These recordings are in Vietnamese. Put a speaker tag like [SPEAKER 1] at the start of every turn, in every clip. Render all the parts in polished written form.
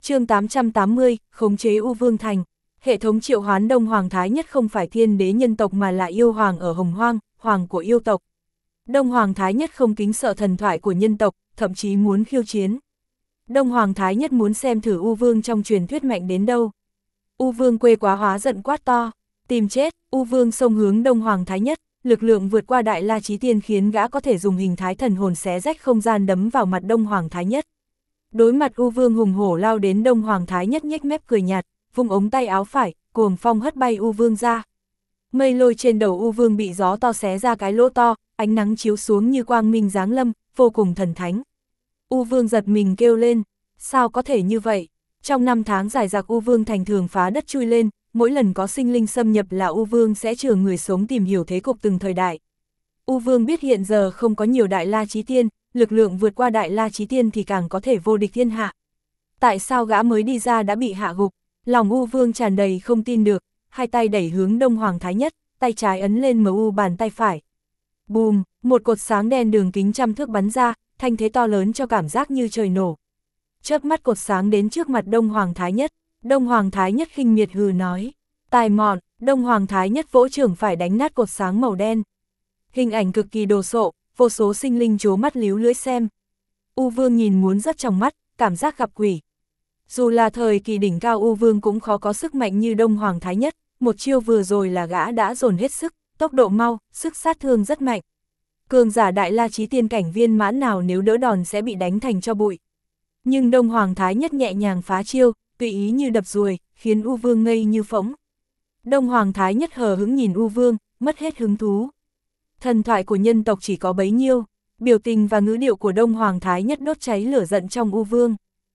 [SPEAKER 1] Chương 880, khống chế U Vương Thành. Hệ thống triệu hoán Đông Hoàng Thái Nhất không phải thiên đế nhân tộc mà là yêu hoàng ở Hồng Hoang, hoàng của yêu tộc. Đông Hoàng Thái Nhất không kính sợ thần thoại của nhân tộc, thậm chí muốn khiêu chiến. Đông Hoàng Thái Nhất muốn xem thử U Vương trong truyền thuyết mạnh đến đâu. U Vương quê quá hóa giận quát to, tìm chết. U Vương xông hướng Đông Hoàng Thái Nhất, lực lượng vượt qua Đại La Chí Tiên khiến gã có thể dùng hình thái thần hồn xé rách không gian đấm vào mặt Đông Hoàng Thái Nhất. Đối mặt U Vương hùng hổ lao đến, Đông Hoàng Thái Nhất nhếch mép cười nhạt, vung ống tay áo phải, cuồng phong hất bay U Vương ra. Mây lôi trên đầu U Vương bị gió to xé ra cái lỗ to, ánh nắng chiếu xuống như quang minh giáng lâm, vô cùng thần thánh. U Vương giật mình kêu lên, sao có thể như vậy? Trong 5 tháng dài dặc U Vương Thành thường phá đất chui lên, mỗi lần có sinh linh xâm nhập là U Vương sẽ chừa người sống tìm hiểu thế cục từng thời đại. U Vương biết hiện giờ không có nhiều Đại La Chí Tiên, lực lượng vượt qua Đại La Chí Tiên thì càng có thể vô địch thiên hạ. Tại sao gã mới đi ra đã bị hạ gục? Lòng U Vương tràn đầy không tin được, hai tay đẩy hướng Đông Hoàng Thái Nhất, tay trái ấn lên MU bàn tay phải. Bùm, một cột sáng đen đường kính trăm thước bắn ra, thanh thế to lớn cho cảm giác như trời nổ. Chớp mắt cột sáng đến trước mặt Đông Hoàng Thái Nhất, Đông Hoàng Thái Nhất khinh miệt hừ nói, tài mọn. Đông Hoàng Thái Nhất vỗ chưởng phải đánh nát cột sáng màu đen. Hình ảnh cực kỳ đồ sộ, vô số sinh linh trố mắt líu lưỡi xem. U Vương nhìn muốn rớt trong mắt, cảm giác gặp quỷ. Dù là thời kỳ đỉnh cao U Vương cũng khó có sức mạnh như Đông Hoàng Thái Nhất, một chiêu vừa rồi là gã đã dồn hết sức, tốc độ mau, sức sát thương rất mạnh. Cường giả Đại La Chí Tiên cảnh viên mãn nào nếu đỡ đòn sẽ bị đánh thành cho bụi. Nhưng Đông Hoàng Thái Nhất nhẹ nhàng phá chiêu, tùy ý như đập ruồi, khiến U Vương ngây như phỗng. Đông Hoàng Thái Nhất hờ hững nhìn U Vương, mất hết hứng thú. Thần thoại của nhân tộc chỉ có bấy nhiêu, biểu tình và ngữ điệu của Đông Hoàng Thái Nhất đốt cháy lửa giận trong U Vương.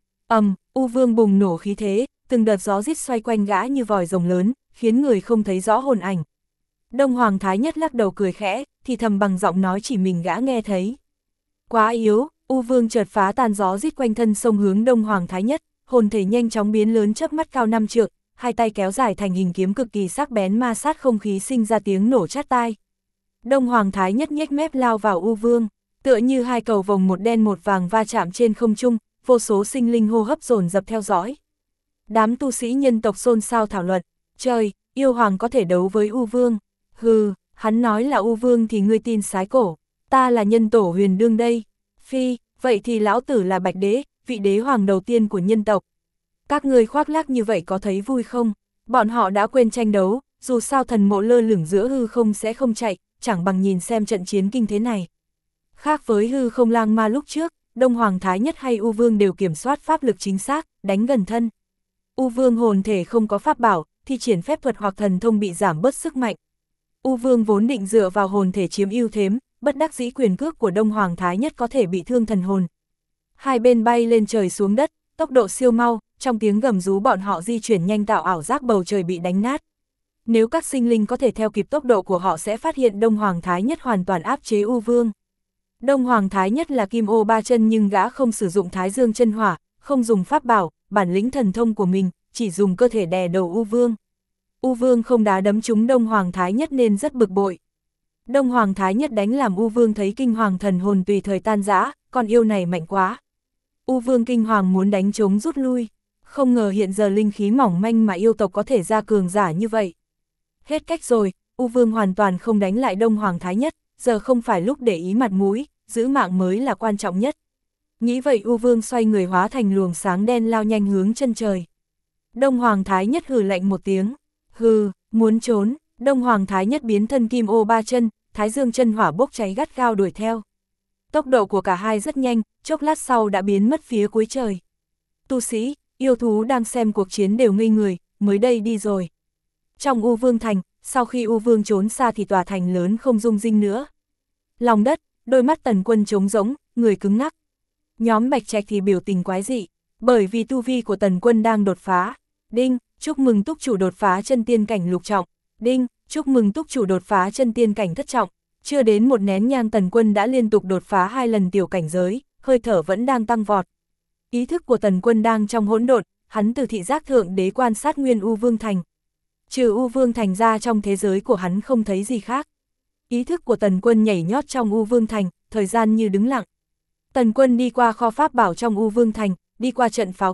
[SPEAKER 1] U Vương bùng nổ khí thế, từng đợt gió rít xoay quanh gã như vòi rồng lớn, khiến người không thấy rõ hồn ảnh. Đông Hoàng Thái Nhất lắc đầu cười khẽ, thì thầm bằng giọng nói chỉ mình gã nghe thấy. Quá yếu. U Vương chợt phá tan gió rít quanh thân xông hướng Đông Hoàng Thái Nhất, hồn thể nhanh chóng biến lớn chớp mắt cao 5 trượng, hai tay kéo dài thành hình kiếm cực kỳ sắc bén ma sát không khí sinh ra tiếng nổ chát tai. Đông Hoàng Thái Nhất nhếch mép lao vào U Vương, tựa như hai cầu vồng một đen một vàng va chạm trên không trung, vô số sinh linh hô hấp dồn dập theo dõi. Đám tu sĩ nhân tộc xôn xao thảo luận, trời, yêu hoàng có thể đấu với U Vương. Hừ, hắn nói là U Vương thì ngươi tin sái cổ, ta là nhân tổ huyền đương đây. Phi, vậy thì lão tử là Bạch Đế, vị đế hoàng đầu tiên của nhân tộc. Các ngươi khoác lác như vậy có thấy vui không? Bọn họ đã quên tranh đấu, dù sao thần mộ lơ lửng giữa hư không sẽ không chạy, chẳng bằng nhìn xem trận chiến kinh thế này. Khác với hư không lang ma lúc trước, Đông Hoàng Thái Nhất hay U Vương đều kiểm soát pháp lực chính xác, đánh gần thân. U Vương hồn thể không có pháp bảo, thi triển phép thuật hoặc thần thông bị giảm bớt sức mạnh. U Vương vốn định dựa vào hồn thể chiếm ưu thế, bất đắc dĩ quyền cước của Đông Hoàng Thái Nhất có thể bị thương thần hồn. Hai bên bay lên trời xuống đất, tốc độ siêu mau, trong tiếng gầm rú bọn họ di chuyển nhanh tạo ảo giác bầu trời bị đánh nát. Nếu các sinh linh có thể theo kịp tốc độ của họ sẽ phát hiện Đông Hoàng Thái Nhất hoàn toàn áp chế U Vương. Đông Hoàng Thái Nhất là kim ô ba chân nhưng gã không sử dụng Thái Dương chân hỏa, không dùng pháp bảo, bản lĩnh thần thông của mình, chỉ dùng cơ thể đè đầu U Vương. U Vương không đá đấm trúng Đông Hoàng Thái Nhất nên rất bực bội. Đông Hoàng Thái Nhất đánh làm U Vương thấy kinh hoàng thần hồn tùy thời tan rã, con yêu này mạnh quá. U Vương kinh hoàng muốn đánh trống rút lui, không ngờ hiện giờ linh khí mỏng manh mà yêu tộc có thể ra cường giả như vậy. Hết cách rồi, U Vương hoàn toàn không đánh lại Đông Hoàng Thái Nhất, giờ không phải lúc để ý mặt mũi, giữ mạng mới là quan trọng nhất. Nghĩ vậy U Vương xoay người hóa thành luồng sáng đen lao nhanh hướng chân trời. Đông Hoàng Thái Nhất hừ lạnh một tiếng, hừ, muốn trốn. Đông Hoàng Thái Nhất biến thân kim ô ba chân, Thái Dương chân hỏa bốc cháy gắt gao đuổi theo. Tốc độ của cả hai rất nhanh, chốc lát sau đã biến mất phía cuối trời. Tu sĩ, yêu thú đang xem cuộc chiến đều ngây người, mới đây đi rồi. Trong U Vương Thành, sau khi U Vương trốn xa thì tòa thành lớn không rung rinh nữa. Lòng đất, đôi mắt Tần Quân trống rỗng, người cứng ngắc. Nhóm Bạch Trạch thì biểu tình quái dị, bởi vì tu vi của Tần Quân đang đột phá. Đinh, chúc mừng túc chủ đột phá chân tiên cảnh lục trọng. Đinh, chúc mừng túc chủ đột phá chân tiên cảnh thất trọng. Chưa đến một nén nhang Tần Quân đã liên tục đột phá 2 lần tiểu cảnh giới, hơi thở vẫn đang tăng vọt. Ý thức của Tần Quân đang trong hỗn độn, hắn từ thị giác thượng đế quan sát nguyên U Vương Thành. Trừ U Vương Thành ra trong thế giới của hắn không thấy gì khác. Ý thức của Tần Quân nhảy nhót trong U Vương Thành, thời gian như đứng lặng. Tần Quân đi qua kho pháp bảo trong U Vương Thành, đi qua trận pháo các,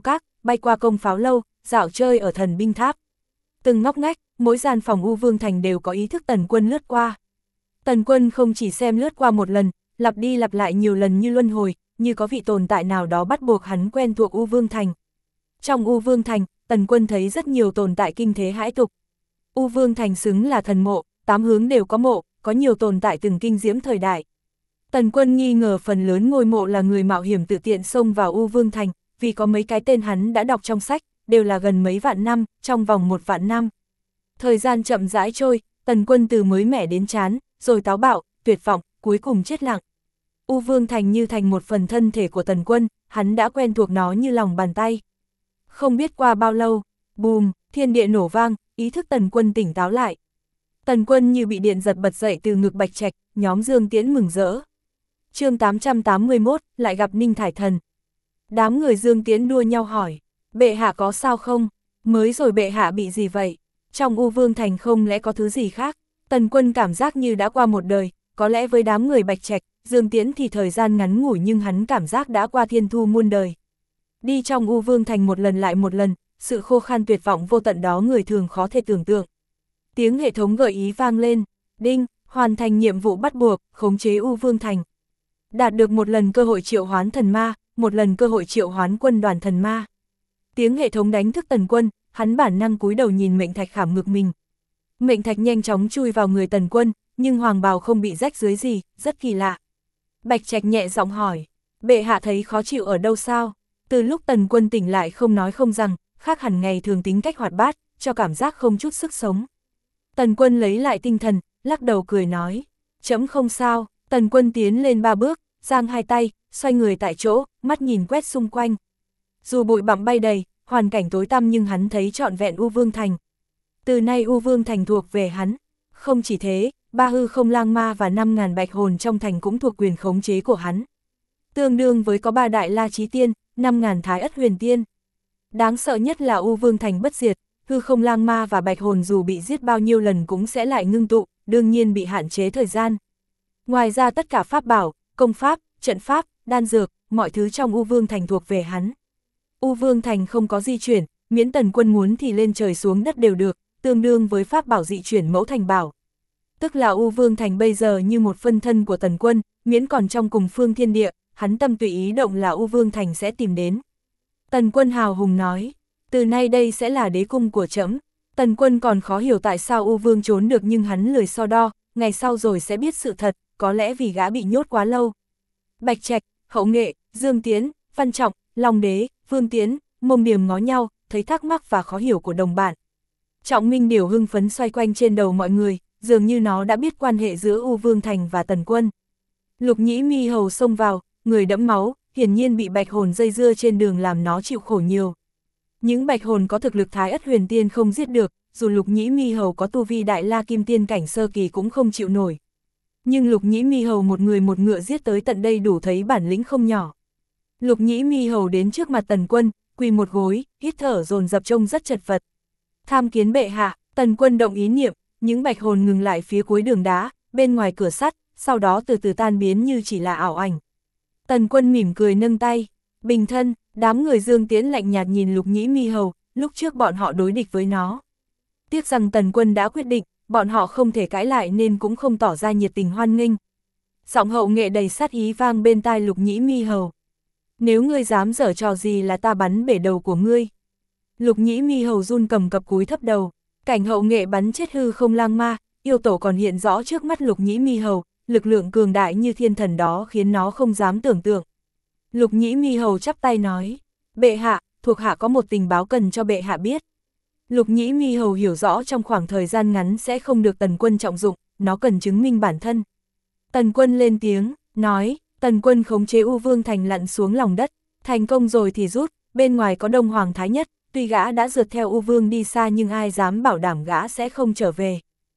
[SPEAKER 1] bay qua công pháo lâu, dạo chơi ở thần binh tháp. Từng ngóc ngách, mỗi gian phòng U Vương Thành đều có ý thức Tần Quân lướt qua. Tần Quân không chỉ xem lướt qua một lần, lặp đi lặp lại nhiều lần như luân hồi, như có vị tồn tại nào đó bắt buộc hắn quen thuộc U Vương Thành. Trong U Vương Thành, Tần Quân thấy rất nhiều tồn tại kinh thế hãi tục. U Vương Thành xứng là thần mộ, 8 hướng đều có mộ, có nhiều tồn tại từng kinh diễm thời đại. Tần Quân nghi ngờ phần lớn ngôi mộ là người mạo hiểm tự tiện xông vào U Vương Thành, vì có mấy cái tên hắn đã đọc trong sách, đều là gần mấy vạn năm, trong vòng 1 vạn năm. Thời gian chậm rãi trôi, Tần Quân từ mới mẻ đến chán, rồi táo bạo, tuyệt vọng, cuối cùng chết lặng. U Vương Thành như thành một phần thân thể của Tần Quân, hắn đã quen thuộc nó như lòng bàn tay. Không biết qua bao lâu, bùm, thiên địa nổ vang, ý thức Tần Quân tỉnh táo lại. Tần Quân như bị điện giật bật dậy từ ngực Bạch Trạch, nhóm Dương Tiễn mừng rỡ. Chương 881, lại gặp Ninh Thải Thần. Đám người Dương Tiễn đua nhau hỏi, bệ hạ có sao không? Mới rồi bệ hạ bị gì vậy? Trong U Vương Thành không lẽ có thứ gì khác? Tần Quân cảm giác như đã qua một đời, có lẽ với đám người Bạch Trạch, Dương Tiễn thì thời gian ngắn ngủi nhưng hắn cảm giác đã qua thiên thu muôn đời. Đi trong U Vương Thành một lần lại một lần, sự khô khan tuyệt vọng vô tận đó người thường khó thể tưởng tượng. Tiếng hệ thống gợi ý vang lên, đinh, hoàn thành nhiệm vụ bắt buộc, khống chế U Vương Thành. Đạt được một lần cơ hội triệu hoán thần ma, một lần cơ hội triệu hoán quân đoàn thần ma. Tiếng hệ thống đánh thức Tần Quân, hắn bản năng cúi đầu nhìn mệnh thạch khảm ngực mình. Mệnh thạch nhanh chóng chui vào người Tần Quân, nhưng hoàng bào không bị rách dưới gì, rất kỳ lạ. Bạch Trạch nhẹ giọng hỏi, bệ hạ thấy khó chịu ở đâu sao? Từ lúc Tần Quân tỉnh lại không nói không rằng, khác hẳn ngày thường tính cách hoạt bát, cho cảm giác không chút sức sống. Tần Quân lấy lại tinh thần, lắc đầu cười nói, chấm không sao. Tần Quân tiến lên 3 bước, giang hai tay, xoay người tại chỗ, mắt nhìn quét xung quanh. Dù bụi bặm bay đầy, hoàn cảnh tối tăm nhưng hắn thấy trọn vẹn U Vương Thành. Từ nay U Vương Thành thuộc về hắn. Không chỉ thế, 3 hư không lang ma và 5.000 bạch hồn trong thành cũng thuộc quyền khống chế của hắn. Tương đương với có 3 đại la chí tiên, 5.000 thái ất huyền tiên. Đáng sợ nhất là U Vương Thành bất diệt, hư không lang ma và bạch hồn dù bị giết bao nhiêu lần cũng sẽ lại ngưng tụ, đương nhiên bị hạn chế thời gian. Ngoài ra tất cả pháp bảo, công pháp, trận pháp, đan dược, mọi thứ trong U Vương Thành thuộc về hắn. U Vương Thành không có di chuyển, miễn Tần Quân muốn thì lên trời xuống đất đều được, tương đương với pháp bảo dị chuyển mẫu thành bảo. Tức là U Vương Thành bây giờ như một phân thân của Tần Quân, miễn còn trong cùng phương thiên địa, hắn tâm tùy ý động là U Vương Thành sẽ tìm đến. Tần Quân hào hùng nói, từ nay đây sẽ là đế cung của trẫm. Tần Quân còn khó hiểu tại sao U Vương trốn được nhưng hắn lười so đo, ngày sau rồi sẽ biết sự thật, có lẽ vì gã bị nhốt quá lâu. Bạch Trạch, Hậu Nghệ, Dương Tiến, Văn Trọng, Long Đế, Vương Tiến, mồm miệng ngó nhau, thấy thắc mắc và khó hiểu của đồng bạn. Trọng Minh Điểu hưng phấn xoay quanh trên đầu mọi người, dường như nó đã biết quan hệ giữa U Vương Thành và Tần Quân. Lục Nhĩ Mi Hầu xông vào, người đẫm máu, hiển nhiên bị bạch hồn dây dưa trên đường làm nó chịu khổ nhiều. Những bạch hồn có thực lực thái ất huyền tiên không giết được, dù Lục Nhĩ Mi Hầu có tu vi đại la kim tiên cảnh sơ kỳ cũng không chịu nổi. Nhưng Lục Nhĩ Mi Hầu một người một ngựa giết tới tận đây đủ thấy bản lĩnh không nhỏ. Lục Nhĩ Mi Hầu đến trước mặt Tần Quân, quỳ một gối, hít thở dồn dập trông rất chật vật. Tham kiến bệ hạ. Tần Quân động ý niệm, những bạch hồn ngừng lại phía cuối đường đá, bên ngoài cửa sắt, sau đó từ từ tan biến như chỉ là ảo ảnh. Tần Quân mỉm cười nâng tay, bình thân. Đám người Dương Tiễn lạnh nhạt nhìn Lục Nhĩ Mi Hầu, lúc trước bọn họ đối địch với nó. Tiếc rằng Tần Quân đã quyết định, bọn họ không thể cãi lại nên cũng không tỏ ra nhiệt tình hoan nghênh. Giọng Hậu Nghệ đầy sát ý vang bên tai Lục Nhĩ Mi Hầu. Nếu ngươi dám giở trò gì là ta bắn bể đầu của ngươi. Lục Nhĩ Mi Hầu run cầm cập cúi thấp đầu, cảnh Hậu Nghệ bắn chết hư không lang ma, yêu tổ còn hiện rõ trước mắt Lục Nhĩ Mi Hầu, lực lượng cường đại như thiên thần đó khiến nó không dám tưởng tượng. Lục Nhĩ Mi Hầu chắp tay nói, bệ hạ, thuộc hạ có một tình báo cần cho bệ hạ biết. Lục Nhĩ Mi Hầu hiểu rõ trong khoảng thời gian ngắn sẽ không được Tần Quân trọng dụng, nó cần chứng minh bản thân. Tần Quân lên tiếng, nói, Tần Quân khống chế U Vương Thành lặn xuống lòng đất, thành công rồi thì rút, bên ngoài có Đông Hoàng Thái Nhất, tuy gã đã rượt theo U Vương đi xa nhưng ai dám bảo đảm gã sẽ không trở về.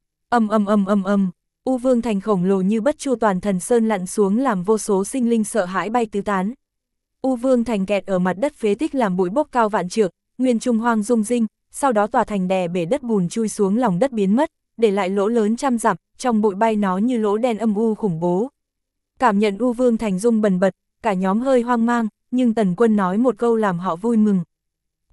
[SPEAKER 1] U Vương Thành khổng lồ như Bất Chu Toàn Thần Sơn lặn xuống làm vô số sinh linh sợ hãi bay tứ tán. U Vương Thành kẹt ở mặt đất phế tích làm bụi bốc cao vạn trượng, nguyên trung hoang rung rinh, sau đó tòa thành đè bể đất bùn chui xuống lòng đất biến mất, để lại lỗ lớn trăm dặm, trong bụi bay nó như lỗ đen âm u khủng bố. Cảm nhận U Vương Thành rung bần bật, cả nhóm hơi hoang mang, nhưng Tần Quân nói một câu làm họ vui mừng.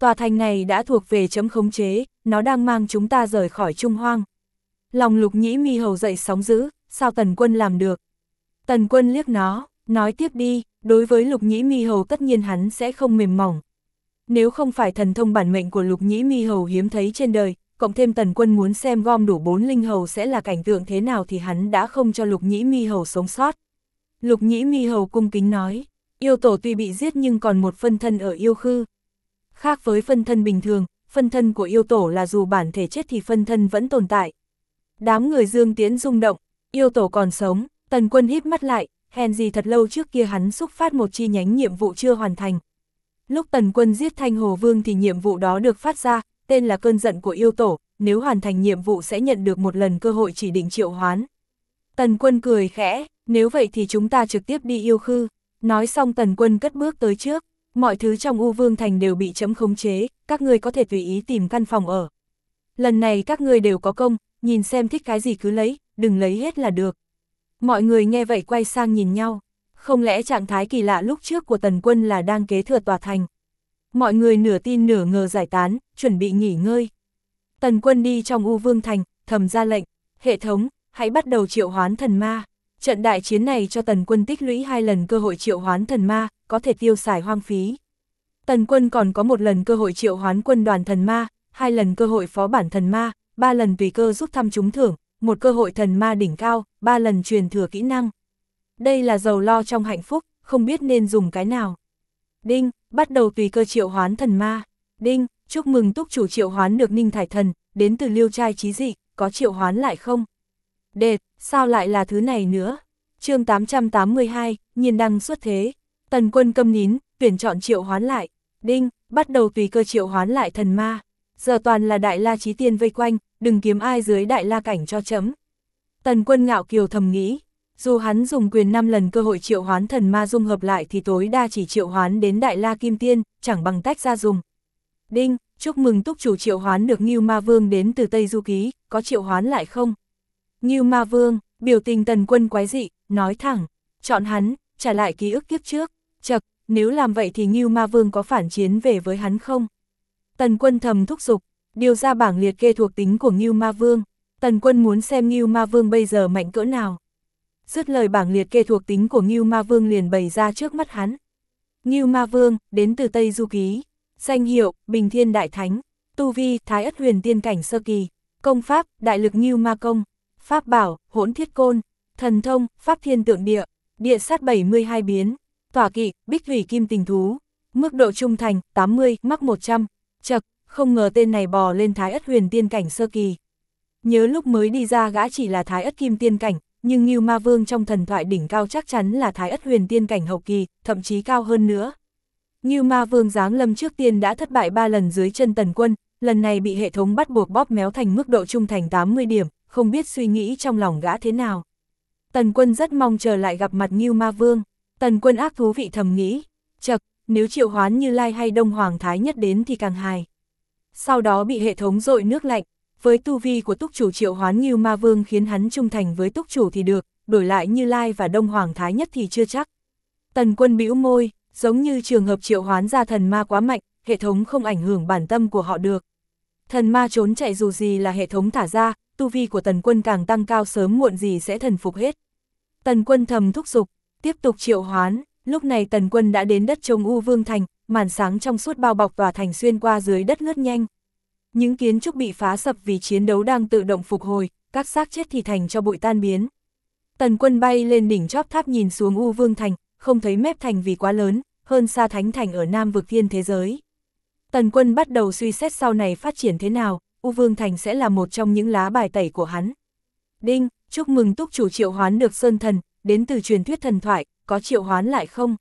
[SPEAKER 1] Tòa thành này đã thuộc về chấm khống chế, nó đang mang chúng ta rời khỏi Trung Hoang. Lòng Lục Nhĩ Mi hầu dậy sóng dữ, sao Tần Quân làm được? Tần Quân liếc nó, nói tiếp đi, đối với Lục Nhĩ Mi hầu tất nhiên hắn sẽ không mềm mỏng. Nếu không phải thần thông bản mệnh của Lục Nhĩ Mi hầu hiếm thấy trên đời, cộng thêm Tần Quân muốn xem gom đủ 4 linh hầu sẽ là cảnh tượng thế nào thì hắn đã không cho Lục Nhĩ Mi hầu sống sót. Lục Nhĩ Mi hầu cung kính nói, yêu tổ tuy bị giết nhưng còn một phân thân ở yêu khư. Khác với phân thân bình thường, phân thân của yêu tổ là dù bản thể chết thì phân thân vẫn tồn tại. Đám người Dương Tiễn rung động, yêu tổ còn sống. Tần Quân híp mắt lại, hèn gì thật lâu trước kia hắn xúc phát một chi nhánh nhiệm vụ chưa hoàn thành. Lúc Tần Quân giết Thanh Hồ Vương thì nhiệm vụ đó được phát ra, tên là cơn giận của yêu tổ, nếu hoàn thành nhiệm vụ sẽ nhận được một lần cơ hội chỉ định triệu hoán. Tần Quân cười khẽ, nếu vậy thì chúng ta trực tiếp đi yêu khư. Nói xong Tần Quân cất bước tới trước, mọi thứ trong U Vương Thành đều bị chấm khống chế, các ngươi có thể tùy ý tìm căn phòng ở. Lần này các ngươi đều có công, nhìn xem thích cái gì cứ lấy, đừng lấy hết là được. Mọi người nghe vậy quay sang nhìn nhau, không lẽ trạng thái kỳ lạ lúc trước của Tần Quân là đang kế thừa tòa thành. Mọi người nửa tin nửa ngờ giải tán, chuẩn bị nghỉ ngơi. Tần Quân đi trong U Vương Thành, thầm ra lệnh, hệ thống, hãy bắt đầu triệu hoán thần ma. Trận đại chiến này cho Tần Quân tích lũy 2 lần cơ hội triệu hoán thần ma, có thể tiêu xài hoang phí. Tần Quân còn có 1 lần cơ hội triệu hoán quân đoàn thần ma, 2 lần cơ hội phó bản thần ma, 3 lần tùy cơ rút thăm trúng thưởng, 1 cơ hội thần ma đỉnh cao, 3 lần truyền thừa kỹ năng. Đây là giàu lo trong hạnh phúc, không biết nên dùng cái nào. Đinh, bắt đầu tùy cơ triệu hoán thần ma. Đinh, chúc mừng túc chủ triệu hoán được Ninh Thải Thần, đến từ Liêu Trai Chí Dị, có triệu hoán lại không? Đệt, sao lại là thứ này nữa? Chương 882, nhiên đăng xuất thế. Tần Quân câm nín, tuyển chọn triệu hoán lại. Đinh, bắt đầu tùy cơ triệu hoán lại thần ma. Giờ toàn là Đại La Chí Tiên vây quanh, đừng kiếm ai dưới Đại La cảnh cho chấm. Tần Quân ngạo kiều thầm nghĩ, dù hắn dùng quyền 5 lần cơ hội triệu hoán thần ma dung hợp lại thì tối đa chỉ triệu hoán đến Đại La Kim Tiên, chẳng bằng tách ra dùng. Đinh, chúc mừng túc chủ triệu hoán được Ngưu Ma Vương đến từ Tây Du Ký, có triệu hoán lại không? Ngưu Ma Vương, biểu tình Tần Quân quái dị, nói thẳng, chọn hắn, trả lại ký ức kiếp trước. Chậc, nếu làm vậy thì Ngưu Ma Vương có phản chiến về với hắn không? Tần Quân thầm thúc giục, điều ra bảng liệt kê thuộc tính của Ngưu Ma Vương. Tần Quân muốn xem Ngưu Ma Vương bây giờ mạnh cỡ nào. Dứt lời bảng liệt kê thuộc tính của Ngưu Ma Vương liền bày ra trước mắt hắn. Ngưu Ma Vương, đến từ Tây Du Ký. Danh hiệu, Bình Thiên Đại Thánh. Tu vi, Thái Ất Huyền Tiên Cảnh Sơ Kỳ. Công pháp, Đại Lực Ngưu Ma Công. Pháp bảo, Hỗn Thiết Côn. Thần thông, Pháp Thiên Tượng Địa. Địa sát 72 biến. Tỏa kỵ, Bích Thủy Kim Tình Thú. Mức độ trung thành, 80, mắc 100. Chậc, không ngờ tên này bò lên Thái Ất Huyền Tiên Cảnh Sơ Kỳ. Nhớ lúc mới đi ra gã chỉ là Thái Ất Kim Tiên Cảnh, nhưng Ngưu Ma Vương trong thần thoại đỉnh cao chắc chắn là Thái Ất Huyền Tiên Cảnh hậu kỳ, thậm chí cao hơn nữa. Ngưu Ma Vương giáng lâm trước tiên đã thất bại 3 lần dưới chân Tần Quân, lần này bị hệ thống bắt buộc bóp méo thành mức độ trung thành 80 điểm, không biết suy nghĩ trong lòng gã thế nào. Tần Quân rất mong chờ lại gặp mặt Ngưu Ma Vương. Tần Quân ác thú vị thầm nghĩ, chậc, nếu triệu hoán Như Lai hay Đông Hoàng Thái Nhất đến thì càng hài. Sau đó bị hệ thống dội nước lạnh, với tu vi của túc chủ triệu hoán Ngưu Ma Vương khiến hắn trung thành với túc chủ thì được, đổi lại Như Lai và Đông Hoàng Thái Nhất thì chưa chắc. Tần Quân bĩu môi, giống như trường hợp triệu hoán ra thần ma quá mạnh, hệ thống không ảnh hưởng bản tâm của họ được. Thần ma trốn chạy dù gì là hệ thống thả ra, tu vi của Tần Quân càng tăng cao sớm muộn gì sẽ thần phục hết. Tần Quân thầm thúc giục, tiếp tục triệu hoán, lúc này Tần Quân đã đến đất trống U Vương Thành, màn sáng trong suốt bao bọc tòa thành xuyên qua dưới đất lướt nhanh. Những kiến trúc bị phá sập vì chiến đấu đang tự động phục hồi, các xác chết thì thành cho bụi tan biến. Tần Quân bay lên đỉnh chóp tháp nhìn xuống U Vương Thành, không thấy mép thành vì quá lớn, hơn xa Thánh Thành ở Nam Vực Thiên thế giới. Tần Quân bắt đầu suy xét sau này phát triển thế nào, U Vương Thành sẽ là một trong những lá bài tẩy của hắn. Đinh, chúc mừng túc chủ triệu hoán được Sơn Thần, đến từ truyền thuyết thần thoại, có triệu hoán lại không?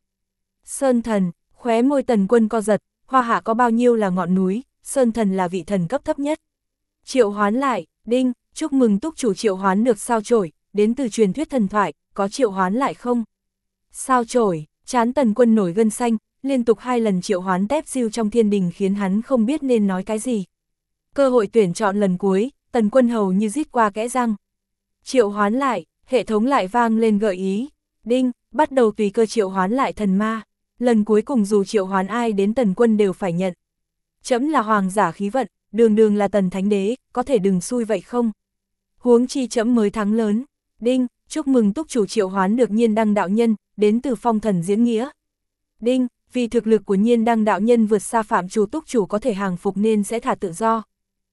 [SPEAKER 1] Sơn Thần, khóe môi Tần Quân co giật, Hoa Hạ có bao nhiêu là ngọn núi, Sơn Thần là vị thần cấp thấp nhất. Triệu hoán lại, đinh, chúc mừng túc chủ triệu hoán được Sao Chổi, đến từ truyền thuyết thần thoại, có triệu hoán lại không? Sao Chổi, trán Tần Quân nổi gân xanh, liên tục 2 lần triệu hoán tép siêu trong thiên đình khiến hắn không biết nên nói cái gì. Cơ hội tuyển chọn lần cuối, Tần Quân hầu như rít qua kẽ răng. Triệu hoán lại, hệ thống lại vang lên gợi ý. Đinh, bắt đầu tùy cơ triệu hoán lại thần ma. Lần cuối cùng dù triệu hoán ai đến Tần Quân đều phải nhận. Trẫm là hoàng giả khí vận, đường đường là Tần Thánh Đế, có thể đừng xui vậy không? Huống chi trẫm mới thắng lớn. Đinh, chúc mừng túc chủ triệu hoán được Nhiên Đăng đạo nhân, đến từ phong thần diễn nghĩa. Đinh, vì thực lực của Nhiên Đăng đạo nhân vượt xa phạm chủ túc chủ có thể hàng phục nên sẽ thả tự do.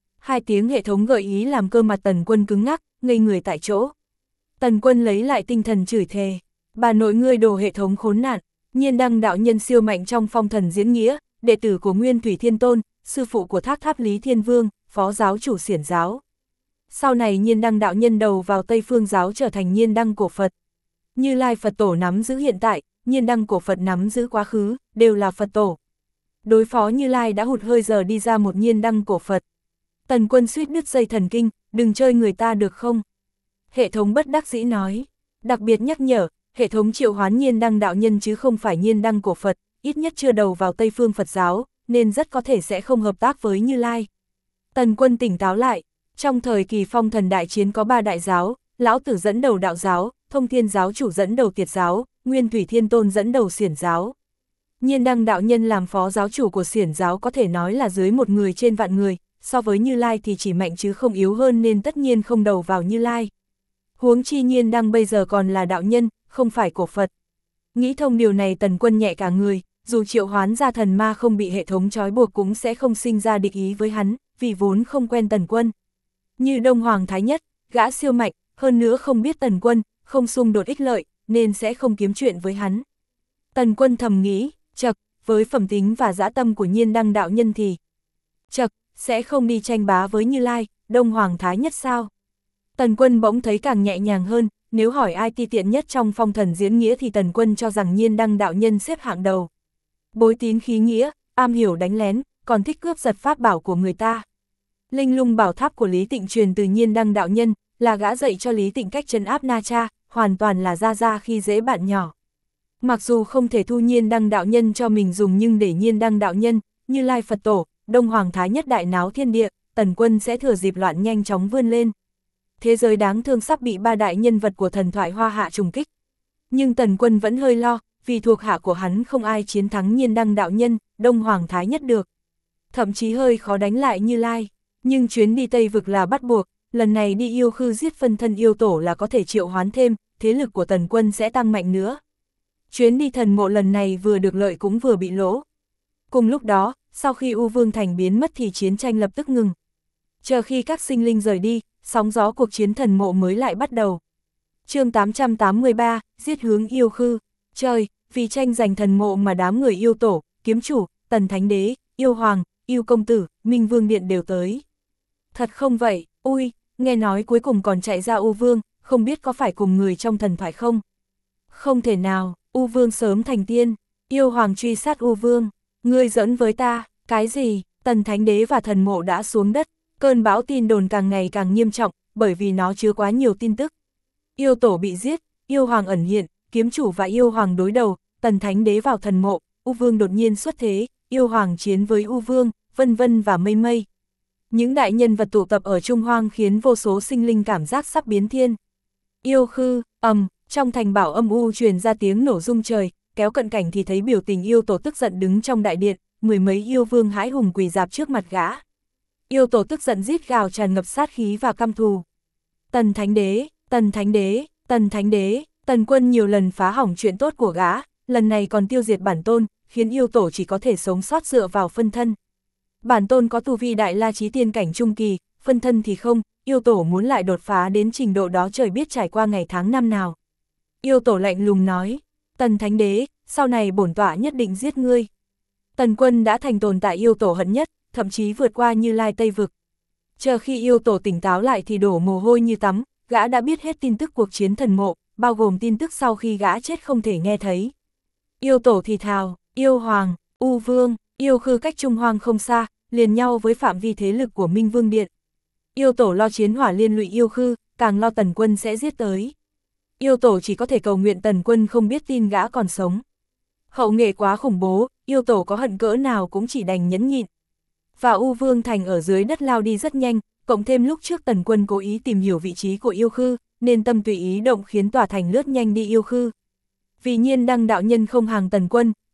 [SPEAKER 1] 2 tiếng hệ thống gợi ý làm cơ mặt Tần Quân cứng ngắc, ngây người tại chỗ. Tần Quân lấy lại tinh thần chửi thề. Bà nội ngươi đồ hệ thống khốn nạn. Nhiên Đăng đạo nhân siêu mạnh trong phong thần diễn nghĩa, đệ tử của Nguyên Thủy Thiên Tôn, sư phụ của Thác Tháp Lý Thiên Vương, phó giáo chủ Xiển giáo. Sau này Nhiên Đăng đạo nhân đầu vào Tây Phương giáo trở thành Nhiên Đăng cổ Phật. Như Lai Phật tổ nắm giữ hiện tại, Nhiên Đăng cổ Phật nắm giữ quá khứ, đều là Phật tổ. Đối phó Như Lai đã hụt hơi giờ đi ra một Nhiên Đăng cổ Phật. Tần Quân suýt đứt dây thần kinh, đừng chơi người ta được không? Hệ thống bất đắc dĩ nói, đặc biệt nhắc nhở, hệ thống triệu hoán Nhiên Đăng đạo nhân chứ không phải Nhiên Đăng cổ Phật, ít nhất chưa đầu vào Tây Phương Phật giáo, nên rất có thể sẽ không hợp tác với Như Lai. Tần Quân tỉnh táo lại, trong thời kỳ phong thần đại chiến có 3 đại giáo, Lão Tử dẫn đầu đạo giáo, Thông Thiên giáo chủ dẫn đầu Tiệt giáo, Nguyên Thủy Thiên Tôn dẫn đầu Xiển giáo. Nhiên Đăng đạo nhân làm phó giáo chủ của Xiển giáo có thể nói là dưới 1 người trên vạn người, so với Như Lai thì chỉ mạnh chứ không yếu hơn nên tất nhiên không đầu vào Như Lai. Huống chi Nhiên Đăng bây giờ còn là đạo nhân, không phải cổ Phật. Nghĩ thông điều này Tần Quân nhẹ cả người, dù triệu hoán ra thần ma không bị hệ thống trói buộc cũng sẽ không sinh ra địch ý với hắn, vì vốn không quen Tần Quân. Như Đông Hoàng Thái Nhất, gã siêu mạnh, hơn nữa không biết Tần Quân, không xung đột ích lợi, nên sẽ không kiếm chuyện với hắn. Tần Quân thầm nghĩ, chậc, với phẩm tính và dã tâm của Nhiên Đăng đạo nhân thì chậc, sẽ không đi tranh bá với Như Lai, Đông Hoàng Thái Nhất sao? Tần Quân bỗng thấy càng nhẹ nhàng hơn, nếu hỏi ai ti tiện nhất trong phong thần diễn nghĩa thì Tần Quân cho rằng Nhiên Đăng đạo nhân xếp hạng đầu. Bối tín khí nghĩa, am hiểu đánh lén, còn thích cướp giật pháp bảo của người ta. Linh Lung bảo tháp của Lý Tịnh truyền từ Nhiên Đăng đạo nhân, là gã dạy cho Lý Tịnh cách trấn áp Na Cha, hoàn toàn là ra khi dễ bạn nhỏ. Mặc dù không thể thu Nhiên Đăng đạo nhân cho mình dùng nhưng để Nhiên Đăng đạo nhân, Như Lai Phật tổ, Đông Hoàng Thái Nhất đại náo thiên địa, Tần Quân sẽ thừa dịp loạn nhanh chóng vươn lên. Thế giới đáng thương sắp bị 3 đại nhân vật của thần thoại Hoa Hạ trùng kích. Nhưng Tần Quân vẫn hơi lo, vì thuộc hạ của hắn không ai chiến thắng Nhiên Đăng đạo nhân, Đông Hoàng Thái Nhất được. Thậm chí hơi khó đánh lại Như Lai, nhưng chuyến đi Tây Vực là bắt buộc, lần này đi yêu khư giết phân thân yêu tổ là có thể triệu hoán thêm, thế lực của Tần Quân sẽ tăng mạnh nữa. Chuyến đi thần mộ lần này vừa được lợi cũng vừa bị lỗ. Cùng lúc đó, sau khi U Vương Thành biến mất thì chiến tranh lập tức ngừng. Chờ khi các sinh linh rời đi, sóng gió cuộc chiến thần mộ mới lại bắt đầu. Chương 883, giết hướng yêu khư. Trời, vì tranh giành thần mộ mà đám người yêu tổ, kiếm chủ, Tần Thánh Đế, yêu hoàng, yêu công tử, Minh Vương Điện đều tới. Thật không vậy, ui, nghe nói cuối cùng còn chạy ra U Vương, không biết có phải cùng người trong thần thoại không? Không thể nào, U Vương sớm thành tiên, yêu hoàng truy sát U Vương, ngươi giỡn với ta, cái gì? Tần Thánh Đế và thần mộ đã xuống đất, cơn bão tin đồn càng ngày càng nghiêm trọng, bởi vì nó chứa quá nhiều tin tức. Yêu tổ bị giết, yêu hoàng ẩn hiện, kiếm chủ và yêu hoàng đối đầu, Tần Thánh Đế vào thần mộ, U Vương đột nhiên xuất thế, yêu hoàng chiến với U Vương, vân vân và mây mây. Những đại nhân vật tụ tập ở Trung Hoang khiến vô số sinh linh cảm giác sắp biến thiên. Yêu khư, trong thành bảo âm u truyền ra tiếng nổ rung trời, kéo cận cảnh thì thấy biểu tình yêu tổ tức giận đứng trong đại điện, 10 mấy yêu vương hãi hùng quỳ rạp trước mặt gã. Yêu tổ tức giận rít gào tràn ngập sát khí và căm thù. Tần Thánh Đế, Tần Thánh Đế, Tần Thánh Đế, Tần Quân nhiều lần phá hỏng chuyện tốt của gã, lần này còn tiêu diệt bản tôn, khiến yêu tổ chỉ có thể sống sót dựa vào phân thân. Bản tôn có tu vi đại la chí tiên cảnh trung kỳ, phân thân thì không, yêu tổ muốn lại đột phá đến trình độ đó trời biết trải qua ngày tháng năm nào. Yêu tổ lạnh lùng nói, Tần Thánh Đế, sau này bổn tọa nhất định giết ngươi. Tần Quân đã thành tồn tại yêu tổ hận nhất, thậm chí vượt qua Như Lai Tây Vực. Chờ khi yêu tổ tỉnh táo lại thì đổ mồ hôi như tắm, gã đã biết hết tin tức cuộc chiến thần mộ, bao gồm tin tức sau khi gã chết không thể nghe thấy. Yêu tổ thì thào, yêu hoàng, U Vương, yêu khư cách Trung Hoang không xa, liền nhau với phạm vi thế lực của Minh Vương Điện. Yêu tổ lo chiến hỏa liên lụy yêu khư, càng lo Tần Quân sẽ giết tới. Yêu tổ chỉ có thể cầu nguyện Tần Quân không biết tin gã còn sống. Hậu nghệ quá khủng bố, yêu tổ có hận cỡ nào cũng chỉ đành nhẫn nhịn. Và U Vương Thành ở dưới đất lao đi rất nhanh, cộng thêm lúc trước Tần Quân cố ý tìm hiểu vị trí của yêu khư, nên tâm tùy ý động khiến tòa thành lướt nhanh đi yêu khư. Vì Nhiên Đăng đạo nhân không hàng Tần Quân,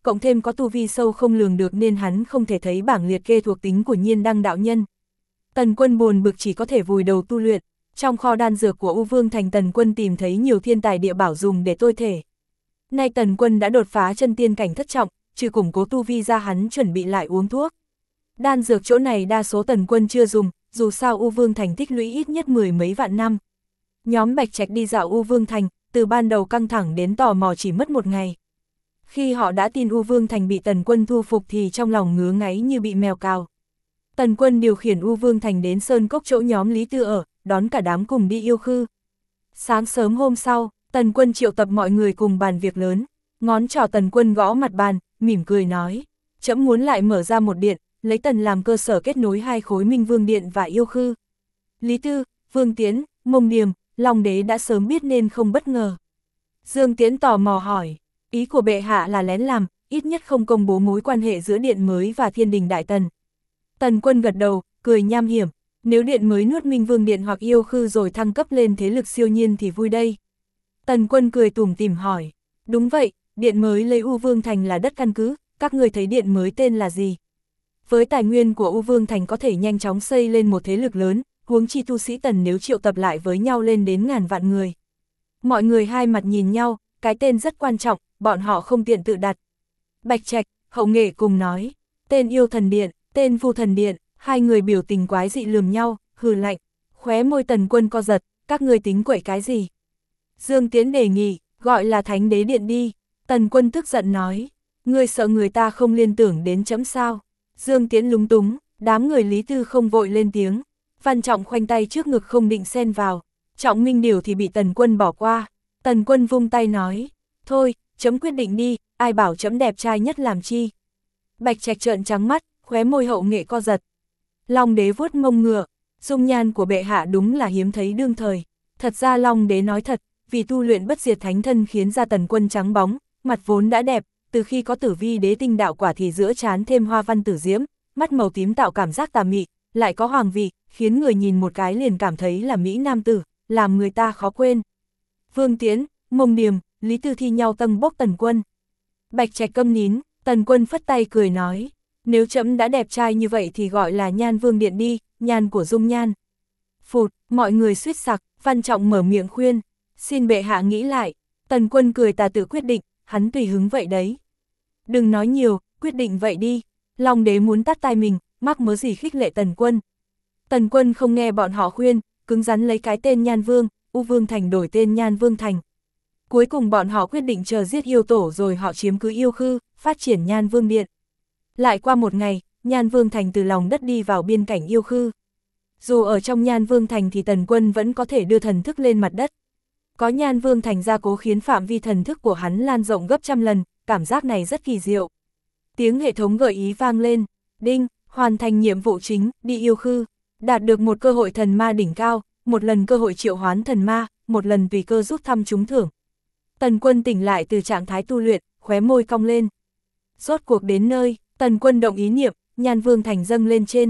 [SPEAKER 1] cộng thêm có tu vi sâu không lường được nên hắn không thể thấy bảng liệt kê thuộc tính của Nhiên Đăng đạo nhân. Tần Quân buồn bực chỉ có thể vùi đầu tu luyện, trong kho đan dược của U Vương Thành Tần Quân tìm thấy nhiều thiên tài địa bảo dùng để tôi thể. Nay Tần Quân đã đột phá chân tiên cảnh thất trọng, trừ củng cố tu vi ra hắn chuẩn bị lại uống thuốc. Đan dược chỗ này đa số Tần Quân chưa dùng, dù sao U Vương Thành tích lũy ít nhất 10 mấy vạn năm. Nhóm Bạch Trạch đi dạo U Vương Thành, từ ban đầu căng thẳng đến tò mò chỉ mất một ngày. Khi họ đã tin U Vương Thành bị Tần Quân thu phục thì trong lòng ngứa ngáy như bị mèo cào. Tần Quân điều khiển U Vương Thành đến Sơn Cốc chỗ nhóm Lý Tư ở, đón cả đám cùng đi yêu khư. Sáng sớm hôm sau, Tần Quân triệu tập mọi người cùng bàn việc lớn, ngón trỏ Tần Quân gõ mặt bàn, mỉm cười nói, trẫm muốn lại mở ra một điện, lấy Tần làm cơ sở kết nối hai khối Minh Vương Điện và yêu khư. Lý Tư, Vương Tiến, Mông Điềm, Long Đế đã sớm biết nên không bất ngờ. Dương Tiến tò mò hỏi, ý của bệ hạ là lén làm, ít nhất không công bố mối quan hệ giữa điện mới và Thiên Đình Đại Tần. Tần Quân gật đầu, cười nham hiểm, nếu điện mới nuốt Minh Vương Điện hoặc yêu khư rồi thăng cấp lên thế lực siêu nhiên thì vui đây. Tần Quân cười tủm tỉm hỏi, đúng vậy, điện mới lấy U Vương Thành là đất căn cứ, các người thấy điện mới tên là gì? Với tài nguyên của U Vương Thành có thể nhanh chóng xây lên một thế lực lớn, huống chi tu sĩ Tần nếu triệu tập lại với nhau lên đến ngàn vạn người. Mọi người hai mặt nhìn nhau, cái tên rất quan trọng, bọn họ không tiện tự đặt. Bạch Trạch, Hậu Nghệ cùng nói, tên Yêu Thần Điện, tên Vu Thần Điện, hai người biểu tình quái dị lườm nhau, hừ lạnh, khóe môi Tần Quân co giật, các ngươi tính quậy cái gì? Dương Tiến đề nghị, gọi là Thánh Đế Điện đi. Tần Quân tức giận nói, ngươi sợ người ta không liên tưởng đến chấm sao? Dương Tiến lúng túng, đám người Lý Tư không vội lên tiếng. Văn Trọng khoanh tay trước ngực không định xen vào, Trọng Minh Điểu thì bị Tần Quân bỏ qua. Tần Quân vung tay nói, thôi, chấm quyết định đi, ai bảo chấm đẹp trai nhất làm chi? Bạch Trạch trợn trắng mắt, khóe môi Hậu Nghệ co giật. Long Đế vuốt mông ngựa, dung nhan của bệ hạ đúng là hiếm thấy đương thời. Thật ra Long Đế nói thật, vì tu luyện bất diệt thánh thân khiến ra Tần Quân trắng bóng, mặt vốn đã đẹp, từ khi có Tử Vi Đế tinh đạo quả thì giữa trán thêm hoa văn tử diễm, mắt màu tím tạo cảm giác tà mị, lại có hoàng vị, khiến người nhìn một cái liền cảm thấy là mỹ nam tử, làm người ta khó quên. Vương Tiến, Mông Điềm, Lý Tư thi nhau tâng bốc Tần Quân. Bạch Trạch câm nín, Tần Quân phất tay cười nói, nếu chấm đã đẹp trai như vậy thì gọi là Nhan Vương Điện đi, nhan của dung nhan. Phụt, mọi người suýt sặc, Văn Trọng mở miệng khuyên, xin bệ hạ nghĩ lại. Tần Quân cười tà tự quyết định, hắn tùy hứng vậy đấy. Đừng nói nhiều, quyết định vậy đi. Long Đế muốn tắt tai mình, mắc mớ gì khích lệ Tần Quân. Tần Quân không nghe bọn họ khuyên, cứng rắn lấy cái tên Nhan Vương, U Vương Thành đổi tên Nhan Vương Thành. Cuối cùng bọn họ quyết định chờ giết yêu tổ rồi họ chiếm cứ yêu khư, phát triển Nhan Vương Điện. Lại qua một ngày, Nhan Vương Thành từ lòng đất đi vào biên cảnh yêu khư. Dù ở trong Nhan Vương Thành thì Tần Quân vẫn có thể đưa thần thức lên mặt đất. Có Nhan Vương Thành gia cố khiến phạm vi thần thức của hắn lan rộng gấp trăm lần, cảm giác này rất kỳ diệu. Tiếng hệ thống gợi ý vang lên, đinh, hoàn thành nhiệm vụ chính, đi yêu khư, đạt được một cơ hội thần ma đỉnh cao, một lần cơ hội triệu hoán thần ma, một lần tùy cơ rút thăm trúng thưởng. Tần Quân tỉnh lại từ trạng thái tu luyện, khóe môi cong lên. Rốt cuộc đến nơi, Tần Quân động ý niệm, Nhan Vương Thành dâng lên trên.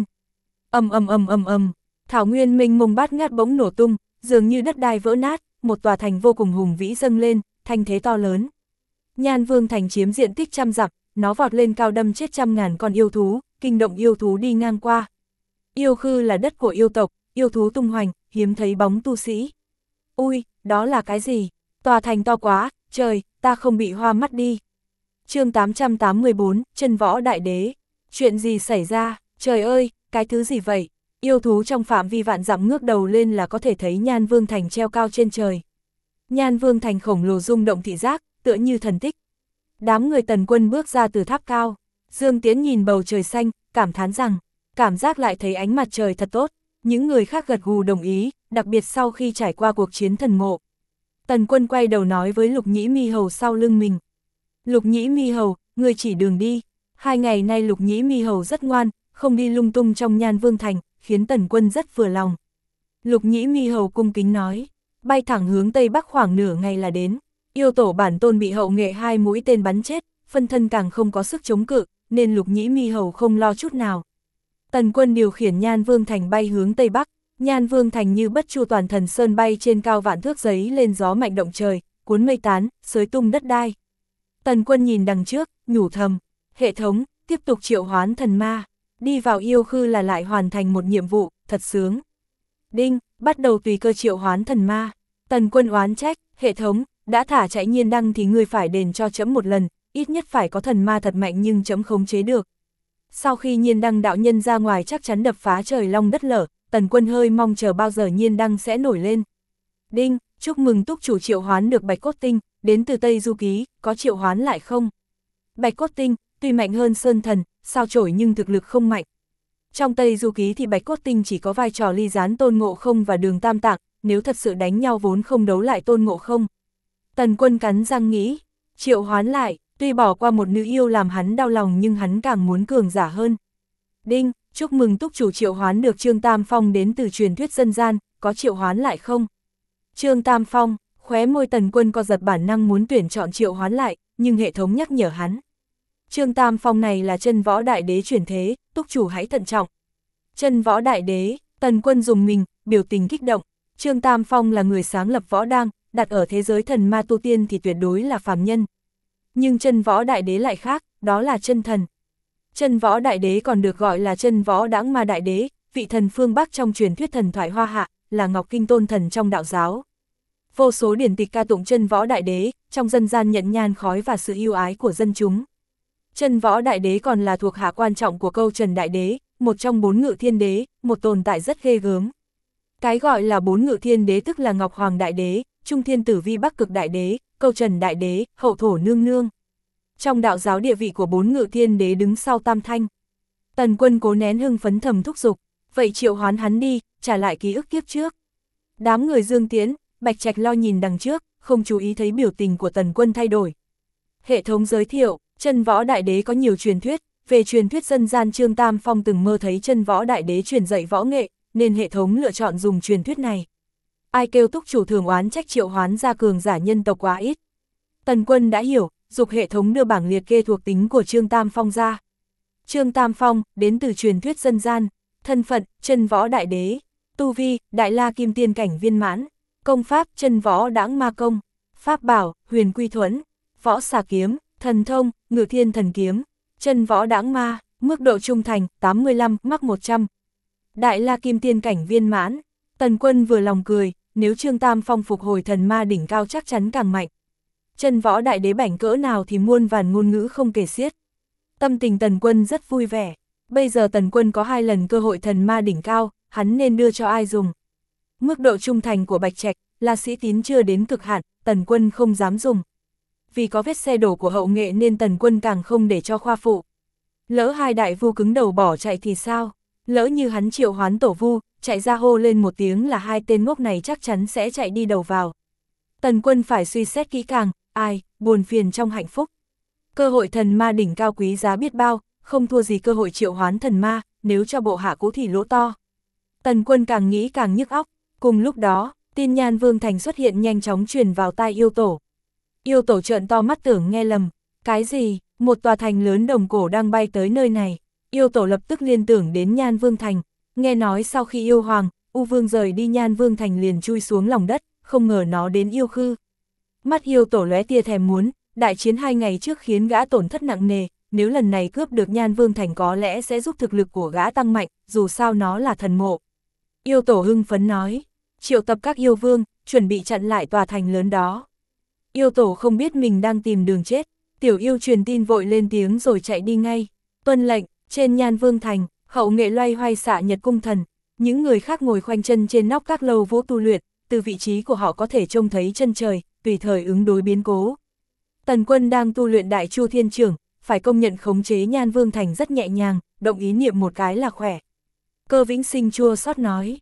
[SPEAKER 1] Ầm, thảo nguyên mênh mông bát ngát bỗng nổ tung, dường như đất đai vỡ nát, một tòa thành vô cùng hùng vĩ dâng lên, thanh thế to lớn. Nhan Vương Thành chiếm diện tích trăm dặm, nó vọt lên cao đâm chết trăm ngàn con yêu thú, kinh động yêu thú đi ngang qua. Yêu khư là đất của yêu tộc, yêu thú tung hoành, hiếm thấy bóng tu sĩ. Ui, đó là cái gì? Tòa thành to quá, trời, ta không bị hoa mắt đi. Chương 884, Chân Võ Đại Đế. Chuyện gì xảy ra? Trời ơi, cái thứ gì vậy? Yêu thú trong phạm vi vạn dặm ngước đầu lên là có thể thấy Nhan Vương Thành treo cao trên trời. Nhan Vương Thành khổng lồ rung động thị giác, tựa như thần tích. Đám người Tần Quân bước ra từ tháp cao. Dương Tiến nhìn bầu trời xanh, cảm thán rằng, cảm giác lại thấy ánh mặt trời thật tốt. Những người khác gật gù đồng ý, đặc biệt sau khi trải qua cuộc chiến thần ngộ. Tần Quân quay đầu nói với Lục Nhĩ Mi Hầu sau lưng mình. Lục Nhĩ Mi Hầu, ngươi chỉ đường đi. 2 ngày nay Lục Nhĩ Mi Hầu rất ngoan, không đi lung tung trong Nhan Vương Thành, khiến Tần Quân rất vừa lòng. Lục Nhĩ Mi Hầu cung kính nói, bay thẳng hướng Tây Bắc khoảng nửa ngày là đến. Yêu tổ bản tôn bị Hậu Nghệ 2 mũi tên bắn chết, phân thân càng không có sức chống cự, nên Lục Nhĩ Mi Hầu không lo chút nào. Tần Quân điều khiển Nhan Vương Thành bay hướng Tây Bắc. Nhan Vương Thành như bất chu toàn thần sơn bay trên cao vạn thước giấy lên gió mạnh động trời, cuốn mây tán, xới tung đất đai. Tần Quân nhìn đằng trước, nhủ thầm, hệ thống, tiếp tục triệu hoán thần ma, đi vào yêu khư là lại hoàn thành một nhiệm vụ, thật sướng. Đinh, bắt đầu tùy cơ triệu hoán thần ma. Tần Quân oán trách, hệ thống, đã thả chạy nhiên đăng thì ngươi phải đền cho chấm một lần, ít nhất phải có thần ma thật mạnh nhưng chấm khống chế được. Sau khi nhiên đăng đạo nhân ra ngoài chắc chắn đập phá trời long đất lở, Tần Quân hơi mong chờ bao giờ nhiên đăng sẽ nổi lên. Đinh, chúc mừng túc chủ triệu hoán được bạch cốt tinh, đến từ Tây Du Ký, có triệu hoán lại không? Bạch cốt tinh, tuy mạnh hơn sơn thần, sao chổi nhưng thực lực không mạnh. Trong Tây Du Ký thì bạch cốt tinh chỉ có vai trò ly gián Tôn Ngộ Không và Đường Tam Tạng, nếu thật sự đánh nhau vốn không đấu lại Tôn Ngộ Không. Tần Quân cắn răng nghĩ, triệu hoán lại, tuy bỏ qua một nữ yêu làm hắn đau lòng nhưng hắn càng muốn cường giả hơn. Đinh, chúc mừng túc chủ triệu hoán được Trương Tam Phong đến từ truyền thuyết dân gian, có triệu hoán lại không? Trương Tam Phong, khóe môi Tần Quân co giật bản năng muốn tuyển chọn triệu hoán lại, nhưng hệ thống nhắc nhở hắn. Trương Tam Phong này là chân võ đại đế chuyển thế, túc chủ hãy thận trọng. Chân võ đại đế, Tần Quân dùng mình, biểu tình kích động. Trương Tam Phong là người sáng lập võ đang, đặt ở thế giới thần ma tu tiên thì tuyệt đối là phàm nhân. Nhưng chân võ đại đế lại khác, đó là chân thần. Chân võ đại đế còn được gọi là chân võ đãng ma đại đế, vị thần phương Bắc trong truyền thuyết thần thoại Hoa Hạ, là Ngọc Kinh tôn thần trong đạo giáo. Vô số điển tịch ca tụng chân võ đại đế, trong dân gian nhận nhan khói và sự yêu ái của dân chúng. Chân võ đại đế còn là thuộc hạ quan trọng của Câu Trần đại đế, một trong 4 ngự thiên đế, một tồn tại rất ghê gớm. Cái gọi là 4 ngự thiên đế tức là Ngọc Hoàng đại đế, Trung Thiên Tử Vi Bắc Cực đại đế, Câu Trần đại đế, Hậu Thổ nương nương. Trong đạo giáo địa vị của 4 ngự thiên đế đứng sau Tam Thanh. Tần Quân cố nén hưng phấn thầm thúc giục, vậy triệu hoán hắn đi, trả lại ký ức kiếp trước. Đám người Dương Tiến, Bạch Trạch lo nhìn đằng trước, không chú ý thấy biểu tình của Tần Quân thay đổi. Hệ thống giới thiệu, chân võ đại đế có nhiều truyền thuyết, về truyền thuyết dân gian Trương Tam Phong từng mơ thấy chân võ đại đế truyền dạy võ nghệ, nên hệ thống lựa chọn dùng truyền thuyết này. Ai kêu túc chủ thường oán trách triệu hoán ra cường giả nhân tộc quá ít. Tần Quân đã hiểu, dục hệ thống đưa bảng liệt kê thuộc tính của Trương Tam Phong ra. Trương Tam Phong, đến từ truyền thuyết dân gian, thân phận, chân võ đại đế, tu vi, đại la kim tiên cảnh viên mãn, công pháp, chân võ đãng ma công, pháp bảo, huyền quy thuẫn, võ xà kiếm, thần thông, ngự thiên thần kiếm, chân võ đãng ma, mức độ trung thành, 85, mắc 100. Đại la kim tiên cảnh viên mãn, Tần Quân vừa lòng cười, nếu Trương Tam Phong phục hồi thần ma đỉnh cao chắc chắn càng mạnh. Chân võ đại đế bảnh cỡ nào thì muôn vàn ngôn ngữ không kể xiết. Tâm tình Tần Quân rất vui vẻ, bây giờ Tần Quân có 2 lần cơ hội thần ma đỉnh cao, hắn nên đưa cho ai dùng. Mức độ trung thành của Bạch Trạch là sĩ tín chưa đến cực hạn, Tần Quân không dám dùng. Vì có vết xe đổ của hậu nghệ nên Tần Quân càng không để cho khoa phụ. Lỡ 2 đại vu cứng đầu bỏ chạy thì sao? Lỡ như hắn triệu hoán tổ vu, chạy ra hô lên một tiếng là 2 tên ngốc này chắc chắn sẽ chạy đi đầu vào. Tần Quân phải suy xét kỹ càng, ai, buồn phiền trong hạnh phúc. Cơ hội thần ma đỉnh cao quý giá biết bao, không thua gì cơ hội triệu hoán thần ma, nếu cho bộ hạ cũ thì lỗ to. Tần Quân càng nghĩ càng nhức óc, cùng lúc đó, tin Nhan Vương Thành xuất hiện nhanh chóng truyền vào tai yêu tổ. Yêu tổ trợn to mắt tưởng nghe lầm, cái gì, một tòa thành lớn đồng cổ đang bay tới nơi này. Yêu tổ lập tức liên tưởng đến Nhan Vương Thành, nghe nói sau khi yêu hoàng, U Vương rời đi Nhan Vương Thành liền chui xuống lòng đất, không ngờ nó đến yêu khư. Mắt yêu tổ lóe tia thèm muốn, đại chiến 2 ngày trước khiến gã tổn thất nặng nề, nếu lần này cướp được Nhan Vương Thành có lẽ sẽ giúp thực lực của gã tăng mạnh, dù sao nó là thần mộ. Yêu tổ hưng phấn nói, triệu tập các yêu vương, chuẩn bị chặn lại tòa thành lớn đó. Yêu tổ không biết mình đang tìm đường chết, tiểu yêu truyền tin vội lên tiếng rồi chạy đi ngay. Tuân lệnh, trên Nhan Vương Thành, hậu nghệ loay hoay xạ nhật cung thần, những người khác ngồi khoanh chân trên nóc các lâu vũ tu luyện, từ vị trí của họ có thể trông thấy chân trời, tùy thời ứng đối biến cố. Tần Quân đang tu luyện Đại Chu Thiên Trưởng, phải công nhận khống chế Nhan Vương Thành rất nhẹ nhàng, động ý niệm một cái là khỏe. Cơ Vĩnh Sinh chua xót nói,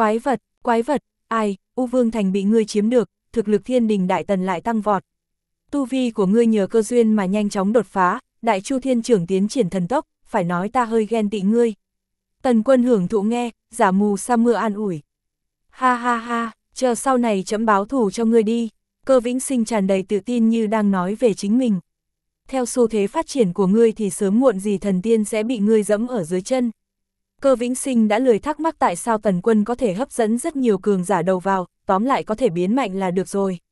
[SPEAKER 1] quái vật, ai, U Vương Thành bị ngươi chiếm được, thực lực Thiên Đình Đại Tần lại tăng vọt. Tu vi của ngươi nhờ cơ duyên mà nhanh chóng đột phá, Đại Chu Thiên Trưởng tiến triển thần tốc, phải nói ta hơi ghen tị ngươi. Tần Quân hưởng thụ nghe, giả mù sa mưa an ủi. Ha ha ha, chờ sau này chấm báo thù cho ngươi đi. Cơ Vĩnh Sinh tràn đầy tự tin như đang nói về chính mình. Theo xu thế phát triển của ngươi thì sớm muộn gì thần tiên sẽ bị ngươi dẫm ở dưới chân. Cơ Vĩnh Sinh đã lười thắc mắc tại sao Tần Quân có thể hấp dẫn rất nhiều cường giả đầu vào, tóm lại có thể biến mạnh là được rồi.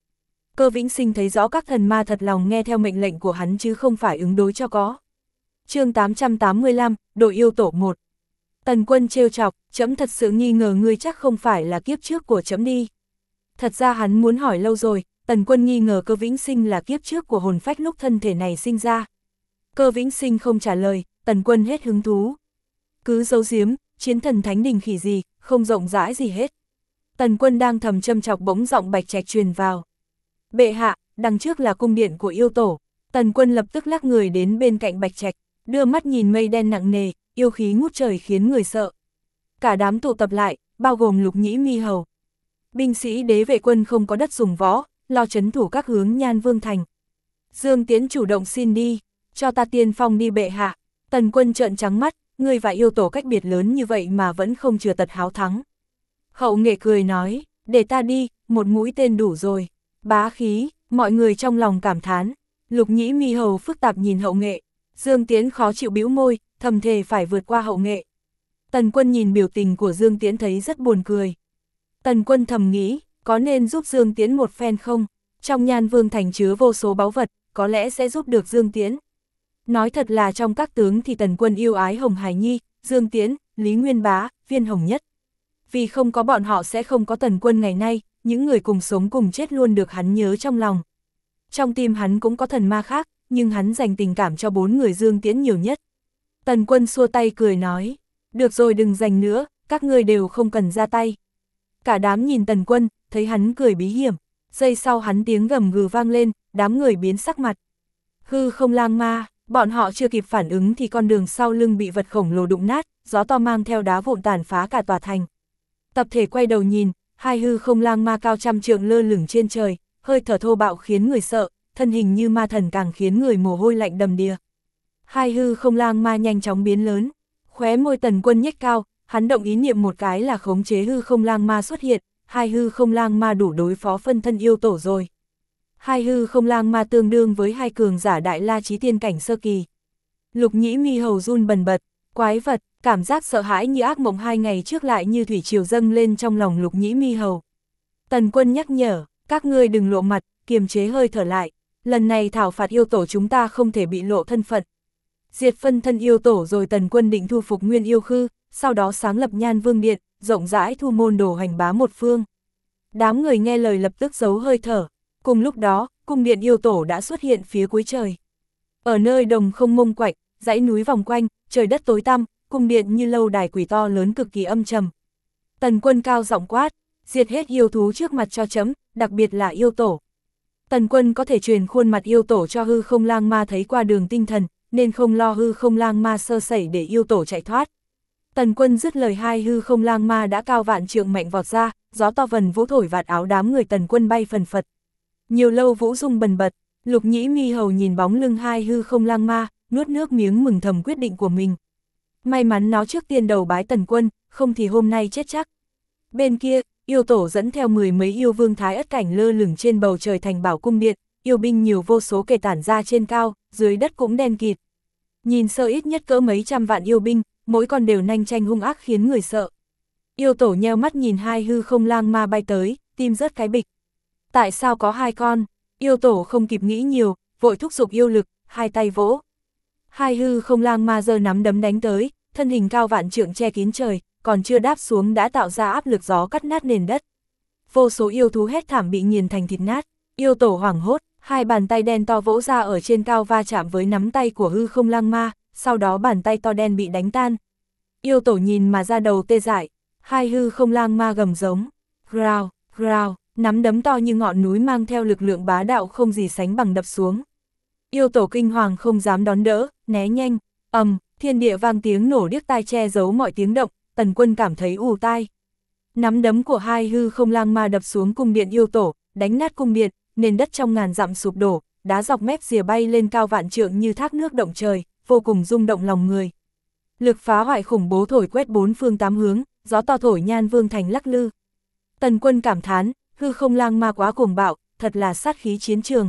[SPEAKER 1] Cơ Vĩnh Sinh thấy rõ các thần ma thật lòng nghe theo mệnh lệnh của hắn chứ không phải ứng đối cho có. Chương 885, đội yêu tổ 1. Tần Quân trêu chọc, trẫm thật sự nghi ngờ ngươi chắc không phải là kiếp trước của trẫm đi. Thật ra hắn muốn hỏi lâu rồi, Tần Quân nghi ngờ Cơ Vĩnh Sinh là kiếp trước của hồn phách lúc thân thể này sinh ra. Cơ Vĩnh Sinh không trả lời, Tần Quân hết hứng thú. Cứ giấu giếm, chiến thần thánh đình khỉ gì, không rộng rãi gì hết. Tần Quân đang thầm châm chọc bỗng giọng Bạch Trạch truyền vào. Bệ hạ, đằng trước là cung điện của yêu tổ. Tần Quân lập tức lắc người đến bên cạnh Bạch Trạch, đưa mắt nhìn mây đen nặng nề, yêu khí ngút trời khiến người sợ. Cả đám tụ tập lại, bao gồm Lục Nhĩ Mi Hầu. Binh sĩ đế vệ quân không có đất dùng võ, lo trấn thủ các hướng Nhan Vương thành. Dương Tiễn chủ động xin đi, cho ta tiên phong đi bệ hạ. Tần Quân trợn trắng mắt, ngươi và yêu tổ cách biệt lớn như vậy mà vẫn không chừa tật háo thắng. Hậu Nghệ cười nói, để ta đi, một mũi tên đủ rồi. Bá khí, mọi người trong lòng cảm thán. Lục Nhĩ Mi Hầu phức tạp nhìn Hậu Nghệ. Dương Tiễn khó chịu bĩu môi, thầm thề phải vượt qua Hậu Nghệ. Tần Quân nhìn biểu tình của Dương Tiễn thấy rất buồn cười. Tần Quân thầm nghĩ, có nên giúp Dương Tiễn một phen không? Trong Nhan Vương thành chứa vô số báu vật, có lẽ sẽ giúp được Dương Tiễn. Nói thật là trong các tướng thì Tần Quân yêu ái Hồng Hải Nhi, Dương Tiễn, Lý Nguyên Bá, Viên Hồng Nhất. Vì không có bọn họ sẽ không có Tần Quân ngày nay, những người cùng sống cùng chết luôn được hắn nhớ trong lòng. Trong tim hắn cũng có thần ma khác, nhưng hắn dành tình cảm cho 4 người Dương Tiễn nhiều nhất. Tần Quân xua tay cười nói, được rồi đừng dành nữa, các ngươi đều không cần ra tay. Cả đám nhìn Tần Quân, thấy hắn cười bí hiểm, giây sau hắn tiếng gầm gừ vang lên, đám người biến sắc mặt. Hư không lang ma, bọn họ chưa kịp phản ứng thì con đường sau lưng bị vật khổng lồ đụng nát, gió to mang theo đá vụn tàn phá cả tòa thành. Tập thể quay đầu nhìn, hai hư không lang ma cao trăm trượng lơ lửng trên trời, hơi thở thô bạo khiến người sợ, thân hình như ma thần càng khiến người mồ hôi lạnh đầm đìa. Hai hư không lang ma nhanh chóng biến lớn, khóe môi Tần Quân nhếch cao, hắn động ý niệm một cái là khống chế hư không lang ma xuất hiện, hai hư không lang ma đủ đối phó phân thân yêu tổ rồi. Hai hư không lang ma tương đương với hai cường giả đại la chí tiên cảnh sơ kỳ. Lục Nhĩ Mi Hầu run bần bật, quái vật, cảm giác sợ hãi như ác mộng 2 ngày trước lại như thủy triều dâng lên trong lòng Lục Nhĩ Mi Hầu. Tần Quân nhắc nhở, các ngươi đừng lộ mặt, kiềm chế hơi thở lại, lần này thảo phạt yêu tổ chúng ta không thể bị lộ thân phận. Diệt phân thân yêu tổ rồi Tần Quân định thu phục Nguyên Yêu Khư, sau đó sáng lập Nhan Vương Điện, rộng rãi thu môn đồ hành bá một phương. Đám người nghe lời lập tức giấu hơi thở, cùng lúc đó, cung điện yêu tổ đã xuất hiện phía cuối trời. Ở nơi đồng không mông quạnh, dãy núi vòng quanh, trời đất tối tăm, cung điện như lâu đài quỷ to lớn cực kỳ âm trầm. Tần Quân cao giọng quát, diệt hết yêu thú trước mặt cho chấm, đặc biệt là yêu tổ. Tần Quân có thể truyền khuôn mặt yêu tổ cho hư không lang ma thấy qua đường tinh thần, nên không lo hư không lang ma sơ sẩy để yêu tổ chạy thoát. Tần Quân dứt lời hai hư không lang ma đã cao vạn trượng mạnh vọt ra, gió to vần vũ thổi vạt áo đám người Tần Quân bay phần phật. Nhiều lâu vũ rung bần bật, Lục Nhĩ Mi Hầu nhìn bóng lưng hai hư không lang ma, nuốt nước miếng mừng thầm quyết định của mình. May mắn nó trước tiên đầu bái Tần Quân, không thì hôm nay chết chắc. Bên kia, yêu tổ dẫn theo 10 mấy yêu vương thái ất cảnh lơ lửng trên bầu trời thành bảo cung điện, yêu binh nhiều vô số kể tản ra trên cao, dưới đất cũng đen kịt. Nhìn sơ ít nhất cỡ mấy trăm vạn yêu binh, mỗi con đều nanh tranh hung ác khiến người sợ. Yêu tổ nheo mắt nhìn hai hư không lang ma bay tới, tim rớt cái bịch. Tại sao có 2 con? Yêu tổ không kịp nghĩ nhiều, vội thúc giục yêu lực, hai tay vỗ. Hai hư không lang ma giơ nắm đấm đánh tới, thân hình cao vạn trượng che kín trời, còn chưa đáp xuống đã tạo ra áp lực gió cắt nát nền đất. Vô số yêu thú hét thảm bị nghiền thành thịt nát, yêu tổ hoảng hốt, hai bàn tay đen to vỗ ra ở trên cao va chạm với nắm tay của hư không lang ma, sau đó bàn tay to đen bị đánh tan. Yêu tổ nhìn mà ra đầu tê dại, hai hư không lang ma gầm giống, grào, grào, nắm đấm to như ngọn núi mang theo lực lượng bá đạo không gì sánh bằng đập xuống. Yêu tổ kinh hoàng không dám đón đỡ, né nhanh, thiên địa vang tiếng nổ điếc tai che giấu mọi tiếng động, Tần Quân cảm thấy ù tai. Nắm đấm của hai hư không lang ma đập xuống cung điện yêu tổ, đánh nát cung điện, nền đất trong ngàn dặm sụp đổ, đá dọc mép rìa bay lên cao vạn trượng như thác nước động trời, vô cùng rung động lòng người. Lực phá hoại khủng bố thổi quét 4 phương 8 hướng, gió to thổi Nhan Vương thành lắc lư. Tần Quân cảm thán, hư không lang ma quá cuồng bạo, thật là sát khí chiến trường.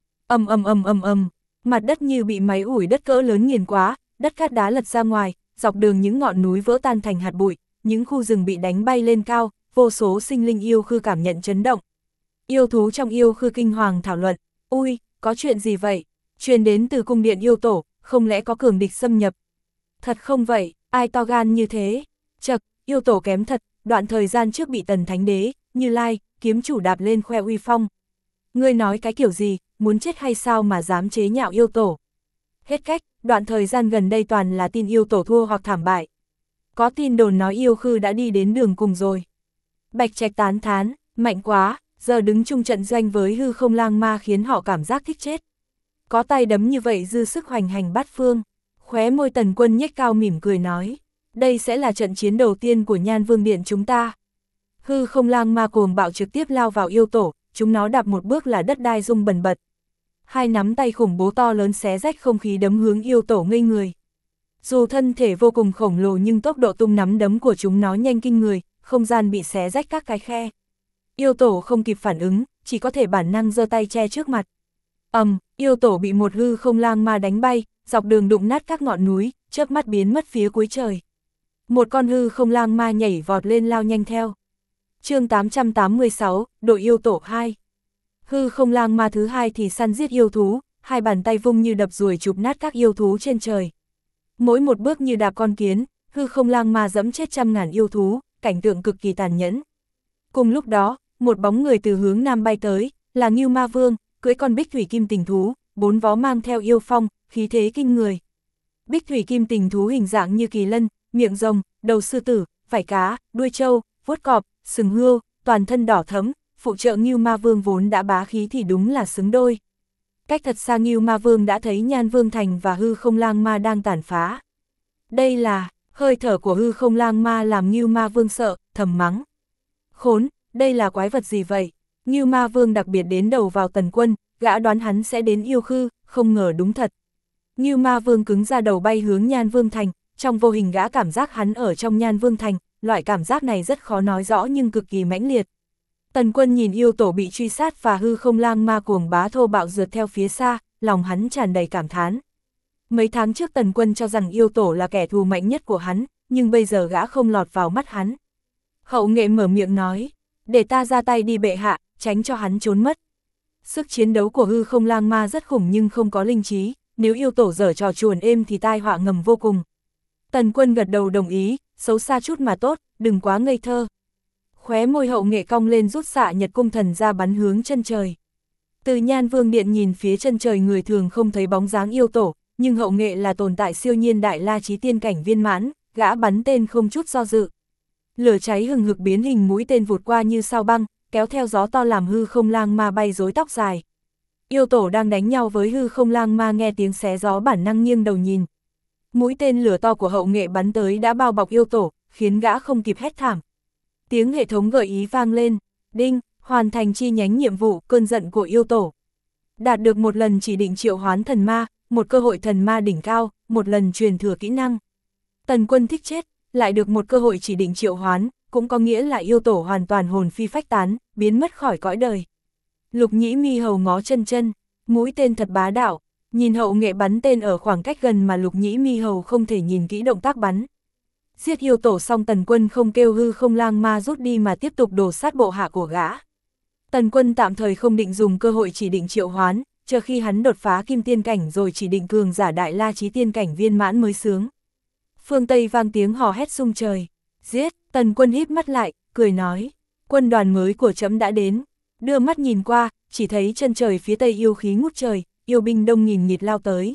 [SPEAKER 1] Mặt đất như bị máy ủi đất cỡ lớn nghiền quá, đất cát đá lật ra ngoài, dọc đường những ngọn núi vỡ tan thành hạt bụi, những khu rừng bị đánh bay lên cao, vô số sinh linh yêu khư cảm nhận chấn động. Yêu thú trong yêu khư kinh hoàng thảo luận, ui, có chuyện gì vậy? Truyền đến từ cung điện yêu tổ, không lẽ có cường địch xâm nhập? Thật không vậy, ai to gan như thế? Chậc, yêu tổ kém thật, đoạn thời gian trước bị Tần Thánh Đế, Như Lai, kiếm chủ đạp lên khoe uy phong. Ngươi nói cái kiểu gì, muốn chết hay sao mà dám chế nhạo yêu tổ? Hết cách, đoạn thời gian gần đây toàn là tin yêu tổ thua hoặc thảm bại. Có tin đồn nói yêu khư đã đi đến đường cùng rồi. Bạch Trạch tán thán, mạnh quá, giờ đứng chung trận doanh với hư không lang ma khiến họ cảm giác thích chết. Có tay đấm như vậy dư sức hoành hành bát phương. Khóe môi Tần Quân nhếch cao mỉm cười nói, đây sẽ là trận chiến đầu tiên của Nhan Vương Điện chúng ta. Hư không lang ma cuồng bạo trực tiếp lao vào yêu tổ, chúng nó đạp một bước là đất đai rung bần bật. Hai nắm tay khủng bố to lớn xé rách không khí đấm hướng yêu tổ ngây người. Dù thân thể vô cùng khổng lồ nhưng tốc độ tung nắm đấm của chúng nó nhanh kinh người, không gian bị xé rách các cái khe. Yêu tổ không kịp phản ứng, chỉ có thể bản năng giơ tay che trước mặt. Yêu tổ bị một hư không lang ma đánh bay, dọc đường đụng nát các ngọn núi, chớp mắt biến mất phía cuối trời. Một con hư không lang ma nhảy vọt lên lao nhanh theo. Chương 886, đội yêu tổ 2. Hư không lang ma thứ hai thì săn giết yêu thú, hai bàn tay vung như đập ruồi chụp nát các yêu thú trên trời. Mỗi một bước như đạp con kiến, hư không lang ma dẫm chết trăm ngàn yêu thú, cảnh tượng cực kỳ tàn nhẫn. Cùng lúc đó, một bóng người từ hướng nam bay tới, là Ngưu Ma Vương, cưỡi con bích thủy kim tình thú, bốn vó mang theo yêu phong, khí thế kinh người. Bích thủy kim tình thú hình dạng như kỳ lân, miệng rồng, đầu sư tử, vảy cá, đuôi trâu, vuốt cọp, sừng hươu, toàn thân đỏ thẫm, phụ trợ Ngưu Ma Vương vốn đã bá khí thì đúng là xứng đôi. Cách thật xa Ngưu Ma Vương đã thấy Nhan Vương Thành và hư không lang ma đang tàn phá. Đây là, hơi thở của hư không lang ma làm Ngưu Ma Vương sợ, thầm mắng. Khốn, đây là quái vật gì vậy? Ngưu Ma Vương đặc biệt đến đầu vào Tần Quân, gã đoán hắn sẽ đến yêu khư, không ngờ đúng thật. Ngưu Ma Vương cứng ra đầu bay hướng Nhan Vương Thành, trong vô hình gã cảm giác hắn ở trong Nhan Vương Thành, loại cảm giác này rất khó nói rõ nhưng cực kỳ mãnh liệt. Tần Quân nhìn yêu tổ bị truy sát và hư không lang ma cuồng bá thô bạo rượt theo phía xa, lòng hắn tràn đầy cảm thán. Mấy tháng trước Tần Quân cho rằng yêu tổ là kẻ thù mạnh nhất của hắn, nhưng bây giờ gã không lọt vào mắt hắn. Hậu Nghệ mở miệng nói, để ta ra tay đi bệ hạ, tránh cho hắn trốn mất. Sức chiến đấu của hư không lang ma rất khủng nhưng không có linh trí, nếu yêu tổ dở trò chuồn êm thì tai họa ngầm vô cùng. Tần Quân gật đầu đồng ý, xấu xa chút mà tốt, đừng quá ngây thơ. Khóe môi Hậu Nghệ cong lên rút xạ Nhật Cung Thần ra bắn hướng chân trời. Từ Nhan Vương Điện nhìn phía chân trời người thường không thấy bóng dáng yêu tổ, nhưng Hậu Nghệ là tồn tại siêu nhiên đại la chí tiên cảnh viên mãn, gã bắn tên không chút do dự. Lửa cháy hừng hực biến hình mũi tên vụt qua như sao băng, kéo theo gió to làm hư không lang ma bay rối tóc dài. Yêu tổ đang đánh nhau với hư không lang ma nghe tiếng xé gió bản năng nghiêng đầu nhìn. Mũi tên lửa to của Hậu Nghệ bắn tới đã bao bọc yêu tổ, khiến gã không kịp hét thảm. Tiếng hệ thống gợi ý vang lên, đinh, hoàn thành chi nhánh nhiệm vụ cơn giận của yêu tổ. Đạt được một lần chỉ định triệu hoán thần ma, một cơ hội thần ma đỉnh cao, một lần truyền thừa kỹ năng. Tần Quân thích chết, lại được một cơ hội chỉ định triệu hoán, cũng có nghĩa là yêu tổ hoàn toàn hồn phi phách tán, biến mất khỏi cõi đời. Lục Nhĩ Mi Hầu ngó chân chân, mũi tên thật bá đạo, nhìn Hậu Nghệ bắn tên ở khoảng cách gần mà Lục Nhĩ Mi Hầu không thể nhìn kỹ động tác bắn. Giết yêu tổ xong Tần Quân không kêu hư không lang ma rút đi mà tiếp tục đổ sát bộ hạ của gã. Tần Quân tạm thời không định dùng cơ hội chỉ định triệu hoán, chờ khi hắn đột phá kim tiên cảnh rồi chỉ định cường giả đại la chí tiên cảnh viên mãn mới sướng. Phương Tây vang tiếng hò hét rung trời. Giết, Tần Quân híp mắt lại, cười nói. Quân đoàn mới của trẫm đã đến. Đưa mắt nhìn qua, chỉ thấy chân trời phía tây yêu khí ngút trời, yêu binh đông nghìn nghịt lao tới.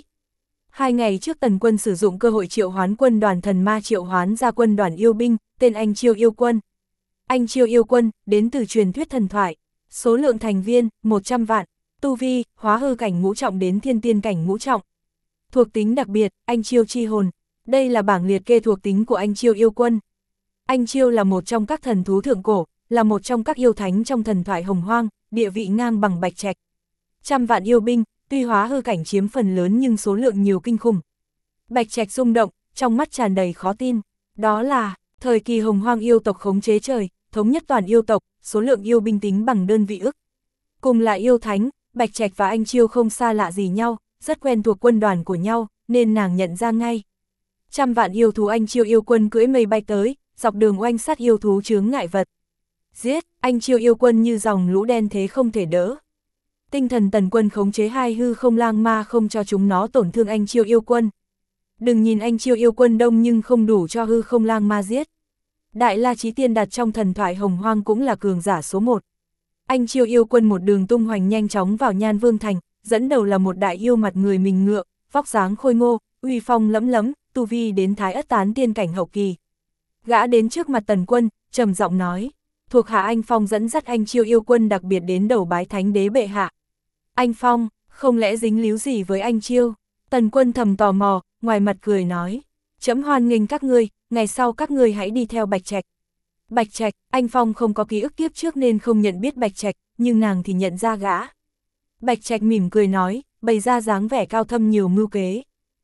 [SPEAKER 1] 2 ngày trước Tần Quân sử dụng cơ hội triệu hoán quân đoàn thần ma triệu hoán ra quân đoàn yêu binh, tên Anh Chiêu Yêu Quân. Anh Chiêu Yêu Quân, đến từ truyền thuyết thần thoại. Số lượng thành viên, 100 vạn. Tu vi, hóa hư cảnh ngũ trọng đến thiên tiên cảnh ngũ trọng. Thuộc tính đặc biệt, Anh Chiêu chi hồn. Đây là bảng liệt kê thuộc tính của Anh Chiêu Yêu Quân. Anh Chiêu là một trong các thần thú thượng cổ, là một trong các yêu thánh trong thần thoại Hồng Hoang, địa vị ngang bằng Bạch Trạch. 100 vạn yêu binh, tuy hóa hư cảnh chiếm phần lớn nhưng số lượng nhiều kinh khủng. Bạch Trạch rung động, trong mắt tràn đầy khó tin. Đó là, thời kỳ Hồng Hoang yêu tộc khống chế trời, thống nhất toàn yêu tộc, số lượng yêu binh tính bằng đơn vị ức. Cùng là yêu thánh, Bạch Trạch và Anh Chiêu không xa lạ gì nhau, rất quen thuộc quân đoàn của nhau, nên nàng nhận ra ngay. 100 vạn yêu thú Anh Chiêu Yêu Quân cưỡi mây bay tới, dọc đường oanh sát yêu thú chướng ngại vật. Giết, anh Chiêu yêu quân như dòng lũ đen thế không thể đỡ. Tinh thần Tần Quân khống chế hai hư không lang ma không cho chúng nó tổn thương anh Chiêu yêu quân. Đừng nhìn anh Chiêu yêu quân đông nhưng không đủ cho hư không lang ma giết. Đại La Chí Tiên đặt trong thần thoại Hồng Hoang cũng là cường giả số 1. Anh Chiêu yêu quân một đường tung hoành nhanh chóng vào Nhan Vương Thành, dẫn đầu là một đại yêu mặt người mình ngựa, vóc dáng khôi ngô, uy phong lẫm lẫm, tu vi đến Thái Ất Tán tiên cảnh hậu kỳ. Gã đến trước mặt Tần Quân, trầm giọng nói, thuộc hạ anh Phong dẫn dắt anh Chiêu yêu quân đặc biệt đến đầu bái Thánh Đế bệ hạ. Anh Phong, không lẽ dính líu gì với anh Chiêu? Tần Quân thầm tò mò, ngoài mặt cười nói, trẫm hoan nghênh các ngươi, ngày sau các ngươi hãy đi theo Bạch Trạch. Bạch Trạch, anh Phong không có ký ức kiếp trước nên không nhận biết Bạch Trạch, nhưng nàng thì nhận ra gã. Bạch Trạch mỉm cười nói, bày ra dáng vẻ cao thâm nhiều mưu kế.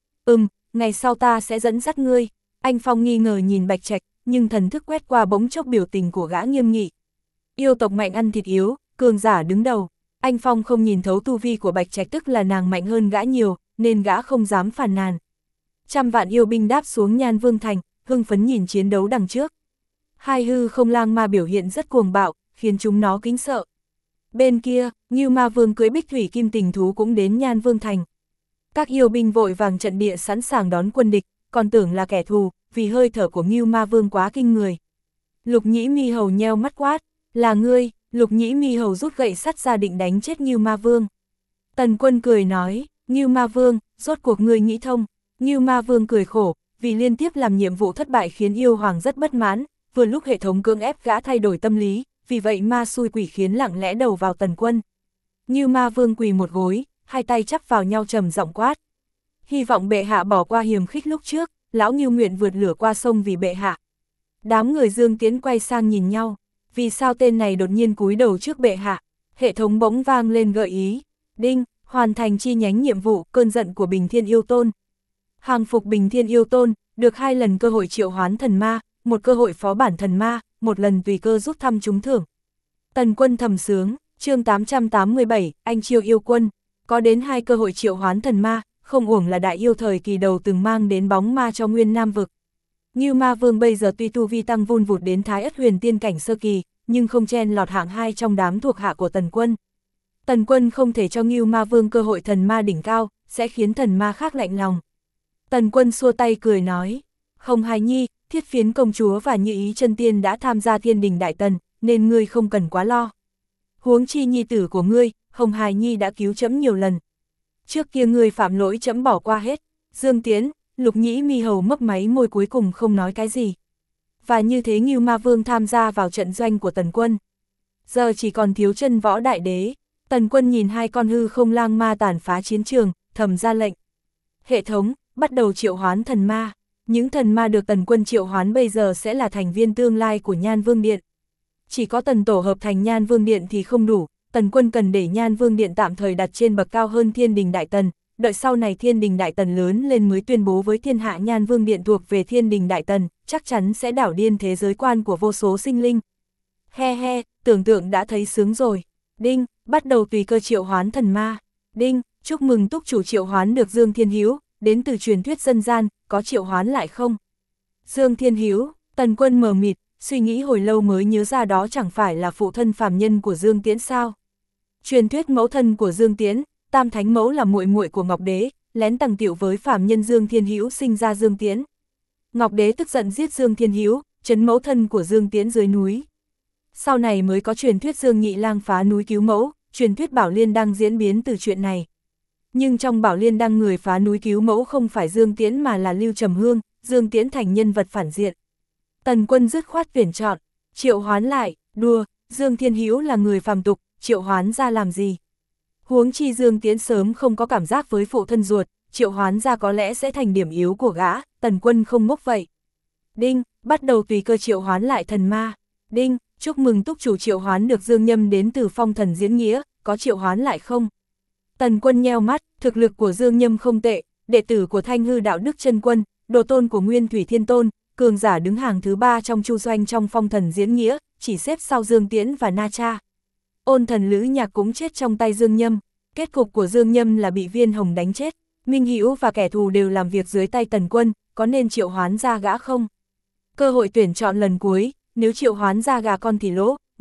[SPEAKER 1] Ngày sau ta sẽ dẫn dắt ngươi. Anh Phong nghi ngờ nhìn Bạch Trạch, nhưng thần thức quét qua bỗng chốc biểu tình của gã nghiêm nghị. Yêu tộc mạnh ăn thịt yếu, cường giả đứng đầu. Anh Phong không nhìn thấu tu vi của Bạch Trạch, tức là nàng mạnh hơn gã nhiều, nên gã không dám phàn nàn. Trăm vạn yêu binh đáp xuống Nhan Vương Thành, hưng phấn nhìn chiến đấu đằng trước. Hai hư không lang ma biểu hiện rất cuồng bạo, khiến chúng nó kính sợ. Bên kia, Ngưu Ma Vương cưỡi Bích Thủy Kim Tình thú cũng đến Nhan Vương Thành. Các yêu binh vội vàng trận địa sẵn sàng đón quân địch, còn tưởng là kẻ thù, vì hơi thở của Ngưu Ma Vương quá kinh người. Lục Nhĩ Mi Hầu nheo mắt quát, là ngươi. Lục Nhĩ Mi Hầu rút gậy sắt ra định đánh chết Ngưu Ma Vương. Tần Quân cười nói, Ngưu Ma Vương, rốt cuộc ngươi nghĩ thông. Ngưu Ma Vương cười khổ, vì liên tiếp làm nhiệm vụ thất bại khiến yêu hoàng rất bất mãn, vừa lúc hệ thống cưỡng ép gã thay đổi tâm lý, vì vậy ma xui quỷ khiến lặng lẽ đầu vào Tần Quân. Ngưu Ma Vương quỳ một gối, hai tay chắp vào nhau trầm giọng quát. Hy vọng bệ hạ bỏ qua hiềm khích lúc trước, lão Ngưu nguyện vượt lửa qua sông vì bệ hạ. Đám người Dương Tiễn quay sang nhìn nhau, vì sao tên này đột nhiên cúi đầu trước bệ hạ? Hệ thống bỗng vang lên gợi ý. Đinh, hoàn thành chi nhánh nhiệm vụ cơn giận của Bình Thiên Yêu Tôn. Hàng phục Bình Thiên Yêu Tôn, được 2 lần cơ hội triệu hoán thần ma, 1 cơ hội phó bản thần ma, 1 lần tùy cơ rút thăm trúng thưởng. Tần Quân thầm sướng, chương 887, anh Chiêu yêu quân, có đến 2 cơ hội triệu hoán thần ma, không uổng là đại yêu thời kỳ đầu từng mang đến bóng ma cho Nguyên Nam vực. Ngưu Ma Vương bây giờ tuy tu vi tăng vun vụt đến Thái Ất Huyền tiên cảnh sơ kỳ, nhưng không chen lọt hạng 2 trong đám thuộc hạ của Tần Quân. Tần Quân không thể cho Ngưu Ma Vương cơ hội thần ma đỉnh cao, sẽ khiến thần ma khác lạnh lòng. Tần Quân xua tay cười nói, Hồng Hài Nhi, Thiết Phiến công chúa và Như Ý chân tiên đã tham gia Thiên Đình Đại Tần, nên ngươi không cần quá lo. Huống chi nhi tử của ngươi, Hồng Hài Nhi đã cứu trẫm nhiều lần. Trước kia ngươi phạm lỗi trẫm bỏ qua hết. Dương Tiễn, Lục Nhĩ Mi Hầu mấp máy môi cuối cùng không nói cái gì. Và như thế Ngưu Ma Vương tham gia vào trận doanh của Tần Quân. Giờ chỉ còn thiếu Chân Võ Đại Đế. Tần Quân nhìn 2 con hư không lang ma tàn phá chiến trường, thầm ra lệnh. Hệ thống, bắt đầu triệu hoán thần ma. Những thần ma được Tần Quân triệu hoán bây giờ sẽ là thành viên tương lai của Nhan Vương Điện. Chỉ có Tần Tổ hợp thành Nhan Vương Điện thì không đủ, Tần Quân cần để Nhan Vương Điện tạm thời đặt trên bậc cao hơn Thiên Đình Đại Tần, đợi sau này Thiên Đình Đại Tần lớn lên mới tuyên bố với thiên hạ Nhan Vương Điện thuộc về Thiên Đình Đại Tần, chắc chắn sẽ đảo điên thế giới quan của vô số sinh linh. He he, tưởng tượng đã thấy sướng rồi. Đinh, bắt đầu tùy cơ triệu hoán thần ma. Đinh, chúc mừng túc chủ triệu hoán được Dương Thiên Hữu, đến từ truyền thuyết dân gian, có triệu hoán lại không? Dương Thiên Hữu, Tần Quân mờ mịt, suy nghĩ hồi lâu mới nhớ ra đó chẳng phải là phụ thân phàm nhân của Dương Tiễn sao? Truyền thuyết mẫu thân của Dương Tiễn, Tam Thánh Mẫu là muội muội của Ngọc Đế, lén tầng tiệu với phàm nhân Dương Thiên Hữu sinh ra Dương Tiễn. Ngọc Đế tức giận giết Dương Thiên Hữu, trấn mẫu thân của Dương Tiễn dưới núi. Sau này mới có truyền thuyết Dương Nhị Lang phá núi cứu mẫu, truyền thuyết Bảo Liên Đăng diễn biến từ chuyện này. Nhưng trong Bảo Liên Đăng người phá núi cứu mẫu không phải Dương Tiễn mà là Lưu Trầm Hương, Dương Tiễn thành nhân vật phản diện. Tần Quân dứt khoát tuyển chọn, triệu hoán lại, đùa, Dương Thiên Hữu là người phàm tục, triệu hoán ra làm gì? Huống chi Dương Tiễn sớm không có cảm giác với phụ thân ruột, triệu hoán ra có lẽ sẽ thành điểm yếu của gã, Tần Quân không ngốc vậy. Đinh, bắt đầu tùy cơ triệu hoán lại thần ma. Đinh, chúc mừng túc chủ triệu hoán được Dương Nhâm đến từ Phong Thần Diễn Nghĩa, có triệu hoán lại không? Tần Quân nheo mắt, thực lực của Dương Nhâm không tệ, đệ tử của Thanh Hư Đạo Đức Chân Quân, đồ tôn của Nguyên Thủy Thiên Tôn, cường giả đứng hàng thứ 3 trong chu doanh trong Phong Thần Diễn Nghĩa, chỉ xếp sau Dương Tiễn và Na Cha. Ôn Thần Lữ Nhạc cũng chết trong tay Dương Nhâm, kết cục của Dương Nhâm là bị Viên Hồng đánh chết, Minh Hữu và kẻ thù đều làm việc dưới tay Tần Quân, có nên triệu hoán ra gã không? Cơ hội tuyển chọn lần cuối, nếu triệu hoán ra gà con thì lỗ,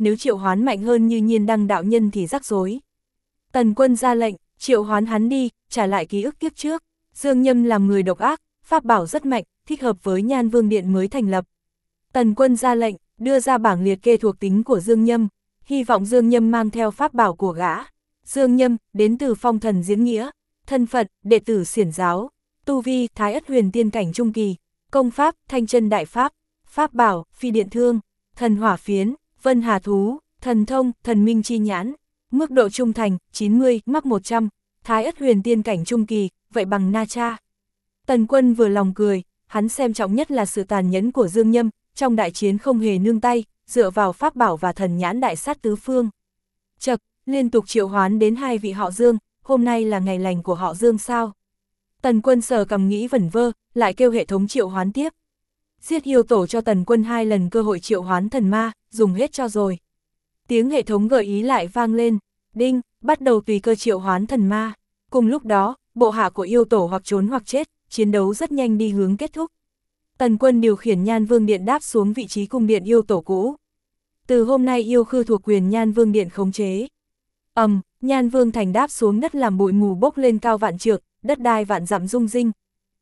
[SPEAKER 1] nếu triệu hoán mạnh hơn như Nhiên Đăng đạo nhân thì rắc rối. Tần Quân ra lệnh, triệu hoán hắn đi, trả lại ký ức kiếp trước. Dương Nhâm làm người độc ác, pháp bảo rất mạnh, thích hợp với Nhan Vương Điện mới thành lập. Tần Quân ra lệnh, đưa ra bảng liệt kê thuộc tính của Dương Nhâm, hy vọng Dương Nhâm mang theo pháp bảo của gã. Dương Nhâm, đến từ Phong Thần Diễn Nghĩa, thân phận, đệ tử Xiển giáo, tu vi, Thái Ất Huyền Tiên cảnh trung kỳ, công pháp, Thanh Chân Đại Pháp, pháp bảo, Phi Điện Thương, thần hỏa phiến, Vân Hà Thú, thần thông, thần minh chi nhãn, mức độ trung thành, 90, mắc 100, Thái Ất Huyền Tiên cảnh trung kỳ, vậy bằng Na Cha. Tần Quân vừa lòng cười, hắn xem trọng nhất là sự tàn nhẫn của Dương Nhâm, trong đại chiến không hề nương tay, dựa vào pháp bảo và thần nhãn đại sát tứ phương. Chậc, liên tục triệu hoán đến 2 vị họ Dương, hôm nay là ngày lành của họ Dương sao? Tần Quân sờ cầm nghĩ vẩn vơ, lại kêu hệ thống triệu hoán tiếp. Giết yêu tổ cho Tần Quân 2 lần cơ hội triệu hoán thần ma, dùng hết cho rồi. Tiếng hệ thống gợi ý lại vang lên, đinh, bắt đầu tùy cơ triệu hoán thần ma. Cùng lúc đó, bộ hạ của yêu tổ hoặc trốn hoặc chết, chiến đấu rất nhanh đi hướng kết thúc. Tần Quân điều khiển Nhan Vương Điện đáp xuống vị trí cung điện yêu tổ cũ. Từ hôm nay yêu khư thuộc quyền Nhan Vương Điện khống chế. Nhan Vương Thành đáp xuống đất làm bụi mù bốc lên cao vạn trượng, đất đai vạn dặm rung rinh.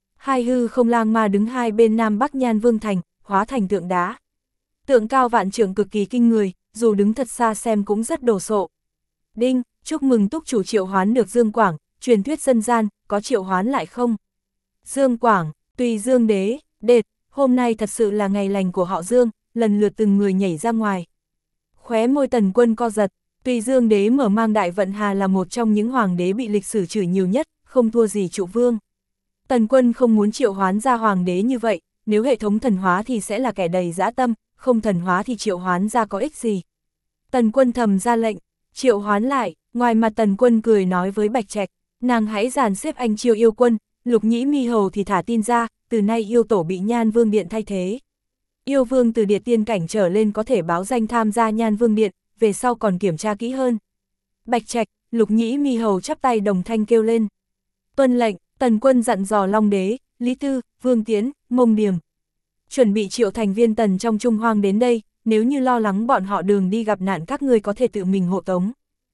[SPEAKER 1] 2 hư không lang ma đứng 2 bên nam bắc Nhan Vương Thành, hóa thành tượng đá. Tượng cao vạn trượng cực kỳ kinh người, dù đứng thật xa xem cũng rất đồ sộ. Đinh, chúc mừng túc chủ triệu hoán được Dương Quảng, truyền thuyết dân gian, có triệu hoán lại không? Dương Quảng, Tùy Dương Đế, Đệt, hôm nay thật sự là ngày lành của họ Dương, lần lượt từng người nhảy ra ngoài. Khóe môi Tần Quân co giật, Tùy Dương Đế mở mang Đại Vận Hà là một trong những hoàng đế bị lịch sử chửi nhiều nhất, không thua gì Trụ Vương. Tần Quân không muốn triệu hoán ra hoàng đế như vậy, nếu hệ thống thần hóa thì sẽ là kẻ đầy dã tâm, không thần hóa thì triệu hoán ra có ích gì. Tần Quân thầm ra lệnh, triệu hoán lại, ngoài mặt Tần Quân cười nói với Bạch Trạch, nàng hãy dàn xếp anh chiêu yêu quân, Lục Nhĩ Mi Hầu thì thả tin ra, từ nay yêu tổ bị Nhan Vương Điện thay thế. Yêu vương từ địa tiên cảnh trở lên có thể báo danh tham gia Nhan Vương Điện, về sau còn kiểm tra kỹ hơn. Bạch Trạch, Lục Nhĩ Mi Hầu chắp tay đồng thanh kêu lên. Tuân lệnh, Tần Quân dặn dò Long Đế, Lý Tư, Vương Tiến, Mông Điềm. Chuẩn bị triệu thành viên Tần trong Trung Hoang đến đây, nếu như lo lắng bọn họ đường đi gặp nạn các ngươi có thể tự mình hộ tống.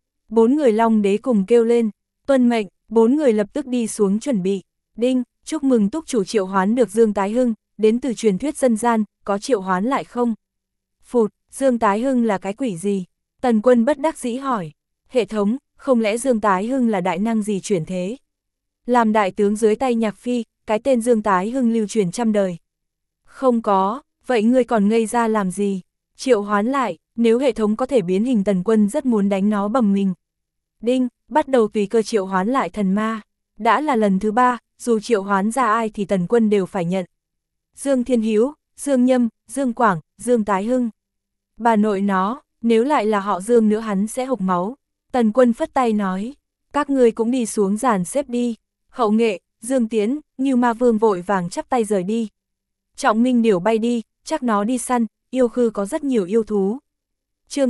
[SPEAKER 1] 4 người Long Đế cùng kêu lên, tuân mệnh, 4 người lập tức đi xuống chuẩn bị. Đinh, chúc mừng túc chủ triệu hoán được Dương Tái Hưng, đến từ truyền thuyết dân gian, có triệu hoán lại không? Phụt, Dương Tái Hưng là cái quỷ gì? Tần Quân bất đắc dĩ hỏi. Hệ thống, không lẽ Dương Tái Hưng là đại năng gì chuyển thế? Làm đại tướng dưới tay Nhạc Phi, cái tên Dương Tái Hưng lưu truyền trăm đời. Không có, vậy ngươi còn ngây ra làm gì? Triệu hoán lại, nếu hệ thống có thể biến hình Tần Quân rất muốn đánh nó bầm mình. Đinh, bắt đầu tùy cơ triệu hoán lại thần ma. Đã là lần thứ 3, dù triệu hoán ra ai thì Tần Quân đều phải nhận. Dương Thiên Hiếu, Dương Nhâm, Dương Quảng, Dương Tái Hưng. Bà nội nó, nếu lại là họ Dương nữa hắn sẽ hộc máu. Tần Quân phất tay nói, các ngươi cũng đi xuống dàn xếp đi. Hậu Nghệ, Dương Tiến, Ngưu Ma Vương vội vàng chắp tay rời đi. Trọng Minh Điểu bay đi, chắc nó đi săn, yêu khư có rất nhiều yêu thú. Chương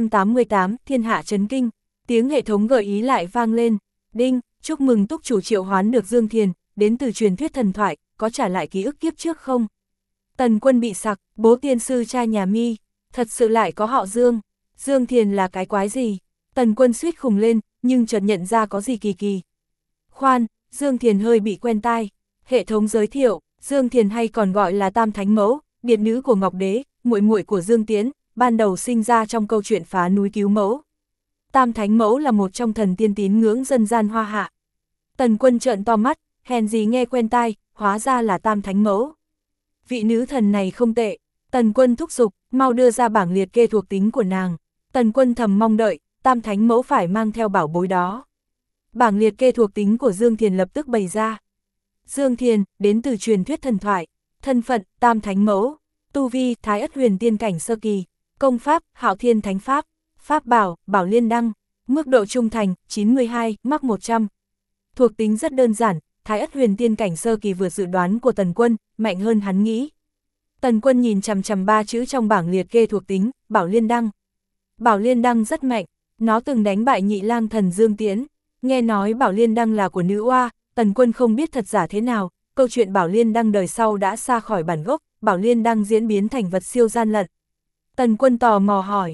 [SPEAKER 1] 888, Thiên Hạ Chấn Kinh, tiếng hệ thống gợi ý lại vang lên. Đinh, chúc mừng túc chủ triệu hoán được Dương Thiền, đến từ truyền thuyết thần thoại, có trả lại ký ức kiếp trước không? Tần Quân bị sặc, bố tiên sư cha nhà Mi, thật sự lại có họ Dương. Dương Thiền là cái quái gì? Tần Quân suýt khùng lên, nhưng chợt nhận ra có gì kỳ kỳ. Khoan, Dương Thiền hơi bị quen tai. Hệ thống giới thiệu, Dương Thiền hay còn gọi là Tam Thánh Mẫu, điệt nữ của Ngọc Đế, muội muội của Dương Tiến, ban đầu sinh ra trong câu chuyện phá núi cứu mẫu. Tam Thánh Mẫu là một trong thần tiên tín ngưỡng dân gian Hoa Hạ. Tần Quân trợn to mắt, hèn gì nghe quen tai, hóa ra là Tam Thánh Mẫu. Vị nữ thần này không tệ. Tần Quân thúc giục, mau đưa ra bảng liệt kê thuộc tính của nàng. Tần Quân thầm mong đợi, Tam Thánh Mẫu phải mang theo bảo bối đó. Bảng liệt kê thuộc tính của Dương Thiền lập tức bày ra. Dương Thiền, đến từ truyền thuyết thần thoại, thân phận, Tam Thánh Mẫu, tu vi, Thái Ất Huyền Tiên cảnh sơ kỳ, công pháp, Hạo Thiên Thánh Pháp, pháp bảo, Bảo Liên Đăng, mức độ trung thành, 92, mắc 100. Thuộc tính rất đơn giản, Thái Ất Huyền Tiên cảnh sơ kỳ vượt dự đoán của Tần Quân, mạnh hơn hắn nghĩ. Tần Quân nhìn chằm chằm 3 chữ trong bảng liệt kê thuộc tính, Bảo Liên Đăng. Bảo Liên Đăng rất mạnh, nó từng đánh bại Nhị Lang Thần Dương Tiến. Nghe nói Bảo Liên Đăng là của nữ oa, Tần Quân không biết thật giả thế nào, câu chuyện Bảo Liên Đăng đời sau đã xa khỏi bản gốc, Bảo Liên Đăng diễn biến thành vật siêu gian lận. Tần Quân tò mò hỏi,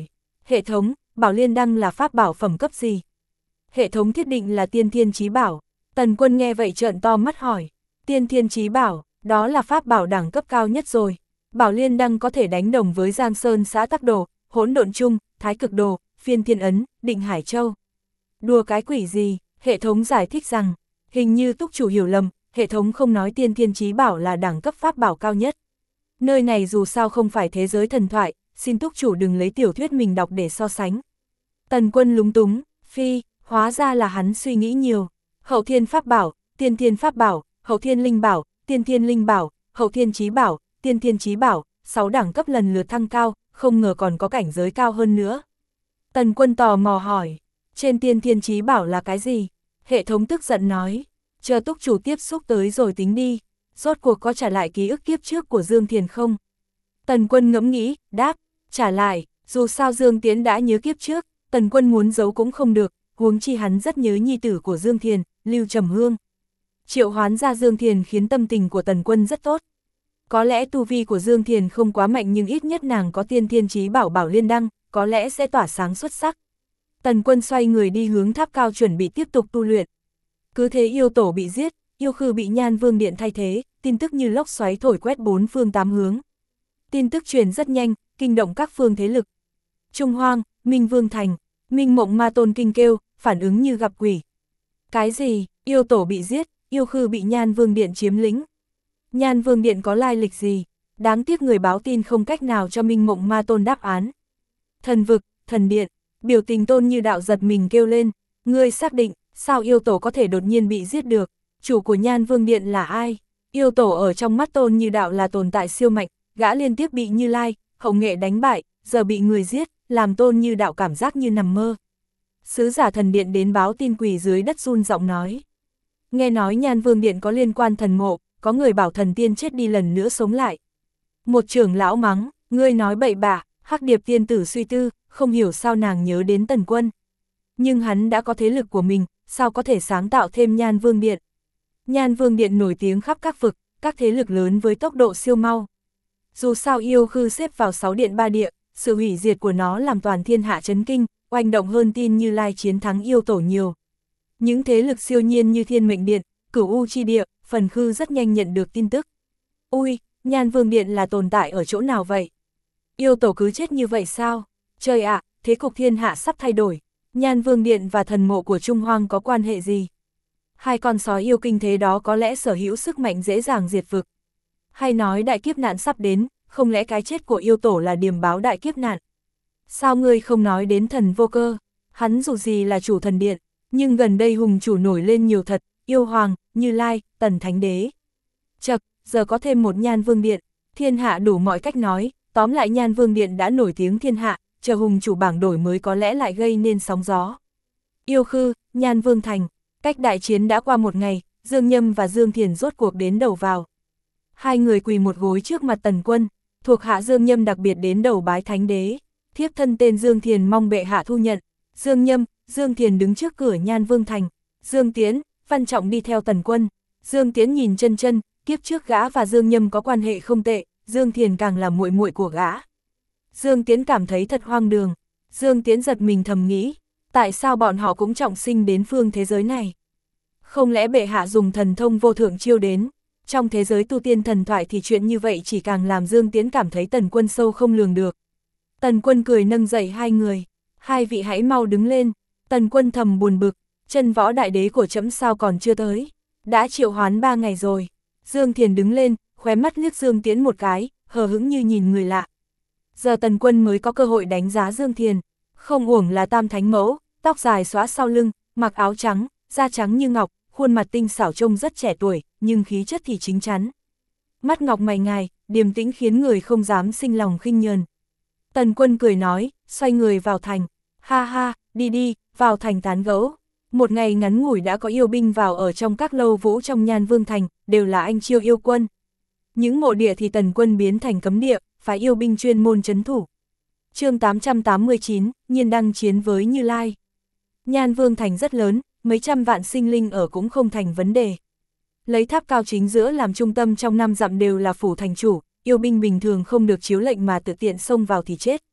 [SPEAKER 1] Hệ thống, Bảo Liên Đăng là pháp bảo phẩm cấp gì? Hệ thống thiết định là tiên thiên chí bảo. Tần Quân nghe vậy trợn to mắt hỏi. Tiên thiên chí bảo, đó là pháp bảo đẳng cấp cao nhất rồi. Bảo Liên Đăng có thể đánh đồng với Giang Sơn Xã Tắc Đồ, Hỗn Độn Trung, Thái Cực Đồ, Phiên Thiên Ấn, Định Hải Châu. Đùa cái quỷ gì? Hệ thống giải thích rằng, hình như túc chủ hiểu lầm, hệ thống không nói tiên thiên chí bảo là đẳng cấp pháp bảo cao nhất. Nơi này dù sao không phải thế giới thần thoại, xin túc chủ đừng lấy tiểu thuyết mình đọc để so sánh. Tần Quân lúng túng, phi, hóa ra là hắn suy nghĩ nhiều. Hậu thiên pháp bảo, tiên thiên pháp bảo, hậu thiên linh bảo, tiên thiên linh bảo, hậu thiên chí bảo, tiên thiên chí bảo, 6 đẳng cấp lần lượt thăng cao, không ngờ còn có cảnh giới cao hơn nữa. Tần Quân tò mò hỏi, trên tiên thiên chí bảo là cái gì? Hệ thống tức giận nói, chờ túc chủ tiếp xúc tới rồi tính đi, rốt cuộc có trả lại ký ức kiếp trước của Dương Thiền không? Tần Quân ngẫm nghĩ, đáp, trả lại, dù sao Dương Tiến đã nhớ kiếp trước, Tần Quân muốn giấu cũng không được, huống chi hắn rất nhớ nhi tử của Dương Thiền, Lưu Trầm Hương. Triệu hoán ra Dương Thiền khiến tâm tình của Tần Quân rất tốt. Có lẽ tu vi của Dương Thiền không quá mạnh nhưng ít nhất nàng có tiên thiên chí bảo Bảo Liên Đăng, có lẽ sẽ tỏa sáng xuất sắc. Tần Quân xoay người đi hướng tháp cao chuẩn bị tiếp tục tu luyện. Cứ thế yêu tổ bị giết, yêu khư bị Nhan Vương Điện thay thế, tin tức như lốc xoáy thổi quét 4 phương 8 hướng. Tin tức truyền rất nhanh, kinh động các phương thế lực. Trung Hoang, Minh Vương Thành, Minh Mộng Ma Tôn kinh kêu, phản ứng như gặp quỷ. Cái gì, yêu tổ bị giết, yêu khư bị Nhan Vương Điện chiếm lĩnh. Nhan Vương Điện có lai lịch gì? Đáng tiếc người báo tin không cách nào cho Minh Mộng Ma Tôn đáp án. Thần vực, thần điện, biểu tình Tôn Như Đạo giật mình kêu lên, ngươi xác định, sao yêu tổ có thể đột nhiên bị giết được? Chủ của Nhan Vương Điện là ai? Yêu tổ ở trong mắt Tôn Như Đạo là tồn tại siêu mạnh, gã liên tiếp bị Như Lai, Hậu Nghệ đánh bại, giờ bị người giết, làm Tôn Như Đạo cảm giác như nằm mơ. Sứ giả thần điện đến báo tin quỳ dưới đất run giọng nói. Nghe nói Nhan Vương Điện có liên quan thần mộ, có người bảo thần tiên chết đi lần nữa sống lại. Một trưởng lão mắng, ngươi nói bậy bạ, Hắc Điệp tiên tử suy tư, không hiểu sao nàng nhớ đến Tần Quân. Nhưng hắn đã có thế lực của mình, sao có thể sáng tạo thêm Nhan Vương Điện. Nhan Vương Điện nổi tiếng khắp các vực, các thế lực lớn với tốc độ siêu mau. Dù sao yêu khư xếp vào 6 điện 3 địa, sự hủy diệt của nó làm toàn thiên hạ chấn kinh, oanh động hơn tin Như Lai chiến thắng yêu tổ nhiều. Những thế lực siêu nhiên như Thiên Mệnh Điện, Cửu U Chi Địa, Phần Khư rất nhanh nhận được tin tức. Ui, Nhan Vương Điện là tồn tại ở chỗ nào vậy? Yêu tổ cứ chết như vậy sao? Trời ạ, thế cục thiên hạ sắp thay đổi. Nhan Vương Điện và thần mộ của Trung Hoang có quan hệ gì? Hai con sói yêu kinh thế đó có lẽ sở hữu sức mạnh dễ dàng diệt vực. Hay nói đại kiếp nạn sắp đến, không lẽ cái chết của yêu tổ là điềm báo đại kiếp nạn? Sao ngươi không nói đến thần vô cơ? Hắn dù gì là chủ thần điện, nhưng gần đây hùng chủ nổi lên nhiều thật, yêu hoàng, Như Lai, Tần Thánh Đế. Chậc, giờ có thêm một Nhan Vương Điện, thiên hạ đủ mọi cách nói, tóm lại Nhan Vương Điện đã nổi tiếng thiên hạ, chờ hùng chủ bảng đổi mới có lẽ lại gây nên sóng gió. Yêu khư, Nhan Vương Thành, cách đại chiến đã qua một ngày, Dương Nhâm và Dương Thiền rốt cuộc đến đầu vào. Hai người quỳ một gối trước mặt Tần Quân, thuộc hạ Dương Nhâm đặc biệt đến đầu bái Thánh Đế, thiếp thân tên Dương Thiền mong bệ hạ thu nhận. Dương Nhâm, Dương Thiền đứng trước cửa Nhan Vương Thành, Dương Tiến, Văn Trọng đi theo Tần Quân. Dương Tiến nhìn chân chân, kiếp trước gã và Dương Nhâm có quan hệ không tệ, Dương Thiền càng là muội muội của gã. Dương Tiến cảm thấy thật hoang đường, Dương Tiến giật mình thầm nghĩ, tại sao bọn họ cũng trọng sinh đến phương thế giới này? Không lẽ bệ hạ dùng thần thông vô thượng chiêu đến? Trong thế giới tu tiên thần thoại thì chuyện như vậy chỉ càng làm Dương Tiến cảm thấy Tần Quân sâu không lường được. Tần Quân cười nâng dậy hai người, hai vị hãy mau đứng lên. Tần Quân thầm buồn bực, chân võ đại đế của trẫm sao còn chưa tới, đã triệu hoán 3 ngày rồi. Dương Thiền đứng lên, khóe mắt liếc Dương Tiến một cái, hờ hững như nhìn người lạ. Giờ Tần Quân mới có cơ hội đánh giá Dương Thiền, không uổng là tam thánh mẫu, tóc dài xóa sau lưng, mặc áo trắng, da trắng như ngọc, khuôn mặt tinh xảo trông rất trẻ tuổi, nhưng khí chất thì chính chắn. Mắt ngọc mày ngài, điềm tĩnh khiến người không dám sinh lòng khinh nhờn. Tần Quân cười nói, xoay người vào thành, ha ha, đi đi, vào thành tán gẫu. Một ngày ngắn ngủi đã có yêu binh vào ở trong các lâu vũ trong Nhan Vương Thành, đều là anh chiêu yêu quân. Những mộ địa thì Tần Quân biến thành cấm địa, phái yêu binh chuyên môn trấn thủ. Chương 889, Nhiên Đăng chiến với Như Lai. Nhan Vương Thành rất lớn, mấy trăm vạn sinh linh ở cũng không thành vấn đề. Lấy tháp cao chính giữa làm trung tâm trong 5 dặm đều là phủ thành chủ, yêu binh bình thường không được chiếu lệnh mà tự tiện xông vào thì chết.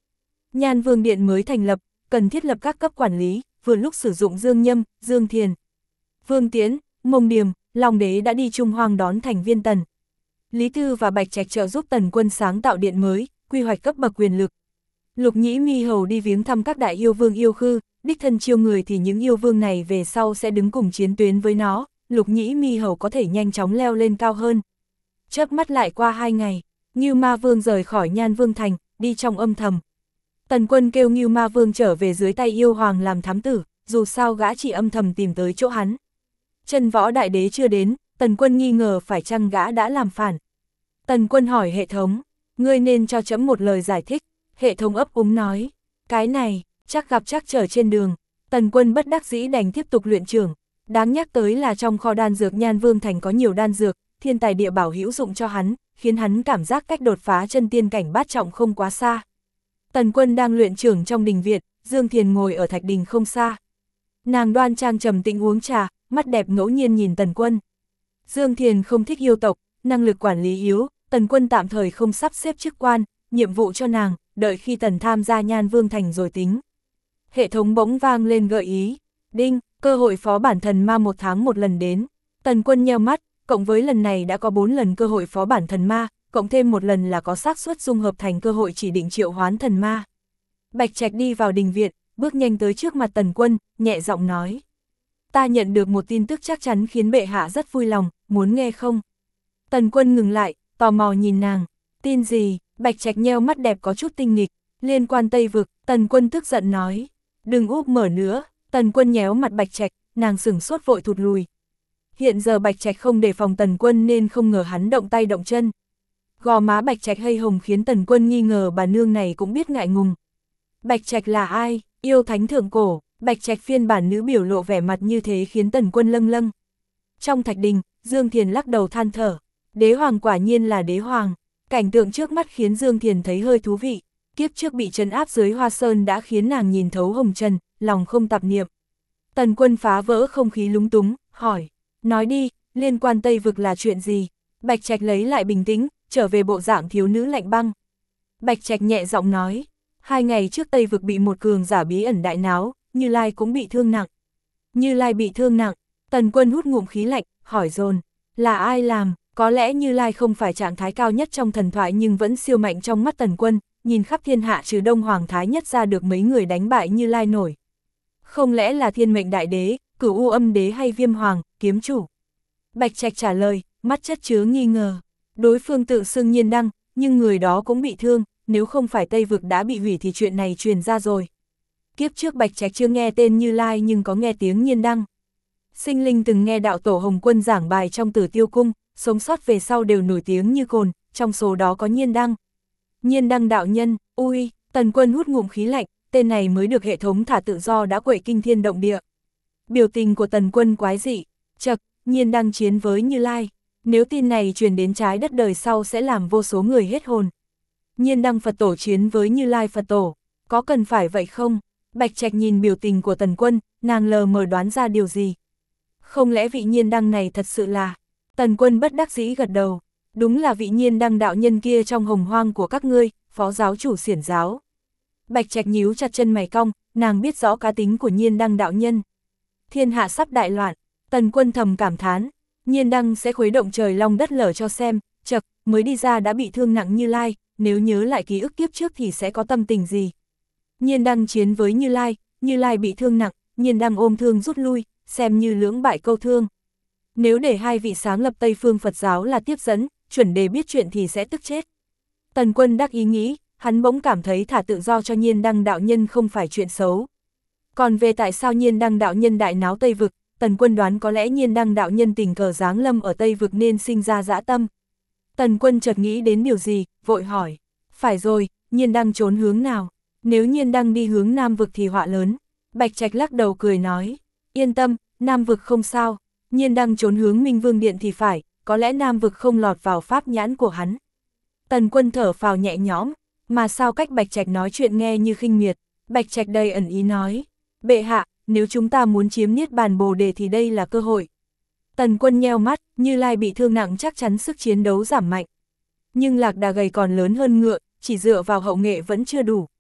[SPEAKER 1] Nhan Vương Điện mới thành lập, cần thiết lập các cấp quản lý, vừa lúc sử dụng Dương Nhâm, Dương Thiền, Vương Tiễn, Mông Điềm, Long Đế đã đi Trung Hoang đón thành viên Tần. Lý Tư và Bạch Trạch trợ giúp Tần Quân sáng tạo điện mới, quy hoạch cấp bậc quyền lực. Lục Nhĩ Mi Hầu đi viếng thăm các đại yêu vương yêu khư, đích thân chiêu người thì những yêu vương này về sau sẽ đứng cùng chiến tuyến với nó, Lục Nhĩ Mi Hầu có thể nhanh chóng leo lên cao hơn. Chớp mắt lại qua 2 ngày, Ngưu Ma Vương rời khỏi Nhan Vương Thành, đi trong âm thầm. Tần Quân kêu Ngưu Ma Vương trở về dưới tay yêu hoàng làm thám tử, dù sao gã chỉ âm thầm tìm tới chỗ hắn. Chân Võ Đại Đế chưa đến, Tần Quân nghi ngờ phải chăng gã đã làm phản. Tần Quân hỏi hệ thống, ngươi nên cho chấm một lời giải thích. Hệ thống ấp úng nói, cái này, chắc gặp trắc trở trên đường. Tần Quân bất đắc dĩ đành tiếp tục luyện trưởng. Đáng nhắc tới là trong kho đan dược Nhan Vương Thành có nhiều đan dược, thiên tài địa bảo hữu dụng cho hắn, khiến hắn cảm giác cách đột phá chân tiên cảnh bát trọng không quá xa. Tần Quân đang luyện trưởng trong đình viện, Dương Thiền ngồi ở thạch đình không xa. Nàng đoan trang trầm tĩnh uống trà, mắt đẹp ngẫu nhiên nhìn Tần Quân. Dương Thiền không thích yêu tộc, năng lực quản lý yếu, Tần Quân tạm thời không sắp xếp chức quan, nhiệm vụ cho nàng, đợi khi Tần tham gia Nhan Vương Thành rồi tính. Hệ thống bỗng vang lên gợi ý, đinh, cơ hội phó bản thần ma 1 tháng 1 lần đến. Tần Quân nheo mắt, cộng với lần này đã có 4 lần cơ hội phó bản thần ma, cộng thêm 1 lần là có xác suất dung hợp thành cơ hội chỉ định triệu hoán thần ma. Bạch Trạch đi vào đình viện, bước nhanh tới trước mặt Tần Quân, nhẹ giọng nói. Ta nhận được một tin tức chắc chắn khiến bệ hạ rất vui lòng, muốn nghe không? Tần Quân ngừng lại, tò mò nhìn nàng. Tin gì? Bạch Trạch nheo mắt đẹp có chút tinh nghịch, liên quan Tây Vực. Tần Quân tức giận nói. Đừng úp mở nữa. Tần Quân nhéo mặt Bạch Trạch, nàng sửng sốt vội thụt lùi. Hiện giờ Bạch Trạch không đề phòng Tần Quân nên không ngờ hắn động tay động chân. Gò má Bạch Trạch hơi hồng khiến Tần Quân nghi ngờ bà nương này cũng biết ngại ngùng. Bạch Trạch là ai? Yêu thánh thượng cổ. Bạch Trạch phiên bản nữ biểu lộ vẻ mặt như thế khiến Tần Quân lâng lâng. Trong thạch đình, Dương Thiền lắc đầu than thở. Đế hoàng quả nhiên là đế hoàng. Cảnh tượng trước mắt khiến Dương Thiền thấy hơi thú vị. Kiếp trước bị trấn áp dưới Hoa Sơn đã khiến nàng nhìn thấu hồng trần, lòng không tạp niệm. Tần Quân phá vỡ không khí lúng túng, hỏi. Nói đi, liên quan Tây Vực là chuyện gì? Bạch Trạch lấy lại bình tĩnh, trở về bộ dạng thiếu nữ lạnh băng. Bạch Trạch nhẹ giọng nói. 2 ngày trước Tây Vực bị một cường giả bí ẩn đại náo, Như Lai cũng bị thương nặng. Như Lai bị thương nặng, Tần Quân hút ngụm khí lạnh, hỏi dồn. Là ai làm? Có lẽ Như Lai không phải trạng thái cao nhất trong thần thoại nhưng vẫn siêu mạnh trong mắt Tần Quân, nhìn khắp thiên hạ trừ Đông Hoàng Thái Nhất ra được mấy người đánh bại Như Lai nổi. Không lẽ là Thiên Mệnh Đại Đế, Cửu U Âm Đế hay Viêm Hoàng, kiếm chủ? Bạch Trạch trả lời, mắt chất chứa nghi ngờ. Đối phương tự xưng Nhiên Đăng, nhưng người đó cũng bị thương, nếu không phải Tây Vực đã bị hủy thì chuyện này truyền ra rồi. Kiếp trước Bạch Trạch chưa nghe tên Như Lai nhưng có nghe tiếng Nhiên Đăng. Sinh linh từng nghe đạo tổ Hồng Quân giảng bài trong Tử Tiêu Cung, sống sót về sau đều nổi tiếng như cồn, trong số đó có Nhiên Đăng. Nhiên Đăng đạo nhân, ui, Tần Quân hút ngụm khí lạnh, tên này mới được hệ thống thả tự do đã quậy kinh thiên động địa. Biểu tình của Tần Quân quái dị, chậc, Nhiên Đăng chiến với Như Lai, nếu tin này truyền đến trái đất đời sau sẽ làm vô số người hết hồn. Nhiên Đăng Phật tổ chiến với Như Lai Phật tổ, có cần phải vậy không? Bạch Trạch nhìn biểu tình của Tần Quân, nàng lờ mờ đoán ra điều gì. Không lẽ vị Nhiên Đăng này thật sự là... Tần Quân bất đắc dĩ gật đầu, đúng là vị Nhiên Đăng đạo nhân kia trong hồng hoang của các ngươi, phó giáo chủ xiển giáo. Bạch Trạch nhíu chặt chân mày cong, nàng biết rõ cá tính của Nhiên Đăng đạo nhân. Thiên hạ sắp đại loạn, Tần Quân thầm cảm thán, Nhiên Đăng sẽ khuấy động trời long đất lở cho xem, chậc, mới đi ra đã bị thương nặng Như Lai, nếu nhớ lại ký ức kiếp trước thì sẽ có tâm tình gì. Nhiên Đăng chiến với Như Lai bị thương nặng, Nhiên Đăng ôm thương rút lui, xem như lưỡng bại câu thương. Nếu để 2 vị sáng lập Tây Phương Phật giáo là tiếp dẫn, chuẩn đề biết chuyện thì sẽ tức chết. Tần Quân đắc ý nghĩ, hắn bỗng cảm thấy thả tự do cho Nhiên Đăng đạo nhân không phải chuyện xấu. Còn về tại sao Nhiên Đăng đạo nhân đại náo Tây Vực, Tần Quân đoán có lẽ Nhiên Đăng đạo nhân tình cờ giáng lâm ở Tây Vực nên sinh ra dã tâm. Tần Quân chợt nghĩ đến điều gì, vội hỏi. Phải rồi, Nhiên Đăng trốn hướng nào? Nếu Nhiên Đăng đi hướng Nam Vực thì họa lớn. Bạch Trạch lắc đầu cười nói. Yên tâm, Nam Vực không sao. Nhiên Đăng trốn hướng Minh Vương Điện thì phải, có lẽ Nam Vực không lọt vào pháp nhãn của hắn. Tần Quân thở phào nhẹ nhõm, mà sao cách Bạch Trạch nói chuyện nghe như khinh miệt. Bạch Trạch đầy ẩn ý nói. Bệ hạ, nếu chúng ta muốn chiếm Niết Bàn Bồ Đề thì đây là cơ hội. Tần Quân nheo mắt, Như Lai bị thương nặng chắc chắn sức chiến đấu giảm mạnh. Nhưng lạc đà gầy còn lớn hơn ngựa, chỉ dựa vào hậu nghệ vẫn chưa đủ.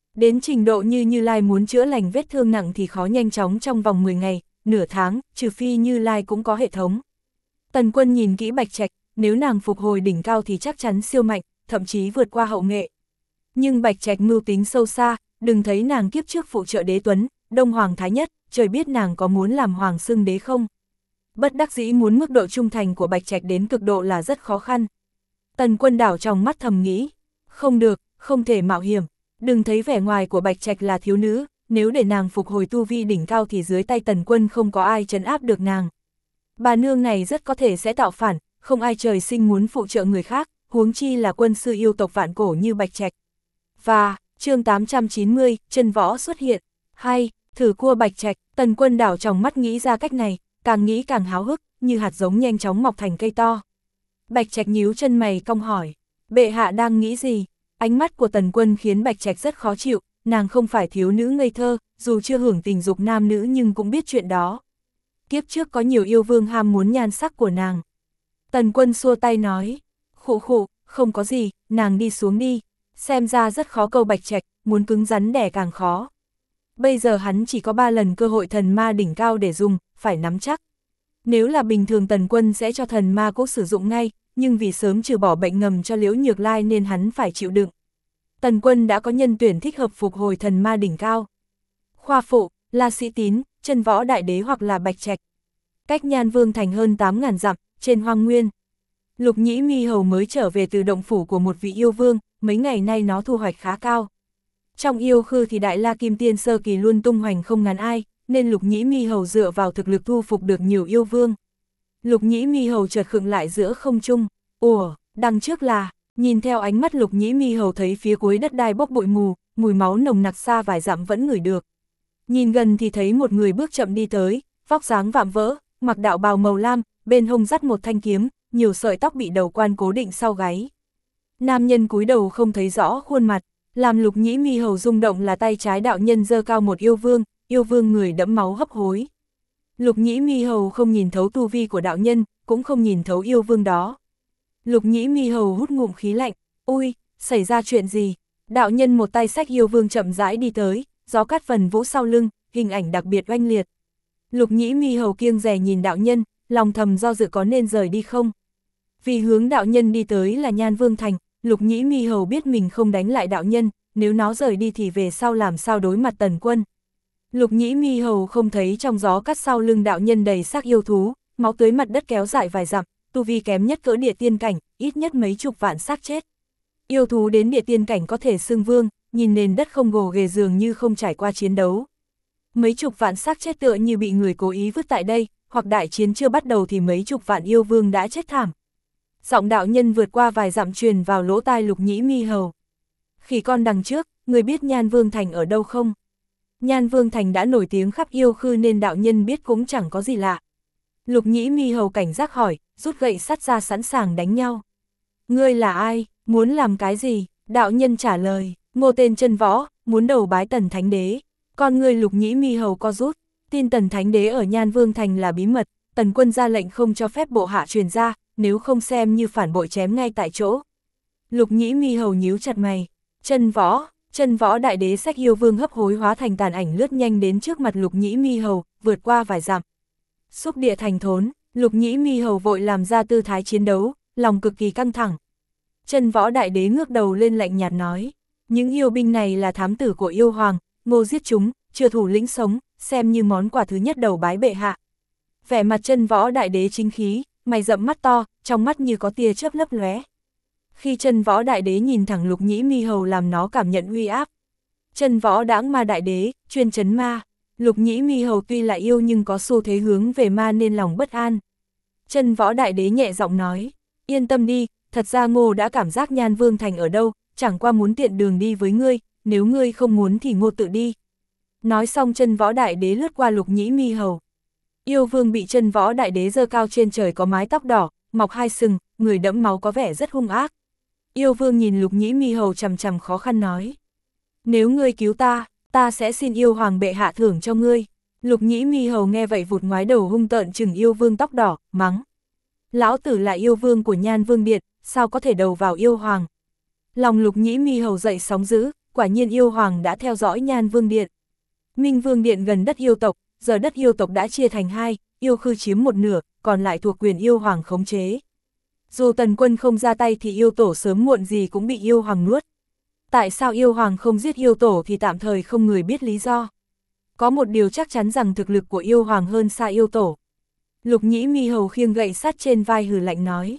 [SPEAKER 1] Đến trình độ như Như Lai muốn chữa lành vết thương nặng thì khó nhanh chóng trong vòng 10 ngày, nửa tháng, trừ phi Như Lai cũng có hệ thống. Tần Quân nhìn kỹ Bạch Trạch, nếu nàng phục hồi đỉnh cao thì chắc chắn siêu mạnh, thậm chí vượt qua hậu nghệ. Nhưng Bạch Trạch mưu tính sâu xa, đừng thấy nàng kiếp trước phụ trợ đế tuấn, Đông Hoàng Thái Nhất, trời biết nàng có muốn làm Hoàng xưng đế không. Bất đắc dĩ muốn mức độ trung thành của Bạch Trạch đến cực độ là rất khó khăn. Tần Quân đảo trong mắt thầm nghĩ, không được, không thể mạo hiểm, đừng thấy vẻ ngoài của Bạch Trạch là thiếu nữ, nếu để nàng phục hồi tu vi đỉnh cao thì dưới tay Tần Quân không có ai trấn áp được nàng. Bà nương này rất có thể sẽ tạo phản, không ai trời sinh muốn phụ trợ người khác, huống chi là quân sư yêu tộc vạn cổ như Bạch Trạch. Và, chương 890, chân võ xuất hiện. Hay, thử cua Bạch Trạch, Tần Quân đảo trong mắt nghĩ ra cách này, càng nghĩ càng háo hức, như hạt giống nhanh chóng mọc thành cây to. Bạch Trạch nhíu chân mày cong hỏi, bệ hạ đang nghĩ gì? Ánh mắt của Tần Quân khiến Bạch Trạch rất khó chịu, nàng không phải thiếu nữ ngây thơ, dù chưa hưởng tình dục nam nữ nhưng cũng biết chuyện đó. Kiếp trước có nhiều yêu vương ham muốn nhan sắc của nàng. Tần Quân xua tay nói, khụ khụ, không có gì, nàng đi xuống đi. Xem ra rất khó câu Bạch Trạch, muốn cứng rắn đẻ càng khó. Bây giờ hắn chỉ có 3 lần cơ hội thần ma đỉnh cao để dùng, phải nắm chắc. Nếu là bình thường Tần Quân sẽ cho thần ma cốt sử dụng ngay, nhưng vì sớm trừ bỏ bệnh ngầm cho Liễu Nhược Lai nên hắn phải chịu đựng. Tần Quân đã có nhân tuyển thích hợp phục hồi thần ma đỉnh cao. Khoa Phụ, La Sĩ Tín, Chân Võ Đại Đế hoặc là Bạch Trạch. Cách Nhan Vương Thành hơn 8.000 dặm, trên hoang nguyên. Lục Nhĩ Mi Hầu mới trở về từ động phủ của một vị yêu vương, mấy ngày nay nó thu hoạch khá cao. Trong yêu khư thì Đại La Kim Tiên sơ kỳ luôn tung hoành không ngắn ai, nên Lục Nhĩ Mi Hầu dựa vào thực lực thu phục được nhiều yêu vương. Lục Nhĩ Mi Hầu chợt khựng lại giữa không trung, ủa, đằng trước là, nhìn theo ánh mắt Lục Nhĩ Mi Hầu thấy phía cuối đất đai bốc bụi mù, mùi máu nồng nặc xa vài dặm vẫn ngửi được. Nhìn gần thì thấy một người bước chậm đi tới, vóc dáng vạm vỡ, mặc đạo bào màu lam, bên hông dắt một thanh kiếm, nhiều sợi tóc bị đầu quan cố định sau gáy. Nam nhân cúi đầu không thấy rõ khuôn mặt, làm Lục Nhĩ Mi Hầu rung động là tay trái đạo nhân giơ cao một yêu vương người đẫm máu hấp hối. Lục Nhĩ Mi Hầu không nhìn thấu tu vi của đạo nhân, cũng không nhìn thấu yêu vương đó. Lục Nhĩ Mi Hầu hút ngụm khí lạnh, ôi, xảy ra chuyện gì? Đạo nhân một tay xách yêu vương chậm rãi đi tới, gió cát phần vũ sau lưng, hình ảnh đặc biệt oanh liệt. Lục Nhĩ Mi Hầu kiêng dè nhìn đạo nhân, lòng thầm do dự có nên rời đi không? Vì hướng đạo nhân đi tới là Nhan Vương Thành, Lục Nhĩ Mi Hầu biết mình không đánh lại đạo nhân, nếu nó rời đi thì về sau làm sao đối mặt Tần Quân. Lục Nhĩ Mi Hầu không thấy trong gió cắt sau lưng đạo nhân đầy xác yêu thú, máu tưới mặt đất kéo dài vài dặm, tu vi kém nhất cỡ địa tiên cảnh, ít nhất mấy chục vạn xác chết. Yêu thú đến địa tiên cảnh có thể xưng vương, nhìn nền đất không gồ ghề dường như không trải qua chiến đấu. Mấy chục vạn xác chết tựa như bị người cố ý vứt tại đây, hoặc đại chiến chưa bắt đầu thì mấy chục vạn yêu vương đã chết thảm. Giọng đạo nhân vượt qua vài dặm truyền vào lỗ tai Lục Nhĩ Mi Hầu. Khỉ con đằng trước, người biết Nhan Vương Thành ở đâu không? Nhan Vương Thành đã nổi tiếng khắp yêu khư nên đạo nhân biết cũng chẳng có gì lạ. Lục Nhĩ Mi Hầu cảnh giác hỏi, rút gậy sắt ra sẵn sàng đánh nhau. Ngươi là ai, muốn làm cái gì? Đạo nhân trả lời, Ngô tên Chân Võ, muốn đầu bái Tần Thánh Đế. Con ngươi Lục Nhĩ Mi Hầu co rút, tin Tần Thánh Đế ở Nhan Vương Thành là bí mật, Tần Quân ra lệnh không cho phép bộ hạ truyền ra, nếu không xem như phản bội chém ngay tại chỗ. Lục Nhĩ Mi Hầu nhíu chặt mày, Chân Võ Đại Đế xách yêu vương hấp hối hóa thành tàn ảnh lướt nhanh đến trước mặt Lục Nhĩ Mi Hầu, vượt qua vài dặm. Xúc địa thành thốn, Lục Nhĩ Mi Hầu vội làm ra tư thái chiến đấu, lòng cực kỳ căng thẳng. Chân Võ Đại Đế ngước đầu lên lạnh nhạt nói, những yêu binh này là thám tử của yêu hoàng, Ngô giết chúng, chưa thủ lĩnh sống, xem như món quà thứ nhất đầu bái bệ hạ. Vẻ mặt Chân Võ Đại Đế chính khí, mày rậm mắt to, trong mắt như có tia chớp lấp lóe. Khi Chân Võ Đại Đế nhìn thẳng Lục Nhĩ Mi Hầu làm nó cảm nhận uy áp. Chân Võ Đãng Ma Đại Đế, chuyên trấn ma. Lục Nhĩ Mi Hầu tuy là yêu nhưng có xu thế hướng về ma nên lòng bất an. Chân Võ Đại Đế nhẹ giọng nói, yên tâm đi, thật ra Ngô đã cảm giác Nhan Vương Thành ở đâu, chẳng qua muốn tiện đường đi với ngươi, nếu ngươi không muốn thì Ngô tự đi. Nói xong Chân Võ Đại Đế lướt qua Lục Nhĩ Mi Hầu. Yêu vương bị Chân Võ Đại Đế giơ cao trên trời có mái tóc đỏ, mọc hai sừng, người đẫm máu có vẻ rất hung ác. Yêu vương nhìn Lục Nhĩ Mi Hầu chằm chằm khó khăn nói, nếu ngươi cứu ta sẽ xin yêu hoàng bệ hạ thưởng cho ngươi. Lục Nhĩ Mi Hầu nghe vậy vụt ngoái đầu hung tợn chừng yêu vương tóc đỏ, mắng, lão tử là yêu vương của Nhan Vương Điện, sao có thể đầu vào yêu hoàng. Lòng Lục Nhĩ Mi Hầu dậy sóng dữ, quả nhiên yêu hoàng đã theo dõi Nhan Vương Điện. Minh Vương Điện gần đất yêu tộc, giờ đất yêu tộc đã chia thành hai, yêu khư chiếm một nửa, còn lại thuộc quyền yêu hoàng khống chế. Dù Tần Quân không ra tay thì yêu tổ sớm muộn gì cũng bị yêu hoàng nuốt. Tại sao yêu hoàng không giết yêu tổ thì tạm thời không người biết lý do. Có một điều chắc chắn rằng thực lực của yêu hoàng hơn xa yêu tổ. Lục Nhĩ Mi Hầu khiêng gậy sắt trên vai hừ lạnh nói.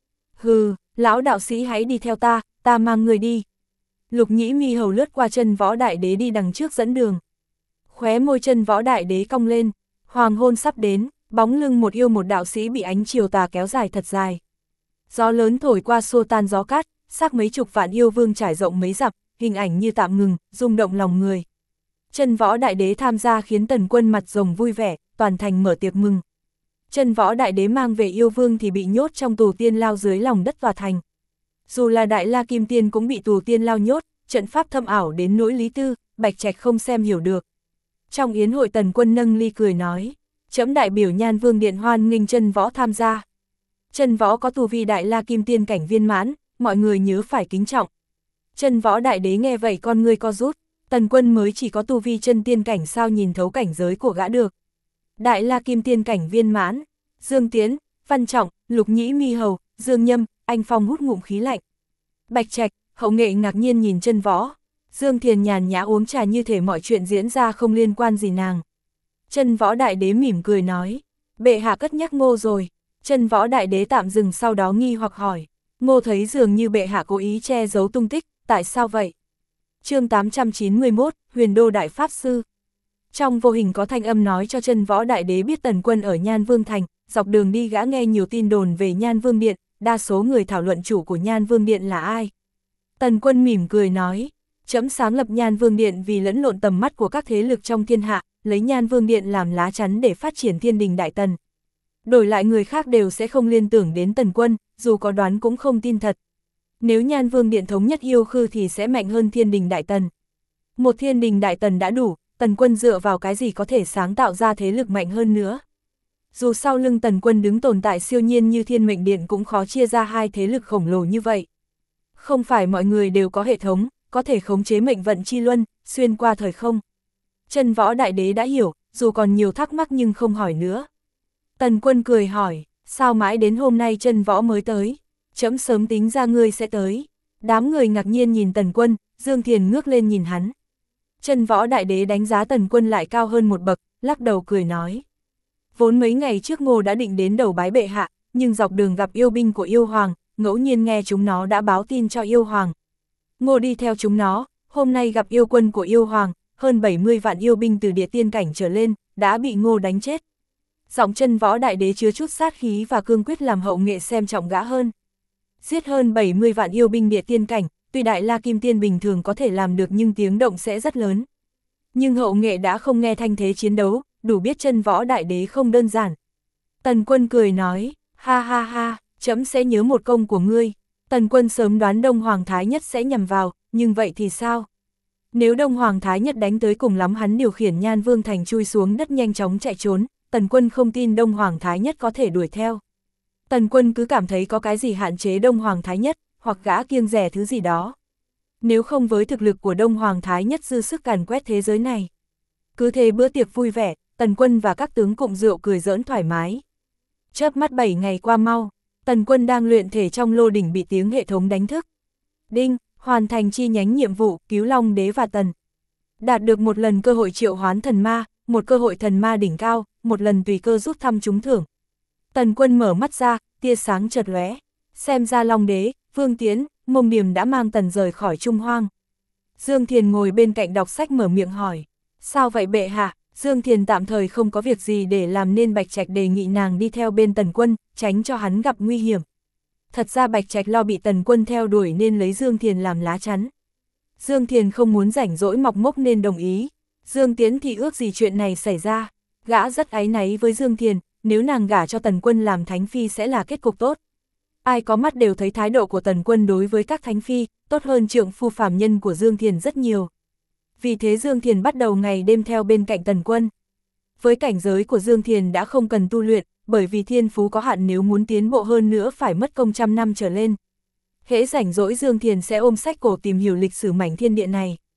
[SPEAKER 1] Hừ, lão đạo sĩ hãy đi theo ta mang người đi. Lục Nhĩ Mi Hầu lướt qua Chân Võ Đại Đế đi đằng trước dẫn đường. Khóe môi Chân Võ Đại Đế cong lên, hoàng hôn sắp đến, bóng lưng một yêu một đạo sĩ bị ánh chiều tà kéo dài thật dài. Gió lớn thổi qua xua tan gió cát, xác mấy chục vạn yêu vương trải rộng mấy dặm, hình ảnh như tạm ngừng, rung động lòng người. Chân Võ Đại Đế tham gia khiến Tần Quân mặt rồng vui vẻ, toàn thành mở tiệc mừng. Chân Võ Đại Đế mang về yêu vương thì bị nhốt trong tù tiên lao dưới lòng đất tòa thành. Dù là Đại La Kim Tiên cũng bị tù tiên lao nhốt, trận pháp thâm ảo đến nỗi Lý Tư, Bạch Trạch không xem hiểu được. Trong yến hội Tần Quân nâng ly cười nói, trẫm đại biểu Nhan Vương Điện hoan nghênh Chân Võ tham gia. Chân Võ có tu vi Đại La Kim Tiên cảnh viên mãn, mọi người nhớ phải kính trọng. Chân Võ Đại Đế nghe vậy con ngươi co rút, Tần Quân mới chỉ có tu vi chân tiên cảnh sao nhìn thấu cảnh giới của gã được. Đại La Kim Tiên cảnh viên mãn, Dương Tiến, Văn Trọng, Lục Nhĩ Mi Hầu, Dương Nhâm, Anh Phong hút ngụm khí lạnh. Bạch Trạch, Hậu Nghệ ngạc nhiên nhìn Chân Võ. Dương Thiền nhàn nhã uống trà như thể mọi chuyện diễn ra không liên quan gì nàng. Chân Võ Đại Đế mỉm cười nói, bệ hạ cất nhắc Ngô rồi. Chân Võ Đại Đế tạm dừng sau đó nghi hoặc hỏi, Ngô thấy dường như bệ hạ cố ý che giấu tung tích, tại sao vậy? Chương 891, Huyền Đô Đại Pháp Sư. Trong vô hình có thanh âm nói cho Chân Võ Đại Đế biết Tần Quân ở Nhan Vương Thành, dọc đường đi gã nghe nhiều tin đồn về Nhan Vương Điện, đa số người thảo luận chủ của Nhan Vương Điện là ai. Tần Quân mỉm cười nói, trẫm sáng lập Nhan Vương Điện vì lẫn lộn tầm mắt của các thế lực trong thiên hạ, lấy Nhan Vương Điện làm lá chắn để phát triển Thiên Đình Đại Tần. Đổi lại người khác đều sẽ không liên tưởng đến Tần Quân, dù có đoán cũng không tin thật. Nếu Nhan Vương Điện thống nhất yêu khư thì sẽ mạnh hơn Thiên Đình Đại Tần. Một Thiên Đình Đại Tần đã đủ, Tần Quân dựa vào cái gì có thể sáng tạo ra thế lực mạnh hơn nữa. Dù sau lưng Tần Quân đứng tồn tại siêu nhiên như Thiên Mệnh Điện cũng khó chia ra hai thế lực khổng lồ như vậy. Không phải mọi người đều có hệ thống, có thể khống chế mệnh vận chi luân, xuyên qua thời không. Chân Võ Đại Đế đã hiểu, dù còn nhiều thắc mắc nhưng không hỏi nữa. Tần Quân cười hỏi, sao mãi đến hôm nay Chân Võ mới tới? Trẫm sớm tính ra ngươi sẽ tới. Đám người ngạc nhiên nhìn Tần Quân, Dương Thiền ngước lên nhìn hắn. Chân Võ Đại Đế đánh giá Tần Quân lại cao hơn một bậc, lắc đầu cười nói. Vốn mấy ngày trước Ngô đã định đến đầu bái bệ hạ, nhưng dọc đường gặp yêu binh của yêu hoàng, ngẫu nhiên nghe chúng nó đã báo tin cho yêu hoàng. Ngô đi theo chúng nó, hôm nay gặp yêu quân của yêu hoàng, hơn 70 vạn yêu binh từ địa tiên cảnh trở lên, đã bị Ngô đánh chết. Giọng Chân Võ Đại Đế chứa chút sát khí và cương quyết làm Hậu Nghệ xem trọng gã hơn. Giết hơn 70 vạn yêu binh địa tiên cảnh, tuy Đại La Kim Tiên bình thường có thể làm được nhưng tiếng động sẽ rất lớn. Nhưng Hậu Nghệ đã không nghe thanh thế chiến đấu, đủ biết Chân Võ Đại Đế không đơn giản. Tần Quân cười nói, ha ha ha, trẫm sẽ nhớ một công của ngươi. Tần Quân sớm đoán Đông Hoàng Thái Nhất sẽ nhằm vào, nhưng vậy thì sao? Nếu Đông Hoàng Thái Nhất đánh tới cùng lắm hắn điều khiển Nhan Vương Thành chui xuống đất nhanh chóng chạy trốn, Tần Quân không tin Đông Hoàng Thái Nhất có thể đuổi theo. Tần Quân cứ cảm thấy có cái gì hạn chế Đông Hoàng Thái Nhất, hoặc gã kiêng dè thứ gì đó. Nếu không với thực lực của Đông Hoàng Thái Nhất dư sức càn quét thế giới này. Cứ thế bữa tiệc vui vẻ, Tần Quân và các tướng cụm rượu cười giỡn thoải mái. Chớp mắt 7 ngày qua mau, Tần Quân đang luyện thể trong lô đỉnh bị tiếng hệ thống đánh thức. Đinh, hoàn thành chi nhánh nhiệm vụ cứu Long Đế và Tần. Đạt được một lần cơ hội triệu hoán thần ma, một cơ hội thần ma đỉnh cao, một lần tùy cơ rút thăm trúng thưởng. Tần Quân mở mắt ra, tia sáng chợt lóe. Xem ra Long Đế, Vương Tiến, Mông Điềm đã mang Tần rời khỏi Trung Hoang. Dương Thiền ngồi bên cạnh đọc sách mở miệng hỏi. Sao vậy bệ hạ? Dương Thiền tạm thời không có việc gì để làm nên Bạch Trạch đề nghị nàng đi theo bên Tần Quân, tránh cho hắn gặp nguy hiểm. Thật ra Bạch Trạch lo bị Tần Quân theo đuổi nên lấy Dương Thiền làm lá chắn. Dương Thiền không muốn rảnh rỗi mọc mốc nên đồng ý. Dương Tiến thì ước gì chuyện này xảy ra. Gã rất áy náy với Dương Thiền, nếu nàng gả cho Tần Quân làm thánh phi sẽ là kết cục tốt. Ai có mắt đều thấy thái độ của Tần Quân đối với các thánh phi, tốt hơn trượng phu phàm nhân của Dương Thiền rất nhiều. Vì thế Dương Thiền bắt đầu ngày đêm theo bên cạnh Tần Quân. Với cảnh giới của Dương Thiền đã không cần tu luyện, bởi vì thiên phú có hạn nếu muốn tiến bộ hơn nữa phải mất công trăm năm trở lên. Hễ rảnh rỗi Dương Thiền sẽ ôm sách cổ tìm hiểu lịch sử mảnh thiên địa này.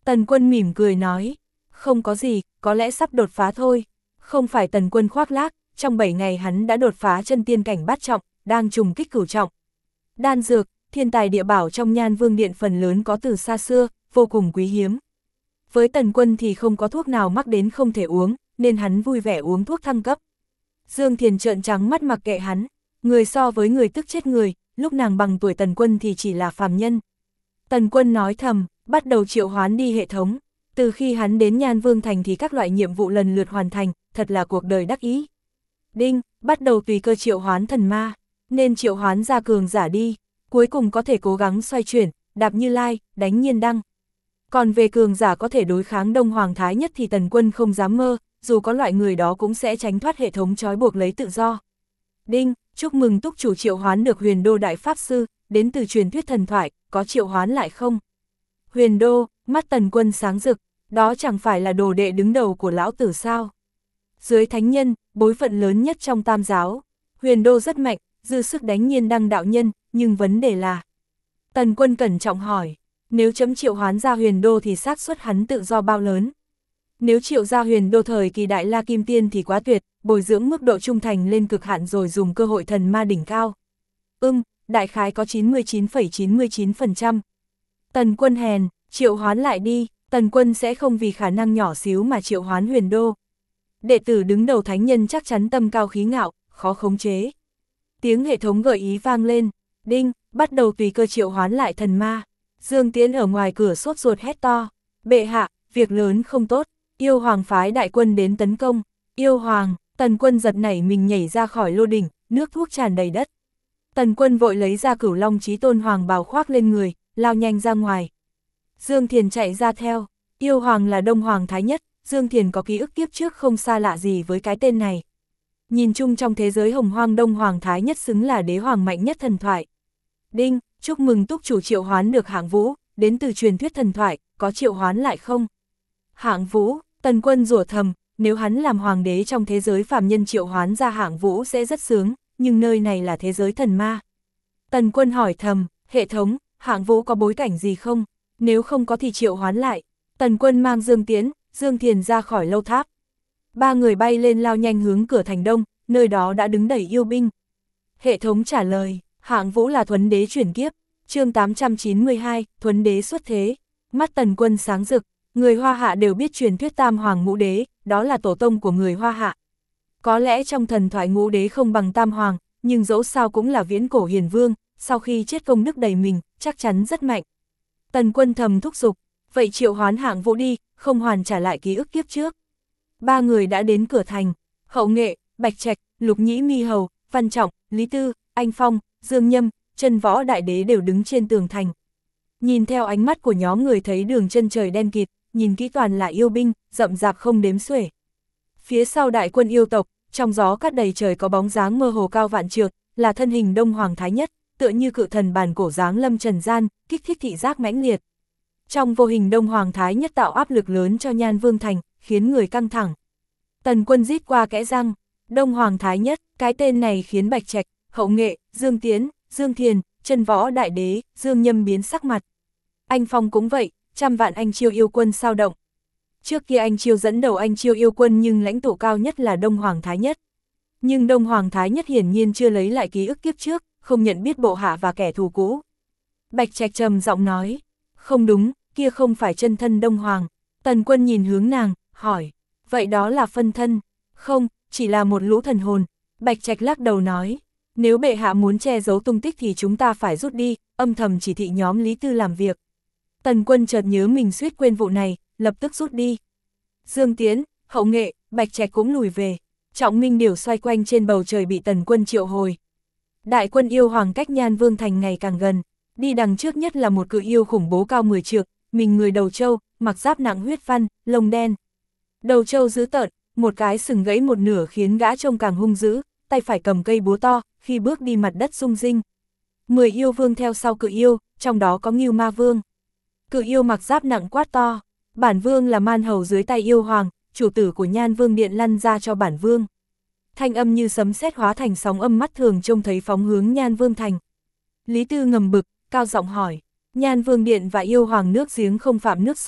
[SPEAKER 1] Tần Quân mỉm cười nói, không có gì, có lẽ sắp đột phá thôi. Không phải Tần Quân khoác lác, trong 7 ngày hắn đã đột phá chân tiên cảnh bát trọng, đang trùng kích cửu trọng. Đan dược, thiên tài địa bảo trong Nhan Vương Điện phần lớn có từ xa xưa, vô cùng quý hiếm. Với Tần Quân thì không có thuốc nào mắc đến không thể uống, nên hắn vui vẻ uống thuốc thăng cấp. Dương Thiền trợn trắng mắt mặc kệ hắn, người so với người tức chết người, lúc nàng bằng tuổi Tần Quân thì chỉ là phàm nhân. Tần Quân nói thầm, bắt đầu triệu hoán đi hệ thống. Từ khi hắn đến Nhan Vương Thành thì các loại nhiệm vụ lần lượt hoàn thành, thật là cuộc đời đắc ý. Đinh, bắt đầu tùy cơ triệu hoán thần ma, nên triệu hoán ra cường giả đi, cuối cùng có thể cố gắng xoay chuyển, đạp Như Lai, đánh Nhiên Đăng. Còn về cường giả có thể đối kháng Đông Hoàng Thái Nhất thì Tần Quân không dám mơ, dù có loại người đó cũng sẽ tránh thoát hệ thống trói buộc lấy tự do. Đinh, chúc mừng túc chủ triệu hoán được Huyền Đô Đại Pháp Sư, đến từ truyền thuyết thần thoại, có triệu hoán lại không? Huyền Đô, mắt Tần Quân sáng rực, đó chẳng phải là đồ đệ đứng đầu của lão tử sao? Dưới thánh nhân, bối phận lớn nhất trong tam giáo, Huyền Đô rất mạnh, dư sức đánh Nhiên Đăng đạo nhân, nhưng vấn đề là... Tần Quân cẩn trọng hỏi, nếu chấm triệu hoán ra Huyền Đô thì xác suất hắn tự do bao lớn? Nếu triệu ra Huyền Đô thời kỳ Đại La Kim Tiên thì quá tuyệt, bồi dưỡng mức độ trung thành lên cực hạn rồi dùng cơ hội thần ma đỉnh cao. Đại khái có 99,99%. Tần Quân hèn, triệu hoán lại đi, Tần Quân sẽ không vì khả năng nhỏ xíu mà triệu hoán Huyền Đô. Đệ tử đứng đầu thánh nhân chắc chắn tâm cao khí ngạo, khó khống chế. Tiếng hệ thống gợi ý vang lên, đinh, bắt đầu tùy cơ triệu hoán lại thần ma. Dương Tiễn ở ngoài cửa sốt ruột hét to, bệ hạ, việc lớn không tốt, yêu hoàng phái đại quân đến tấn công. Yêu hoàng, Tần Quân giật nảy mình nhảy ra khỏi lô đỉnh, nước thuốc tràn đầy đất. Tần Quân vội lấy ra Cửu Long Chí Tôn hoàng bào khoác lên người, lao nhanh ra ngoài. Dương Thiền chạy ra theo, yêu hoàng là Đông Hoàng Thái Nhất, Dương Thiền có ký ức kiếp trước không xa lạ gì với cái tên này. Nhìn chung trong thế giới hồng hoang Đông Hoàng Thái Nhất xứng là đế hoàng mạnh nhất thần thoại. Đinh, chúc mừng túc chủ triệu hoán được Hạng Vũ, đến từ truyền thuyết thần thoại, có triệu hoán lại không? Hạng Vũ, Tần Quân rủa thầm, nếu hắn làm hoàng đế trong thế giới phàm nhân triệu hoán ra Hạng Vũ sẽ rất sướng, nhưng nơi này là thế giới thần ma. Tần Quân hỏi thầm, hệ thống, Hạng Vũ có bối cảnh gì không? Nếu không có thì triệu hoán lại. Tần Quân mang Dương Tiễn, Dương Thiền ra khỏi lâu tháp. Ba người bay lên lao nhanh hướng cửa thành đông, nơi đó đã đứng đầy yêu binh. Hệ thống trả lời, Hạng Vũ là Thuấn Đế chuyển kiếp, chương 892, Thuấn Đế xuất thế. Mắt Tần Quân sáng rực, người Hoa Hạ đều biết truyền thuyết Tam Hoàng Ngũ Đế, đó là tổ tông của người Hoa Hạ. Có lẽ trong thần thoại Ngũ Đế không bằng Tam Hoàng, nhưng dẫu sao cũng là viễn cổ hiền vương, sau khi chết công đức đầy mình, chắc chắn rất mạnh. Tần Quân thầm thúc giục, vậy triệu hoán Hạng Vũ đi, không hoàn trả lại ký ức kiếp trước. Ba người đã đến cửa thành, Hậu Nghệ, Bạch Trạch, Lục Nhĩ Mi Hầu, Văn Trọng, Lý Tư, Anh Phong, Dương Nhâm, Chân Võ Đại Đế đều đứng trên tường thành. Nhìn theo ánh mắt của nhóm người thấy đường chân trời đen kịt, nhìn kỹ toàn là yêu binh, rậm rạp không đếm xuể. Phía sau đại quân yêu tộc, trong gió cát đầy trời có bóng dáng mơ hồ cao vạn trượng, là thân hình Đông Hoàng Thái Nhất, tựa như cự thần bản cổ dáng lâm trần gian, kích thích thị giác mãnh liệt. Trong vô hình Đông Hoàng Thái Nhất tạo áp lực lớn cho Nhan Vương Thành, khiến người căng thẳng. Tần Quân rít qua kẽ răng, Đông Hoàng Thái Nhất, cái tên này khiến Bạch Trạch, Hậu Nghệ, Dương Tiễn, Dương Thiền, Chân Võ Đại Đế, Dương Nhâm biến sắc mặt. Anh Phong cũng vậy, trăm vạn anh chiêu yêu quân sao động. Trước kia anh chiêu dẫn đầu anh chiêu yêu quân nhưng lãnh tụ cao nhất là Đông Hoàng Thái Nhất. Nhưng Đông Hoàng Thái Nhất hiển nhiên chưa lấy lại ký ức kiếp trước, không nhận biết bộ hạ và kẻ thù cũ. Bạch Trạch trầm giọng nói, không đúng, kia không phải chân thân Đông Hoàng. Tần Quân nhìn hướng nàng, hỏi, vậy đó là phân thân? Không, chỉ là một lũ thần hồn. Bạch Trạch lắc đầu nói, nếu bệ hạ muốn che giấu tung tích thì chúng ta phải rút đi, âm thầm chỉ thị nhóm Lý Tư làm việc. Tần Quân chợt nhớ mình suýt quên vụ này, lập tức rút đi. Dương Tiễn, Hậu Nghệ, Bạch Trạch cũng lùi về. Trọng Minh Điểu xoay quanh trên bầu trời bị Tần Quân triệu hồi. Đại quân yêu hoàng cách Nhan Vương Thành ngày càng gần. Đi đằng trước nhất là một cự yêu khủng bố cao 10 trượng, mình người đầu trâu, mặc giáp nặng huyết văn, lông đen. Đầu trâu dữ tợn, một cái sừng gãy một nửa khiến gã trông càng hung dữ, tay phải cầm cây búa to, khi bước đi mặt đất rung rinh. 10 yêu vương theo sau cự yêu, trong đó có Ngưu Ma Vương. Cự yêu mặc giáp nặng quát to, bản vương là man hầu dưới tay yêu hoàng, chủ tử của Nhan Vương Điện lăn ra cho bản vương. Thanh âm như sấm sét hóa thành sóng âm mắt thường trông thấy phóng hướng Nhan Vương Thành. Lý Tư ngầm bực, cao giọng hỏi, Nhan Vương Điện và yêu hoàng nước giếng không phạm nước sông,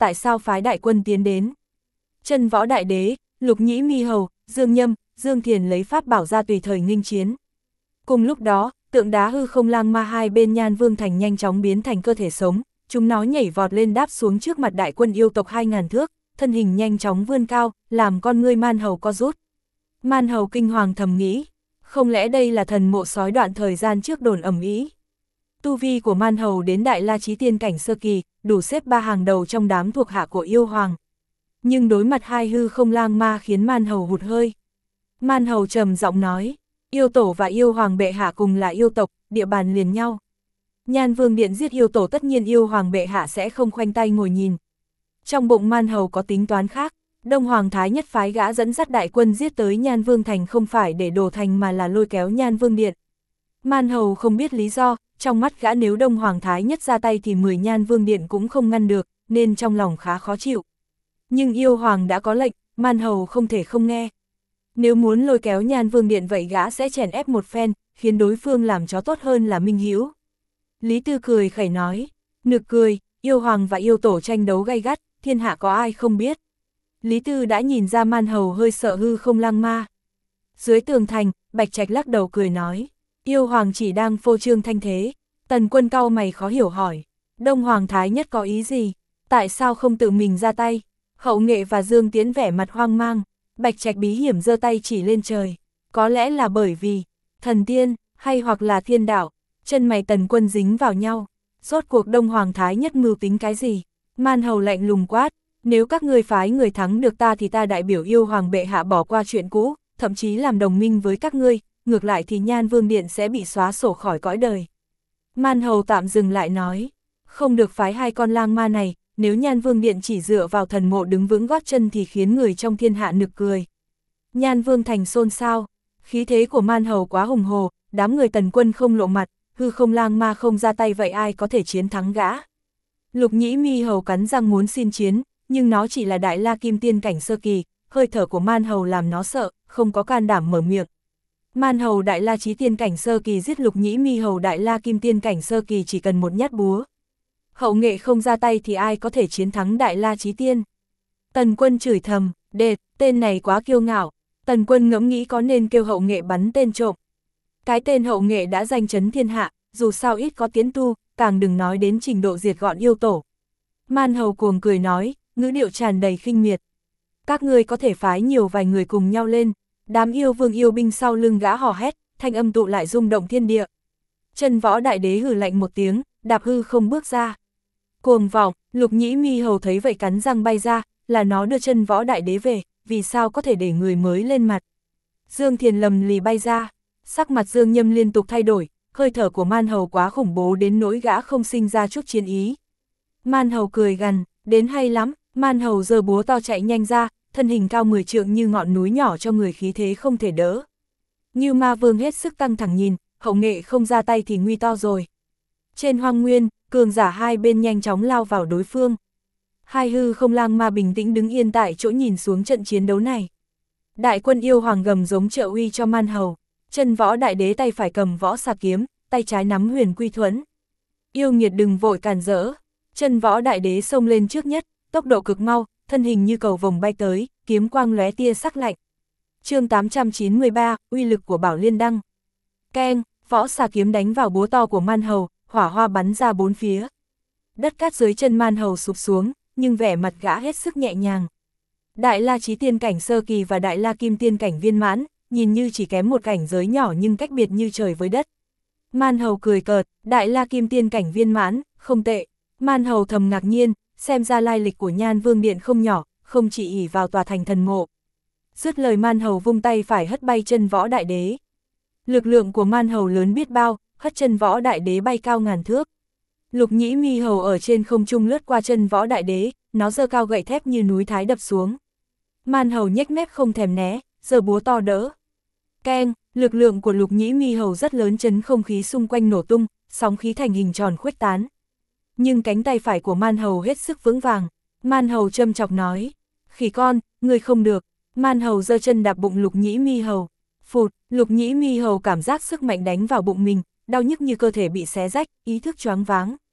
[SPEAKER 1] tại sao phái đại quân tiến đến? Chân Võ Đại Đế, Lục Nhĩ Mi Hầu, Dương Nhâm, Dương Thiền lấy pháp bảo ra tùy thời nghênh chiến. Cùng lúc đó, tượng đá hư không lang ma hai bên Nhan Vương Thành nhanh chóng biến thành cơ thể sống, chúng nó nhảy vọt lên đáp xuống trước mặt đại quân yêu tộc 2000 thước, thân hình nhanh chóng vươn cao, làm con ngươi Man Hầu co rút. Man Hầu kinh hoàng thầm nghĩ, không lẽ đây là thần mộ sói đoạn thời gian trước đồn ầm ĩ? Tu vi của Man Hầu đến Đại La Chí Tiên cảnh sơ kỳ, đủ xếp 3 hàng đầu trong đám thuộc hạ của yêu hoàng. Nhưng đối mặt hai hư không lang ma khiến Man Hầu hụt hơi. Man Hầu trầm giọng nói, yêu tổ và yêu hoàng bệ hạ cùng là yêu tộc, địa bàn liền nhau. Nhan Vương Điện giết yêu tổ tất nhiên yêu hoàng bệ hạ sẽ không khoanh tay ngồi nhìn. Trong bụng Man Hầu có tính toán khác, Đông Hoàng Thái Nhất phái gã dẫn dắt đại quân giết tới Nhan Vương Thành không phải để đổ thành mà là lôi kéo Nhan Vương Điện. Man Hầu không biết lý do, trong mắt gã nếu Đông Hoàng Thái Nhất ra tay thì 10 Nhan Vương Điện cũng không ngăn được, nên trong lòng khá khó chịu. Nhưng yêu hoàng đã có lệnh, Man Hầu không thể không nghe. Nếu muốn lôi kéo Nhan Vương Điện vậy gã sẽ chèn ép một phen, khiến đối phương làm chó tốt hơn là minh hữu. Lý Tư cười khẩy nói, nực cười, yêu hoàng và yêu tổ tranh đấu gay gắt, thiên hạ có ai không biết. Lý Tư đã nhìn ra Man Hầu hơi sợ hư không lang ma. Dưới tường thành, Bạch Trạch lắc đầu cười nói, yêu hoàng chỉ đang phô trương thanh thế. Tần Quân cau mày khó hiểu hỏi, Đông Hoàng Thái Nhất có ý gì? Tại sao không tự mình ra tay? Hậu Nghệ và Dương Tiến vẻ mặt hoang mang. Bạch Trạch bí hiểm giơ tay chỉ lên trời. Có lẽ là bởi vì thần tiên, hay hoặc là thiên đạo. Chân mày Tần Quân dính vào nhau. Rốt cuộc Đông Hoàng Thái Nhất mưu tính cái gì? Man Hầu lạnh lùng quát, nếu các ngươi phái người thắng được ta thì ta đại biểu yêu hoàng bệ hạ bỏ qua chuyện cũ, thậm chí làm đồng minh với các ngươi, ngược lại thì Nhan Vương Điện sẽ bị xóa sổ khỏi cõi đời. Man Hầu tạm dừng lại nói, không được phái hai con lang ma này, nếu Nhan Vương Điện chỉ dựa vào thần mộ đứng vững gót chân thì khiến người trong thiên hạ nực cười. Nhan Vương Thành xôn xao, khí thế của Man Hầu quá hùng hồ, đám người Tần Quân không lộ mặt, hư không lang ma không ra tay vậy ai có thể chiến thắng gã. Lục Nhĩ Mi Hầu cắn răng muốn xin chiến, nhưng nó chỉ là Đại La Kim Tiên cảnh sơ kỳ, hơi thở của Man Hầu làm nó sợ, không có can đảm mở miệng. Man Hầu Đại La Chí Tiên cảnh sơ kỳ giết Lục Nhĩ Mi Hầu Đại La Kim Tiên cảnh sơ kỳ chỉ cần một nhát búa. Hậu Nghệ không ra tay thì ai có thể chiến thắng Đại La Chí Tiên? Tần Quân chửi thầm, đệt, tên này quá kiêu ngạo. Tần Quân ngẫm nghĩ có nên kêu Hậu Nghệ bắn tên trộm. Cái tên Hậu Nghệ đã danh chấn thiên hạ, dù sao ít có tiến tu, càng đừng nói đến trình độ diệt gọn yêu tổ. Man Hầu cuồng cười nói, ngữ điệu tràn đầy khinh miệt. Các ngươi có thể phái nhiều vài người cùng nhau lên. Đám yêu vương yêu binh sau lưng gã hò hét, thanh âm tụ lại rung động thiên địa. Chân Võ Đại Đế hừ lạnh một tiếng, đạp hư không bước ra. Cuồng vọng, Lục Nhĩ Mi Hầu thấy vậy cắn răng bay ra, là nó đưa Chân Võ Đại Đế về, vì sao có thể để người mới lên mặt. Dương Thiền lầm lì bay ra, sắc mặt Dương Nhâm liên tục thay đổi, hơi thở của Man Hầu quá khủng bố đến nỗi gã không sinh ra chút chiến ý. Man Hầu cười gằn, đến hay lắm. Man Hầu giơ búa to chạy nhanh ra, thân hình cao 10 trượng như ngọn núi nhỏ cho người khí thế không thể đỡ. Như Ma Vương hết sức căng thẳng nhìn, Hậu Nghệ không ra tay thì nguy to rồi. Trên hoang nguyên, cường giả hai bên nhanh chóng lao vào đối phương. Hai hư không lang ma bình tĩnh đứng yên tại chỗ nhìn xuống trận chiến đấu này. Đại quân yêu hoàng gầm giống trợ uy cho Man Hầu. Chân Võ Đại Đế tay phải cầm võ xà kiếm, tay trái nắm huyền quy thuẫn. Yêu nghiệt đừng vội cản rỡ. Chân Võ Đại Đế xông lên trước nhất, tốc độ cực mau, thân hình như cầu vồng bay tới, kiếm quang lóe tia sắc lạnh. Chương 893, uy lực của Bảo Liên Đăng. Keng, võ xà kiếm đánh vào búa to của Man Hầu, hỏa hoa bắn ra bốn phía. Đất cát dưới chân Man Hầu sụp xuống, nhưng vẻ mặt gã hết sức nhẹ nhàng. Đại La Chí Tiên cảnh sơ kỳ và Đại La Kim Tiên cảnh viên mãn, nhìn như chỉ kém một cảnh giới nhỏ nhưng cách biệt như trời với đất. Man Hầu cười cợt, Đại La Kim Tiên cảnh viên mãn, không tệ. Man Hầu thầm ngạc nhiên, xem ra lai lịch của Nhan Vương Điện không nhỏ, không chỉ ỷ vào tòa thành thần mộ. Dứt lời Man Hầu vung tay phải hất bay Chân Võ Đại Đế. Lực lượng của Man Hầu lớn biết bao, hất Chân Võ Đại Đế bay cao ngàn thước. Lục Nhĩ Mi Hầu ở trên không trung lướt qua Chân Võ Đại Đế, nó giơ cao gậy thép như núi Thái đập xuống. Man Hầu nhếch mép không thèm né, giơ búa to đỡ. Keng, lực lượng của Lục Nhĩ Mi Hầu rất lớn chấn không khí xung quanh nổ tung, sóng khí thành hình tròn khuếch tán. Nhưng cánh tay phải của Man Hầu hết sức vững vàng. Man Hầu châm chọc nói, khỉ con, ngươi không được. Man Hầu giơ chân đạp bụng Lục Nhĩ Mi Hầu. Phụt, Lục Nhĩ Mi Hầu cảm giác sức mạnh đánh vào bụng mình, đau nhức như cơ thể bị xé rách, ý thức choáng váng.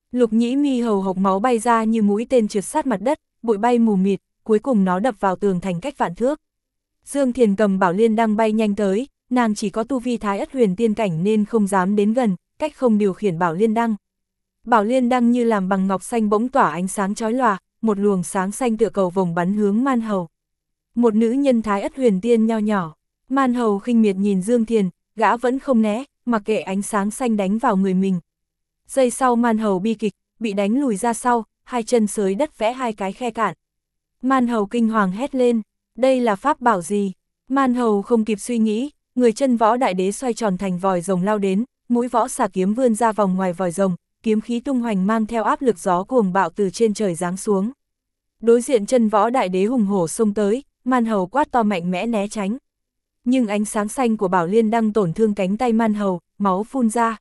[SPEAKER 1] Lục Nhĩ Mi hầu hộc máu bay ra như mũi tên trượt sát mặt đất, bụi bay mù mịt, cuối cùng nó đập vào tường thành cách vạn thước. Dương Thiền cầm Bảo Liên Đăng bay nhanh tới, nàng chỉ có tu vi Thái Ất Huyền Tiên cảnh nên không dám đến gần, cách không điều khiển Bảo Liên Đăng. Bảo Liên Đăng như làm bằng ngọc xanh bỗng tỏa ánh sáng chói lòa, một luồng sáng xanh tựa cầu vồng bắn hướng Man Hầu. Một nữ nhân Thái Ất Huyền Tiên nho nhỏ, Man Hầu khinh miệt nhìn Dương Thiền, gã vẫn không né, mặc kệ ánh sáng xanh đánh vào người mình. Giây sau Man Hầu bi kịch, bị đánh lùi ra sau, hai chân xới đất vẽ hai cái khe cạn. Man Hầu kinh hoàng hét lên, đây là pháp bảo gì? Man Hầu không kịp suy nghĩ, người Chân Võ Đại Đế xoay tròn thành vòi rồng lao đến, mũi võ xà kiếm vươn ra vòng ngoài vòi rồng, kiếm khí tung hoành mang theo áp lực gió cuồng bạo từ trên trời giáng xuống. Đối diện Chân Võ Đại Đế hùng hổ xông tới, Man Hầu quát to mạnh mẽ né tránh. Nhưng ánh sáng xanh của Bảo Liên Đăng tổn thương cánh tay Man Hầu, máu phun ra.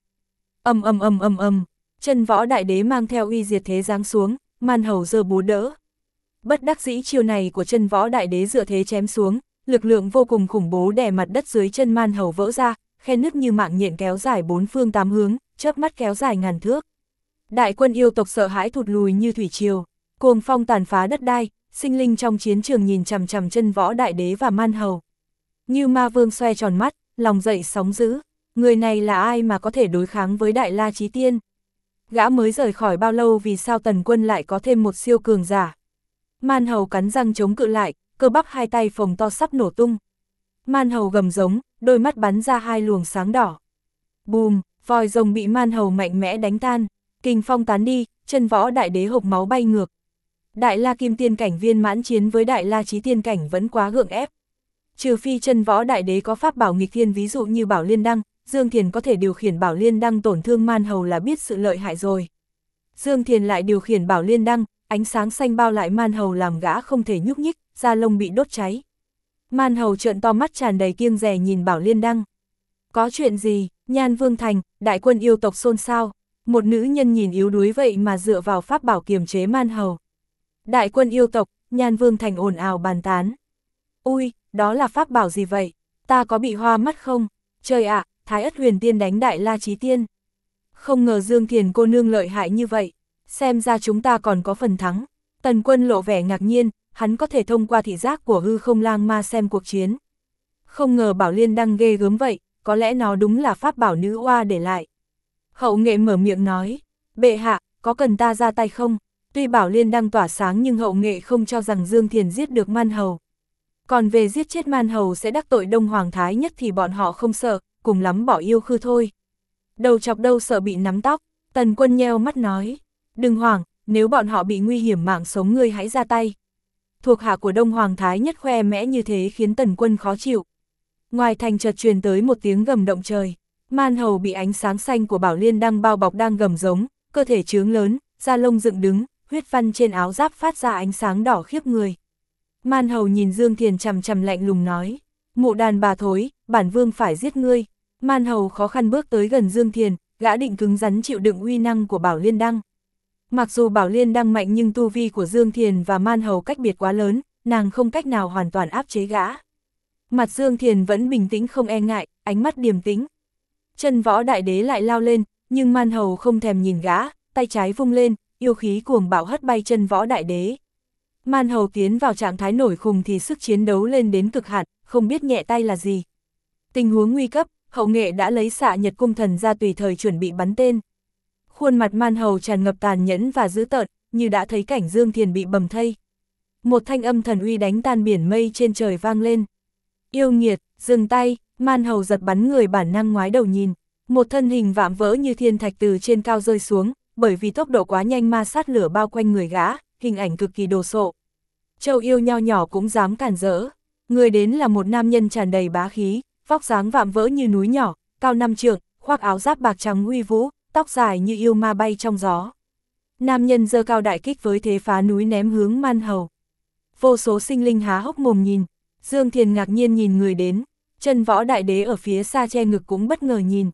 [SPEAKER 1] Ầm. Chân Võ Đại Đế mang theo uy diệt thế giáng xuống, Man Hầu giơ búa đỡ. Bất đắc dĩ chiêu này của Chân Võ Đại Đế dựa thế chém xuống, lực lượng vô cùng khủng bố đè mặt đất dưới chân Man Hầu vỡ ra, khe nứt như mạng nhện kéo dài bốn phương tám hướng, chớp mắt kéo dài ngàn thước. Đại quân yêu tộc sợ hãi thụt lùi như thủy triều, cuồng phong tàn phá đất đai, sinh linh trong chiến trường nhìn chằm chằm Chân Võ Đại Đế và Man Hầu. Như Ma Vương xoe tròn mắt, lòng dậy sóng dữ, người này là ai mà có thể đối kháng với Đại La Chí Tiên? Gã mới rời khỏi bao lâu vì sao Tần Quân lại có thêm một siêu cường giả? Man Hầu cắn răng chống cự lại, cơ bắp hai tay phồng to sắp nổ tung. Man Hầu gầm giống, đôi mắt bắn ra hai luồng sáng đỏ. Bùm, vòi rồng bị Man Hầu mạnh mẽ đánh tan, kình phong tán đi, Chân Võ Đại Đế hộc máu bay ngược. Đại La Kim Tiên cảnh viên mãn chiến với Đại La Chí Tiên cảnh vẫn quá gượng ép. Trừ phi Chân Võ Đại Đế có pháp bảo nghịch thiên ví dụ như Bảo Liên Đăng, Dương Thiền có thể điều khiển Bảo Liên Đăng tổn thương Man Hầu là biết sự lợi hại rồi. Dương Thiền lại điều khiển Bảo Liên Đăng, ánh sáng xanh bao lại Man Hầu làm gã không thể nhúc nhích, da lông bị đốt cháy. Man Hầu trợn to mắt tràn đầy kiêng dè nhìn Bảo Liên Đăng. Có chuyện gì? Nhan Vương Thành, đại quân yêu tộc xôn xao. Một nữ nhân nhìn yếu đuối vậy mà dựa vào pháp bảo kiềm chế Man Hầu. Đại quân yêu tộc, Nhan Vương Thành ồn ào bàn tán. Ui, đó là pháp bảo gì vậy? Ta có bị hoa mắt không? Trời ạ, Thái Ất Huyền Tiên đánh Đại La Chí Tiên. Không ngờ Dương Thiền cô nương lợi hại như vậy. Xem ra chúng ta còn có phần thắng. Tần Quân lộ vẻ ngạc nhiên, hắn có thể thông qua thị giác của hư không lang ma xem cuộc chiến. Không ngờ Bảo Liên Đăng ghê gớm vậy, có lẽ nó đúng là pháp bảo nữ oa để lại. Hậu Nghệ mở miệng nói, bệ hạ, có cần ta ra tay không? Tuy Bảo Liên Đăng tỏa sáng nhưng Hậu Nghệ không cho rằng Dương Thiền giết được Man Hầu. Còn về giết chết Man Hầu sẽ đắc tội Đông Hoàng Thái Nhất thì bọn họ không sợ, cùng lắm bỏ yêu khư thôi. Đầu chọc đâu sợ bị nắm tóc, Tần Quân nheo mắt nói, đừng hoảng, nếu bọn họ bị nguy hiểm mạng sống ngươi hãy ra tay. Thuộc hạ của Đông Hoàng Thái Nhất khoe mẽ như thế khiến Tần Quân khó chịu. Ngoài thành chợt truyền tới một tiếng gầm động trời, Man Hầu bị ánh sáng xanh của Bảo Liên Đăng bao bọc đang gầm giống, cơ thể trướng lớn, da lông dựng đứng, huyết văn trên áo giáp phát ra ánh sáng đỏ khiếp người. Man Hầu nhìn Dương Thiền chằm chằm lạnh lùng nói, mụ đàn bà thối, bản vương phải giết ngươi. Man Hầu khó khăn bước tới gần Dương Thiền, gã định cứng rắn chịu đựng uy năng của Bảo Liên Đăng. Mặc dù Bảo Liên Đăng mạnh nhưng tu vi của Dương Thiền và Man Hầu cách biệt quá lớn, nàng không cách nào hoàn toàn áp chế gã. Mặt Dương Thiền vẫn bình tĩnh không e ngại, ánh mắt điềm tĩnh. Chân Võ Đại Đế lại lao lên, nhưng Man Hầu không thèm nhìn gã, tay trái vung lên, yêu khí cuồng bạo hất bay Chân Võ Đại Đế. Man Hầu tiến vào trạng thái nổi khùng thì sức chiến đấu lên đến cực hạn, không biết nhẹ tay là gì. Tình huống nguy cấp, Hậu Nghệ đã lấy xạ nhật cung thần ra tùy thời chuẩn bị bắn tên. Khuôn mặt Man Hầu tràn ngập tàn nhẫn và dữ tợn, như đã thấy cảnh Dương Thiền bị bầm thây. Một thanh âm thần uy đánh tan biển mây trên trời vang lên. Yêu nghiệt, dừng tay, Man Hầu giật bắn người bản năng ngoái đầu nhìn. Một thân hình vạm vỡ như thiên thạch từ trên cao rơi xuống, bởi vì tốc độ quá nhanh ma sát lửa bao quanh người gã, hình ảnh cực kỳ đồ sộ. Châu yêu nho nhỏ cũng dám cản rỡ. Người đến là một nam nhân tràn đầy bá khí, vóc dáng vạm vỡ như núi nhỏ, cao 5 trượng, khoác áo giáp bạc trắng uy vũ, tóc dài như yêu ma bay trong gió. Nam nhân giơ cao đại kích với thế phá núi ném hướng Man Hầu. Vô số sinh linh há hốc mồm nhìn, Dương Thiền ngạc nhiên nhìn người đến, Chân Võ Đại Đế ở phía xa che ngực cũng bất ngờ nhìn.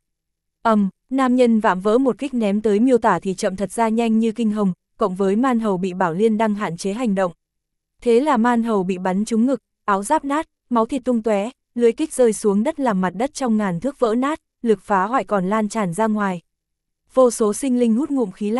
[SPEAKER 1] Nam nhân vạm vỡ một kích ném tới miêu tả thì chậm thật ra nhanh như kinh hồng, cộng với Man Hầu bị Bảo Liên Đăng hạn chế hành động. Thế là Man Hầu bị bắn trúng ngực, áo giáp nát, máu thịt tung tóe, lưới kích rơi xuống đất làm mặt đất trong ngàn thước vỡ nát, lực phá hoại còn lan tràn ra ngoài. Vô số sinh linh hút ngụm khí lạnh,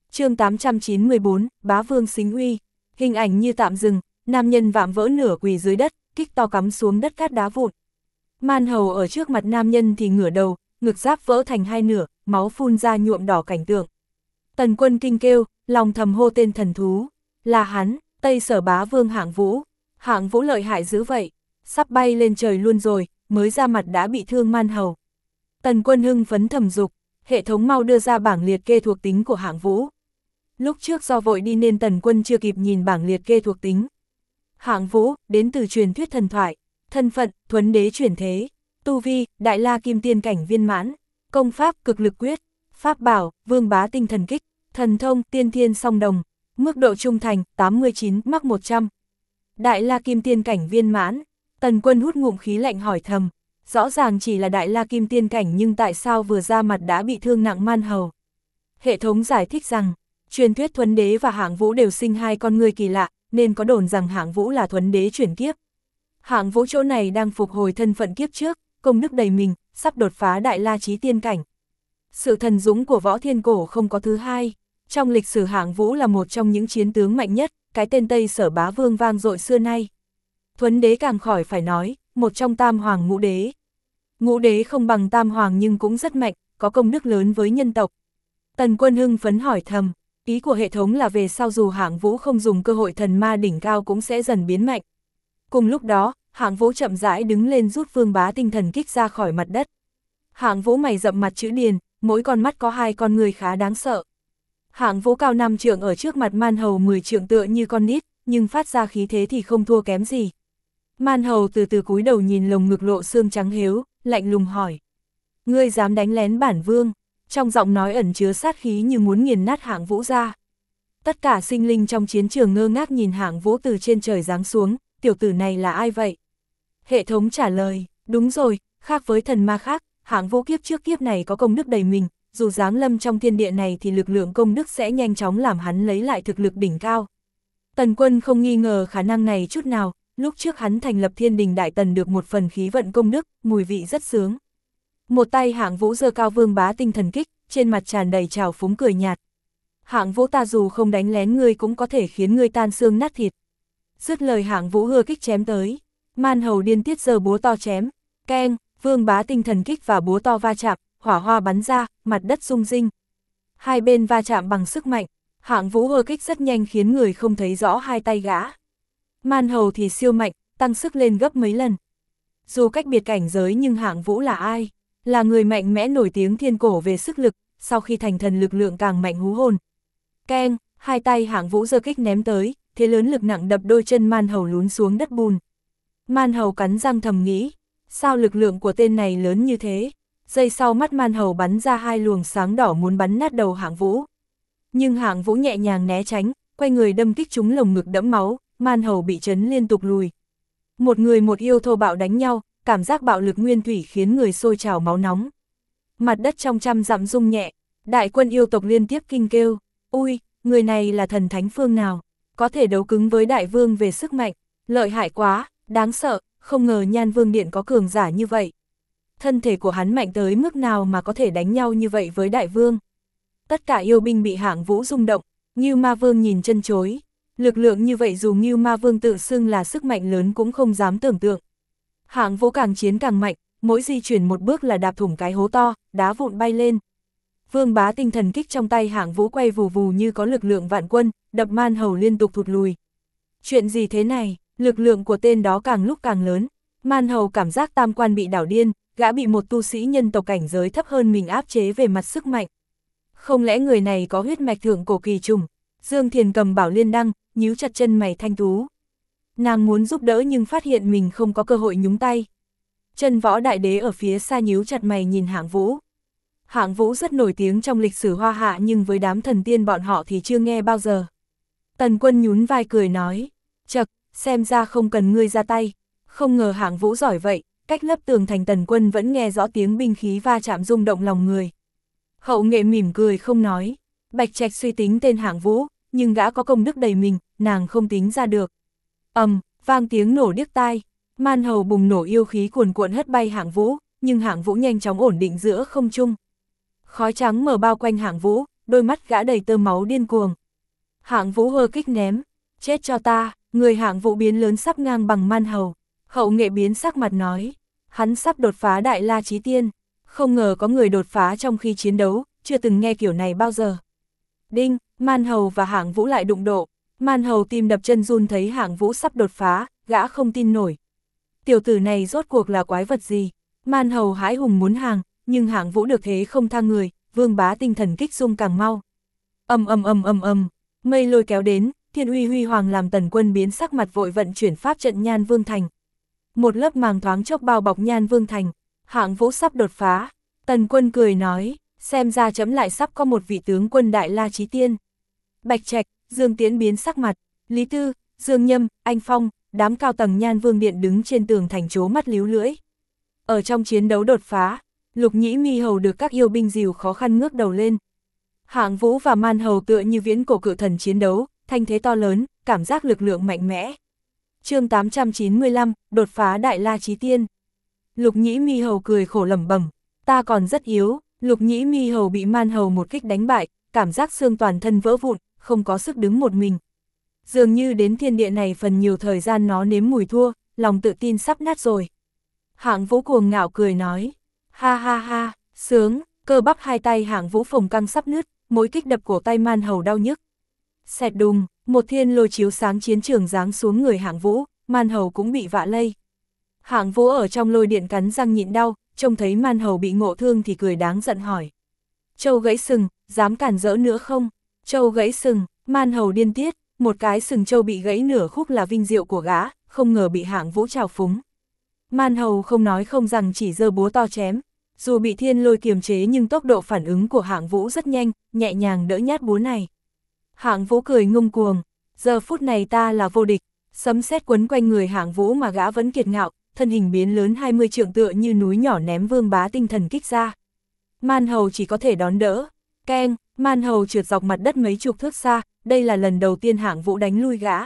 [SPEAKER 1] chương 894, Bá Vương xính uy. Hình ảnh như tạm dừng, nam nhân vạm vỡ nửa quỳ dưới đất, kích to cắm xuống đất cát đá vụn. Man Hầu ở trước mặt nam nhân thì ngửa đầu, ngực giáp vỡ thành hai nửa, máu phun ra nhuộm đỏ cảnh tượng. Tần Quân kinh kêu, lòng thầm hô tên thần thú, là hắn, Tây Sở Bá Vương Hạng Vũ. Hạng Vũ lợi hại dữ vậy, sắp bay lên trời luôn rồi, mới ra mặt đã bị thương Man Hầu. Tần Quân hưng phấn thầm dục, hệ thống mau đưa ra bảng liệt kê thuộc tính của Hạng Vũ. Lúc trước do vội đi nên Tần Quân chưa kịp nhìn bảng liệt kê thuộc tính. Hạng Vũ, đến từ truyền thuyết thần thoại, thân phận, thuấn đế chuyển thế, tu vi, đại la kim tiên cảnh viên mãn, công pháp, cực lực quyết, pháp bảo, vương bá tinh thần kích, thần thông, tiên thiên song đồng, mức độ trung thành, 89, mắc 100. Đại la kim tiên cảnh viên mãn, Tần Quân hút ngụm khí lạnh hỏi thầm, rõ ràng chỉ là đại la kim tiên cảnh nhưng tại sao vừa ra mặt đã bị thương nặng Man Hầu. Hệ thống giải thích rằng, truyền thuyết thuấn đế và Hạng Vũ đều sinh hai con người kỳ lạ, nên có đồn rằng Hạng Vũ là thuấn đế chuyển kiếp. Hạng Vũ chỗ này đang phục hồi thân phận kiếp trước, công đức đầy mình, sắp đột phá đại la chí tiên cảnh. Sự thần dũng của võ thiên cổ không có thứ hai. Trong lịch sử Hạng Vũ là một trong những chiến tướng mạnh nhất, cái tên Tây Sở Bá Vương vang dội xưa nay. Thuấn đế càng khỏi phải nói, một trong tam hoàng ngũ đế. Ngũ đế không bằng tam hoàng nhưng cũng rất mạnh, có công đức lớn với nhân tộc. Tần Quân hưng phấn hỏi thầm, ý của hệ thống là về sau dù Hạng Vũ không dùng cơ hội thần ma đỉnh cao cũng sẽ dần biến mạnh. Cùng lúc đó, Hạng Vũ chậm rãi đứng lên rút vương bá tinh thần kích ra khỏi mặt đất. Hạng Vũ mày rậm mặt chữ điền, mỗi con mắt có hai con người khá đáng sợ. Hạng Vũ cao 5 trượng ở trước mặt Man Hầu 10 trượng tựa như con nít, nhưng phát ra khí thế thì không thua kém gì. Man Hầu từ từ cúi đầu nhìn lồng ngực lộ xương trắng héo, lạnh lùng hỏi. Ngươi dám đánh lén bản vương? Trong giọng nói ẩn chứa sát khí như muốn nghiền nát Hạng Vũ ra. Tất cả sinh linh trong chiến trường ngơ ngác nhìn Hạng Vũ từ trên trời giáng xuống, tiểu tử này là ai vậy? Hệ thống trả lời, đúng rồi, khác với thần ma khác, Hạng Vũ kiếp trước kiếp này có công đức đầy mình, dù giáng lâm trong thiên địa này thì lực lượng công đức sẽ nhanh chóng làm hắn lấy lại thực lực đỉnh cao. Tần Quân không nghi ngờ khả năng này chút nào, lúc trước hắn thành lập Thiên Đình Đại Tần được một phần khí vận công đức, mùi vị rất sướng. Một tay Hạng Vũ giơ cao vương bá tinh thần kích, trên mặt tràn đầy trào phúng cười nhạt. Hạng Vũ ta dù không đánh lén ngươi cũng có thể khiến ngươi tan xương nát thịt. Dứt lời Hạng Vũ hưa kích chém tới. Man Hầu điên tiết giơ búa to chém. Keng, vương bá tinh thần kích và búa to va chạm, hỏa hoa bắn ra, mặt đất rung rinh. Hai bên va chạm bằng sức mạnh. Hạng Vũ hưa kích rất nhanh khiến người không thấy rõ hai tay gã. Man Hầu thì siêu mạnh, tăng sức lên gấp mấy lần. Dù cách biệt cảnh giới nhưng Hạng Vũ là ai? Là người mạnh mẽ nổi tiếng thiên cổ về sức lực, sau khi thành thần lực lượng càng mạnh hú hồn. Keng, hai tay Hạng Vũ giơ kích ném tới, thế lớn lực nặng đập đôi chân Man Hầu lún xuống đất bùn. Man Hầu cắn răng thầm nghĩ, sao lực lượng của tên này lớn như thế? Giây sau mắt Man Hầu bắn ra hai luồng sáng đỏ muốn bắn nát đầu Hạng Vũ. Nhưng Hạng Vũ nhẹ nhàng né tránh, quay người đâm kích trúng lồng ngực đẫm máu, Man Hầu bị chấn liên tục lùi. Một người một yêu thô bạo đánh nhau, cảm giác bạo lực nguyên thủy khiến người sôi trào máu nóng. Mặt đất trong trăm dặm rung nhẹ, đại quân yêu tộc liên tiếp kinh kêu, ui, người này là thần thánh phương nào, có thể đấu cứng với đại vương về sức mạnh, lợi hại quá, đáng sợ, không ngờ Nhan Vương Điện có cường giả như vậy. Thân thể của hắn mạnh tới mức nào mà có thể đánh nhau như vậy với đại vương. Tất cả yêu binh bị Hạng Vũ rung động, Ngưu Ma Vương nhìn chân chối. Lực lượng như vậy dù Ngưu Ma Vương tự xưng là sức mạnh lớn cũng không dám tưởng tượng. Hạng Vũ càng chiến càng mạnh, mỗi di chuyển một bước là đạp thủng cái hố to, đá vụn bay lên. Vương bá tinh thần kích trong tay Hạng Vũ quay vù vù như có lực lượng vạn quân, đập Man Hầu liên tục thụt lùi. Chuyện gì thế này, lực lượng của tên đó càng lúc càng lớn. Man Hầu cảm giác tam quan bị đảo điên, gã bị một tu sĩ nhân tộc cảnh giới thấp hơn mình áp chế về mặt sức mạnh. Không lẽ người này có huyết mạch thượng cổ kỳ trùng? Dương Thiền cầm bảo liên đăng, nhíu chặt chân mày thanh tú. Nàng muốn giúp đỡ nhưng phát hiện mình không có cơ hội nhúng tay. Chân Võ Đại Đế ở phía xa nhíu chặt mày nhìn Hạng Vũ. Hạng Vũ rất nổi tiếng trong lịch sử Hoa Hạ nhưng với đám thần tiên bọn họ thì chưa nghe bao giờ. Tần Quân nhún vai cười nói, chậc, xem ra không cần ngươi ra tay. Không ngờ Hạng Vũ giỏi vậy, cách lớp tường thành Tần Quân vẫn nghe rõ tiếng binh khí va chạm rung động lòng người. Hậu Nghệ mỉm cười không nói, Bạch Trạch suy tính tên Hạng Vũ, nhưng gã có công đức đầy mình, nàng không tính ra được. Vang tiếng nổ điếc tai, Man Hầu bùng nổ yêu khí cuồn cuộn hất bay Hạng Vũ, nhưng Hạng Vũ nhanh chóng ổn định giữa không trung. Khói trắng mờ bao quanh Hạng Vũ, đôi mắt gã đầy tơ máu điên cuồng. Hạng Vũ hơ kích ném, chết cho ta, người Hạng Vũ biến lớn sắp ngang bằng Man Hầu. Hậu Nghệ biến sắc mặt nói, hắn sắp đột phá Đại La Chí Tiên, không ngờ có người đột phá trong khi chiến đấu, chưa từng nghe kiểu này bao giờ. Đinh, Man Hầu và Hạng Vũ lại đụng độ, Man Hầu tim đập chân run thấy Hạng Vũ sắp đột phá, gã không tin nổi. Tiểu tử này rốt cuộc là quái vật gì? Man Hầu hãi hùng muốn hàng, nhưng Hạng Vũ được thế không tha người, Vương Bá tinh thần kích dung càng mau. Mây lôi kéo đến, thiên uy huy hoàng làm Tần Quân biến sắc mặt vội vận chuyển pháp trận Nhan Vương Thành. Một lớp màng thoáng chốc bao bọc Nhan Vương Thành, Hạng Vũ sắp đột phá. Tần Quân cười nói, xem ra chấm lại sắp có một vị tướng quân Đại La Chí Tiên. Bạch Trạch, Dương Tiễn biến sắc mặt, Lý Tư, Dương Nhâm, Anh Phong, đám cao tầng Nhan Vương Điện đứng trên tường thành trố mắt líu lưỡi. Ở trong chiến đấu đột phá, Lục Nhĩ Mi Hầu được các yêu binh dìu khó khăn ngước đầu lên. Hạng Vũ và Man Hầu tựa như viễn cổ cự thần chiến đấu, thanh thế to lớn, cảm giác lực lượng mạnh mẽ. Chương 895, đột phá Đại La Chí Tiên. Lục Nhĩ Mi Hầu cười khổ lẩm bẩm, ta còn rất yếu. Lục Nhĩ Mi Hầu bị Man Hầu một kích đánh bại, cảm giác xương toàn thân vỡ vụn, không có sức đứng một mình. Dường như đến thiên địa này phần nhiều thời gian nó nếm mùi thua, lòng tự tin sắp nát rồi. Hạng Vũ cuồng ngạo cười nói, ha ha ha, sướng, cơ bắp hai tay Hạng Vũ phồng căng sắp nứt, mỗi kích đập cổ tay Man Hầu đau nhức. Xẹt đùng, một thiên lôi chiếu sáng chiến trường giáng xuống người Hạng Vũ, Man Hầu cũng bị vạ lây. Hạng Vũ ở trong lôi điện cắn răng nhịn đau, trông thấy Man Hầu bị ngộ thương thì cười đáng giận hỏi. Châu gãy sừng, dám cản rỡ nữa không? Châu gãy sừng, Man Hầu điên tiết, một cái sừng châu bị gãy nửa khúc là vinh diệu của gã, không ngờ bị Hạng Vũ trào phúng. Man Hầu không nói không rằng chỉ giơ búa to chém, dù bị thiên lôi kiềm chế nhưng tốc độ phản ứng của Hạng Vũ rất nhanh, nhẹ nhàng đỡ nhát búa này. Hạng Vũ cười ngông cuồng, giờ phút này ta là vô địch, sấm sét quấn quanh người Hạng Vũ mà gã vẫn kiệt ngạo, thân hình biến lớn 20 trượng tựa như núi nhỏ ném Vương Bá tinh thần kích ra. Man Hầu chỉ có thể đón đỡ, keng, Man Hầu trượt dọc mặt đất mấy chục thước xa, đây là lần đầu tiên Hạng Vũ đánh lui gã.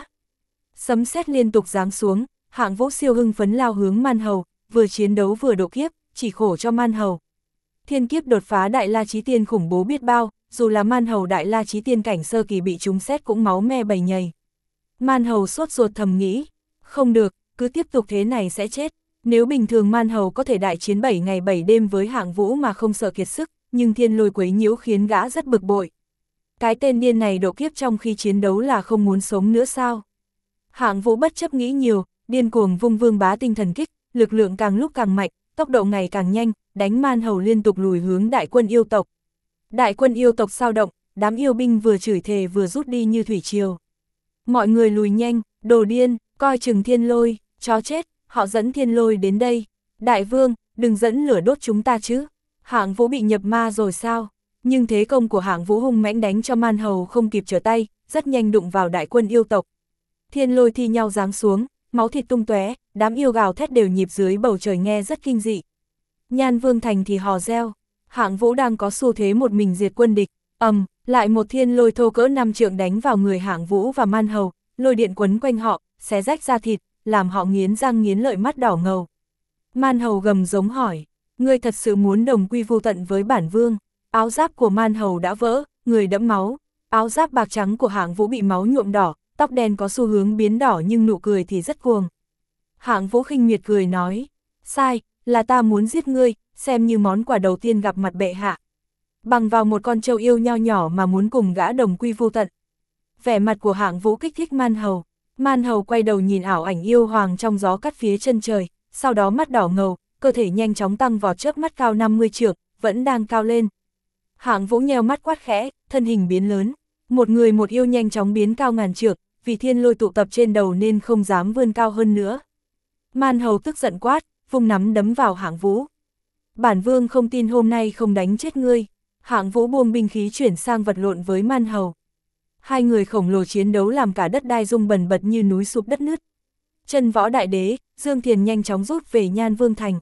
[SPEAKER 1] Sấm sét liên tục giáng xuống, Hạng Vũ siêu hưng phấn lao hướng Man Hầu, vừa chiến đấu vừa độ kiếp, chỉ khổ cho Man Hầu. Thiên kiếp đột phá Đại La Chí Tiên khủng bố biết bao, dù là Man Hầu Đại La Chí Tiên cảnh sơ kỳ bị trúng sét cũng máu me bầy nhầy. Man Hầu sốt ruột thầm nghĩ, không được, cứ tiếp tục thế này sẽ chết. Nếu bình thường Man Hầu có thể đại chiến 7 ngày 7 đêm với Hạng Vũ mà không sợ kiệt sức, nhưng thiên lôi quấy nhiễu khiến gã rất bực bội. Cái tên điên này độ kiếp trong khi chiến đấu là không muốn sống nữa sao? Hạng Vũ bất chấp nghĩ nhiều, điên cuồng vung Vương Bá tinh thần kích, lực lượng càng lúc càng mạnh, tốc độ ngày càng nhanh, đánh Man Hầu liên tục lùi hướng đại quân yêu tộc. Đại quân yêu tộc sao động, đám yêu binh vừa chửi thề vừa rút đi như thủy triều. Mọi người lùi nhanh, đồ điên, coi chừng thiên lôi, chó chết, họ dẫn thiên lôi đến đây. Đại vương, đừng dẫn lửa đốt chúng ta chứ. Hạng Vũ bị nhập ma rồi sao? Nhưng thế công của Hạng Vũ hung mãnh đánh cho Man Hầu không kịp trở tay, rất nhanh đụng vào đại quân yêu tộc. Thiên lôi thi nhau giáng xuống, máu thịt tung tóe, đám yêu gào thét đều nhịp dưới bầu trời nghe rất kinh dị. Nhan Vương Thành thì hò reo, Hạng Vũ đang có xu thế một mình diệt quân địch, lại một thiên lôi thô cỡ 5 trượng đánh vào người Hạng Vũ và Man Hầu, lôi điện quấn quanh họ, xé rách da thịt, làm họ nghiến răng nghiến lợi mắt đỏ ngầu. Man Hầu gầm giống hỏi, ngươi thật sự muốn đồng quy vu tận với bản vương? Áo giáp của Man Hầu đã vỡ, người đẫm máu, áo giáp bạc trắng của Hạng Vũ bị máu nhuộm đỏ, tóc đen có xu hướng biến đỏ nhưng nụ cười thì rất cuồng. Hạng Vũ khinh miệt cười nói, sai, là ta muốn giết ngươi, xem như món quà đầu tiên gặp mặt bệ hạ. Bằng vào một con trâu yêu nho nhỏ mà muốn cùng gã đồng quy vu tận. Vẻ mặt của Hạng Vũ kích thích Man Hầu. Man Hầu quay đầu nhìn ảo ảnh yêu hoàng trong gió cắt phía chân trời, sau đó mắt đỏ ngầu, cơ thể nhanh chóng tăng vọt chớp mắt cao 50 trượng, vẫn đang cao lên. Hạng Vũ nheo mắt quát khẽ, thân hình biến lớn. Một người một yêu nhanh chóng biến cao ngàn trượng, vì thiên lôi tụ tập trên đầu nên không dám vươn cao hơn nữa. Man Hầu tức giận quát, vung nắm đấm vào Hạng Vũ. Bản vương không tin hôm nay không đánh chết ngươi. Hạng Vũ buông binh khí chuyển sang vật lộn với Man Hầu. Hai người khổng lồ chiến đấu làm cả đất đai rung bần bật như núi sụp đất nứt. Chân võ đại đế, Dương Thiền nhanh chóng rút về Nhan Vương Thành.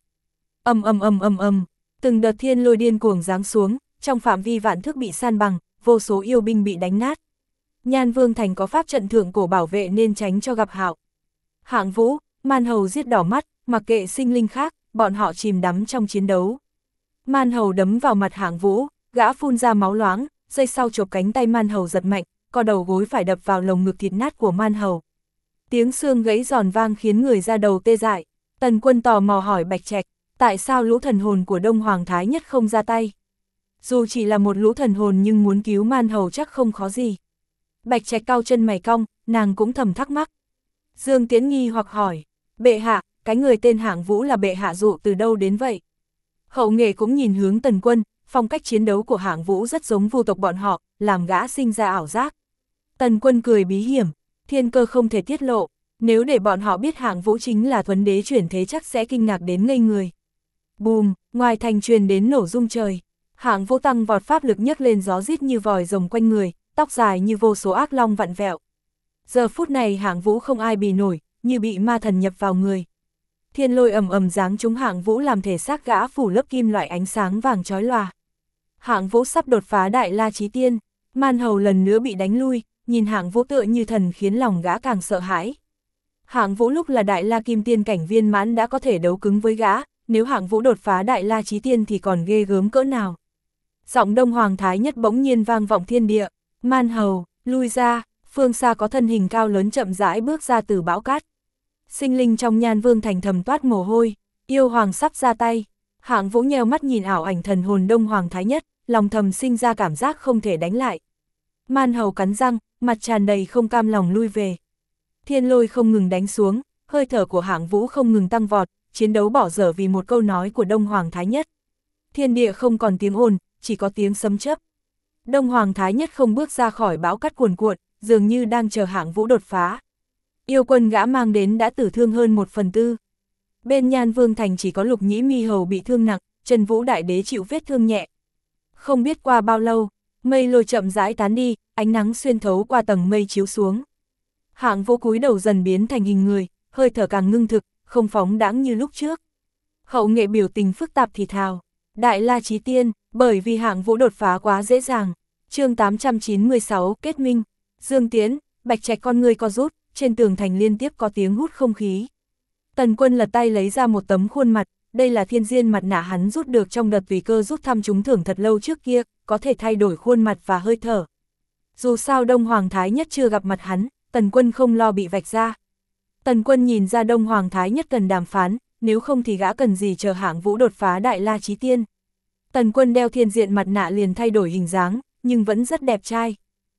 [SPEAKER 1] Từng đợt thiên lôi điên cuồng giáng xuống, trong phạm vi vạn thước bị san bằng, vô số yêu binh bị đánh nát. Nhan Vương Thành có pháp trận thượng cổ bảo vệ nên tránh cho gặp hạo. Hạng Vũ, Man Hầu giết đỏ mắt, mặc kệ sinh linh khác, bọn họ chìm đắm trong chiến đấu. Man Hầu đấm vào mặt Hạng Vũ, gã phun ra máu loáng, giây sau chộp cánh tay Man Hầu giật mạnh, co đầu gối phải đập vào lồng ngực thịt nát của Man Hầu. Tiếng xương gãy giòn vang khiến người ra đầu tê dại. Tần Quân tò mò hỏi Bạch Trạch, tại sao lũ thần hồn của Đông Hoàng Thái Nhất không ra tay? Dù chỉ là một lũ thần hồn nhưng muốn cứu Man Hầu chắc không khó gì. Bạch Trạch cau chân mày cong, nàng cũng thầm thắc mắc. Dương Tiến nghi hoặc hỏi, bệ hạ, cái người tên Hạng Vũ là bệ hạ dụ từ đâu đến vậy? Hậu Nghệ cũng nhìn hướng Tần Quân, phong cách chiến đấu của Hạng Vũ rất giống Vu tộc bọn họ, làm gã sinh ra ảo giác. Tần Quân cười bí hiểm, thiên cơ không thể tiết lộ, nếu để bọn họ biết Hạng Vũ chính là Thuấn Đế chuyển thế chắc sẽ kinh ngạc đến ngây người. Bùm, ngoài thành truyền đến nổ rung trời, Hạng Vũ tăng vọt pháp lực nhấc lên gió rít như vòi rồng quanh người, tóc dài như vô số ác long vặn vẹo. Giờ phút này Hạng Vũ không ai bì nổi, như bị ma thần nhập vào người. Thiên lôi ầm ầm giáng trúng Hạng Vũ làm thể xác gã phủ lớp kim loại ánh sáng vàng chói lòa. Hạng Vũ sắp đột phá Đại La Chí Tiên, Man Hầu lần nữa bị đánh lui, nhìn Hạng Vũ tựa như thần khiến lòng gã càng sợ hãi. Hạng Vũ lúc là Đại La Kim Tiên cảnh viên mãn đã có thể đấu cứng với gã, nếu Hạng Vũ đột phá Đại La Chí Tiên thì còn ghê gớm cỡ nào. Giọng Đông Hoàng Thái Nhất bỗng nhiên vang vọng thiên địa, Man Hầu, lui ra, phương xa có thân hình cao lớn chậm rãi bước ra từ bão cát. Sinh linh trong Nhan Vương thành thầm toát mồ hôi, yêu hoàng sắp ra tay. Hạng Vũ nheo mắt nhìn ảo ảnh thần hồn Đông Hoàng Thái Nhất, lòng thầm sinh ra cảm giác không thể đánh lại. Man Hầu cắn răng, mặt tràn đầy không cam lòng lui về. Thiên lôi không ngừng đánh xuống, hơi thở của Hạng Vũ không ngừng tăng vọt, chiến đấu bỏ dở vì một câu nói của Đông Hoàng Thái Nhất. Thiên địa không còn tiếng ồn, chỉ có tiếng sấm chớp. Đông Hoàng Thái Nhất không bước ra khỏi bão cát cuồn cuộn, dường như đang chờ Hạng Vũ đột phá. Yêu quân gã mang đến đã tử thương hơn 1/4. Bên Nhan Vương thành chỉ có Lục Nhĩ Mi Hầu bị thương nặng, Trần Vũ Đại Đế chịu vết thương nhẹ. Không biết qua bao lâu, mây lôi chậm rãi tán đi, ánh nắng xuyên thấu qua tầng mây chiếu xuống. Hạng Vũ cúi đầu dần biến thành hình người, hơi thở càng ngưng thực, không phóng đãng như lúc trước. Hậu Nghệ biểu tình phức tạp thì thào, Đại La Chí Tiên, bởi vì Hạng Vũ đột phá quá dễ dàng. Chương 896 kết minh. Dương Tiến, Bạch Trạch con ngươi co rút, trên tường thành liên tiếp có tiếng hút không khí. Tần Quân lật tay lấy ra một tấm khuôn mặt, đây là thiên diên mặt nạ hắn rút được trong đợt tùy cơ rút thăm trúng thưởng thật lâu trước kia, có thể thay đổi khuôn mặt và hơi thở. Dù sao Đông Hoàng Thái Nhất chưa gặp mặt hắn, Tần Quân không lo bị vạch ra. Tần Quân nhìn ra Đông Hoàng Thái Nhất cần đàm phán, nếu không thì gã cần gì chờ Hạng Vũ đột phá Đại La Chí Tiên. Tần Quân đeo thiên diện mặt nạ liền thay đổi hình dáng, nhưng vẫn rất đẹp trai.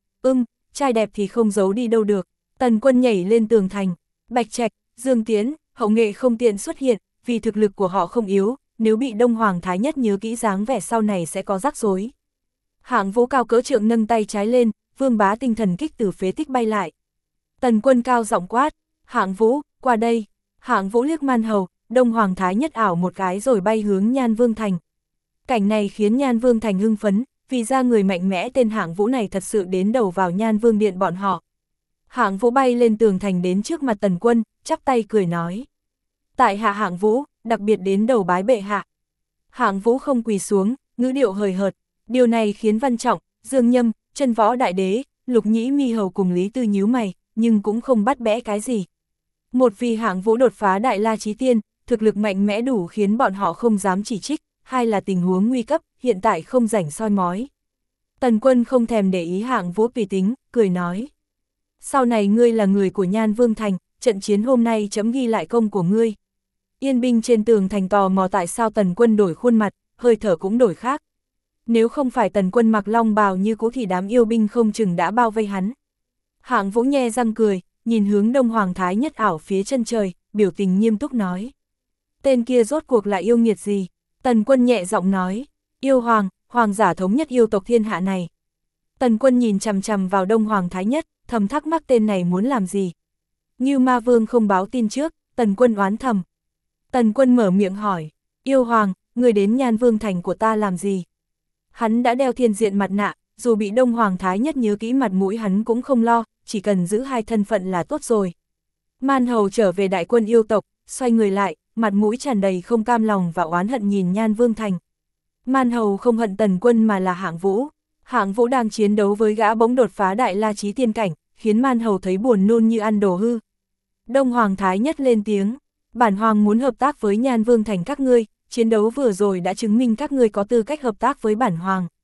[SPEAKER 1] Trai đẹp thì không giấu đi đâu được. Tần Quân nhảy lên tường thành, Bạch Trạch, Dương Tiến, Hậu Nghệ không tiện xuất hiện, vì thực lực của họ không yếu, nếu bị Đông Hoàng Thái Nhất nhớ kỹ dáng vẻ sau này sẽ có rắc rối. Hạng Vũ cao cỡ trượng nâng tay trái lên, Vương Bá tinh thần kích từ phế tích bay lại. Tần Quân cao giọng quát, Hạng Vũ, qua đây. Hạng Vũ liếc Man Hầu, Đông Hoàng Thái Nhất ảo một cái rồi bay hướng Nhan Vương thành. Cảnh này khiến Nhan Vương thành hưng phấn, vì ra người mạnh mẽ tên Hạng Vũ này thật sự đến đầu vào Nhan Vương điện bọn họ. Hạng Vũ bay lên tường thành đến trước mặt Tần Quân, chắp tay cười nói. Tại hạ Hạng Vũ, đặc biệt đến đầu bái bệ hạ. Hạng Vũ không quỳ xuống, ngữ điệu hời hợt, điều này khiến Văn Trọng, Dương Nhâm, Chân Võ Đại Đế, Lục Nhĩ Mi Hầu cùng Lý Tư nhíu mày, nhưng cũng không bắt bẽ cái gì. Một vì Hạng Vũ đột phá Đại La Chí Tiên, thực lực mạnh mẽ đủ khiến bọn họ không dám chỉ trích, hai là tình huống nguy cấp, hiện tại không rảnh soi mói. Tần Quân không thèm để ý Hạng Vũ tùy tính, cười nói. Sau này ngươi là người của Nhan Vương thành, trận chiến hôm nay chấm ghi lại công của ngươi. Yên binh trên tường thành tò mò tại sao Tần Quân đổi khuôn mặt, hơi thở cũng đổi khác. Nếu không phải Tần Quân mặc long bào như cũ thì đám yêu binh không chừng đã bao vây hắn. Hạng Vũ nhe răng cười, nhìn hướng Đông Hoàng Thái Nhất ảo phía chân trời, biểu tình nghiêm túc nói. Tên kia rốt cuộc là yêu nghiệt gì? Tần Quân nhẹ giọng nói, yêu hoàng, hoàng giả thống nhất yêu tộc thiên hạ này. Tần Quân nhìn chằm chằm vào Đông Hoàng Thái Nhất, thầm thắc mắc tên này muốn làm gì. Ngưu Ma Vương không báo tin trước, Tần Quân oán thầm. Tần Quân mở miệng hỏi, yêu hoàng, người đến Nhan Vương thành của ta làm gì? Hắn đã đeo thiên diện mặt nạ, dù bị Đông Hoàng Thái Nhất nhớ kỹ mặt mũi hắn cũng không lo, chỉ cần giữ hai thân phận là tốt rồi. Man Hầu trở về đại quân yêu tộc, xoay người lại, mặt mũi tràn đầy không cam lòng và oán hận nhìn Nhan Vương thành. Man Hầu không hận Tần Quân mà là Hạng Vũ. Hạng Vũ đang chiến đấu với gã bỗng đột phá Đại La Chí Tiên cảnh, khiến Man Hầu thấy buồn nôn như ăn đồ hư. Đông Hoàng Thái Nhất lên tiếng, bản hoàng muốn hợp tác với Nhan Vương thành các ngươi, chiến đấu vừa rồi đã chứng minh các ngươi có tư cách hợp tác với bản hoàng.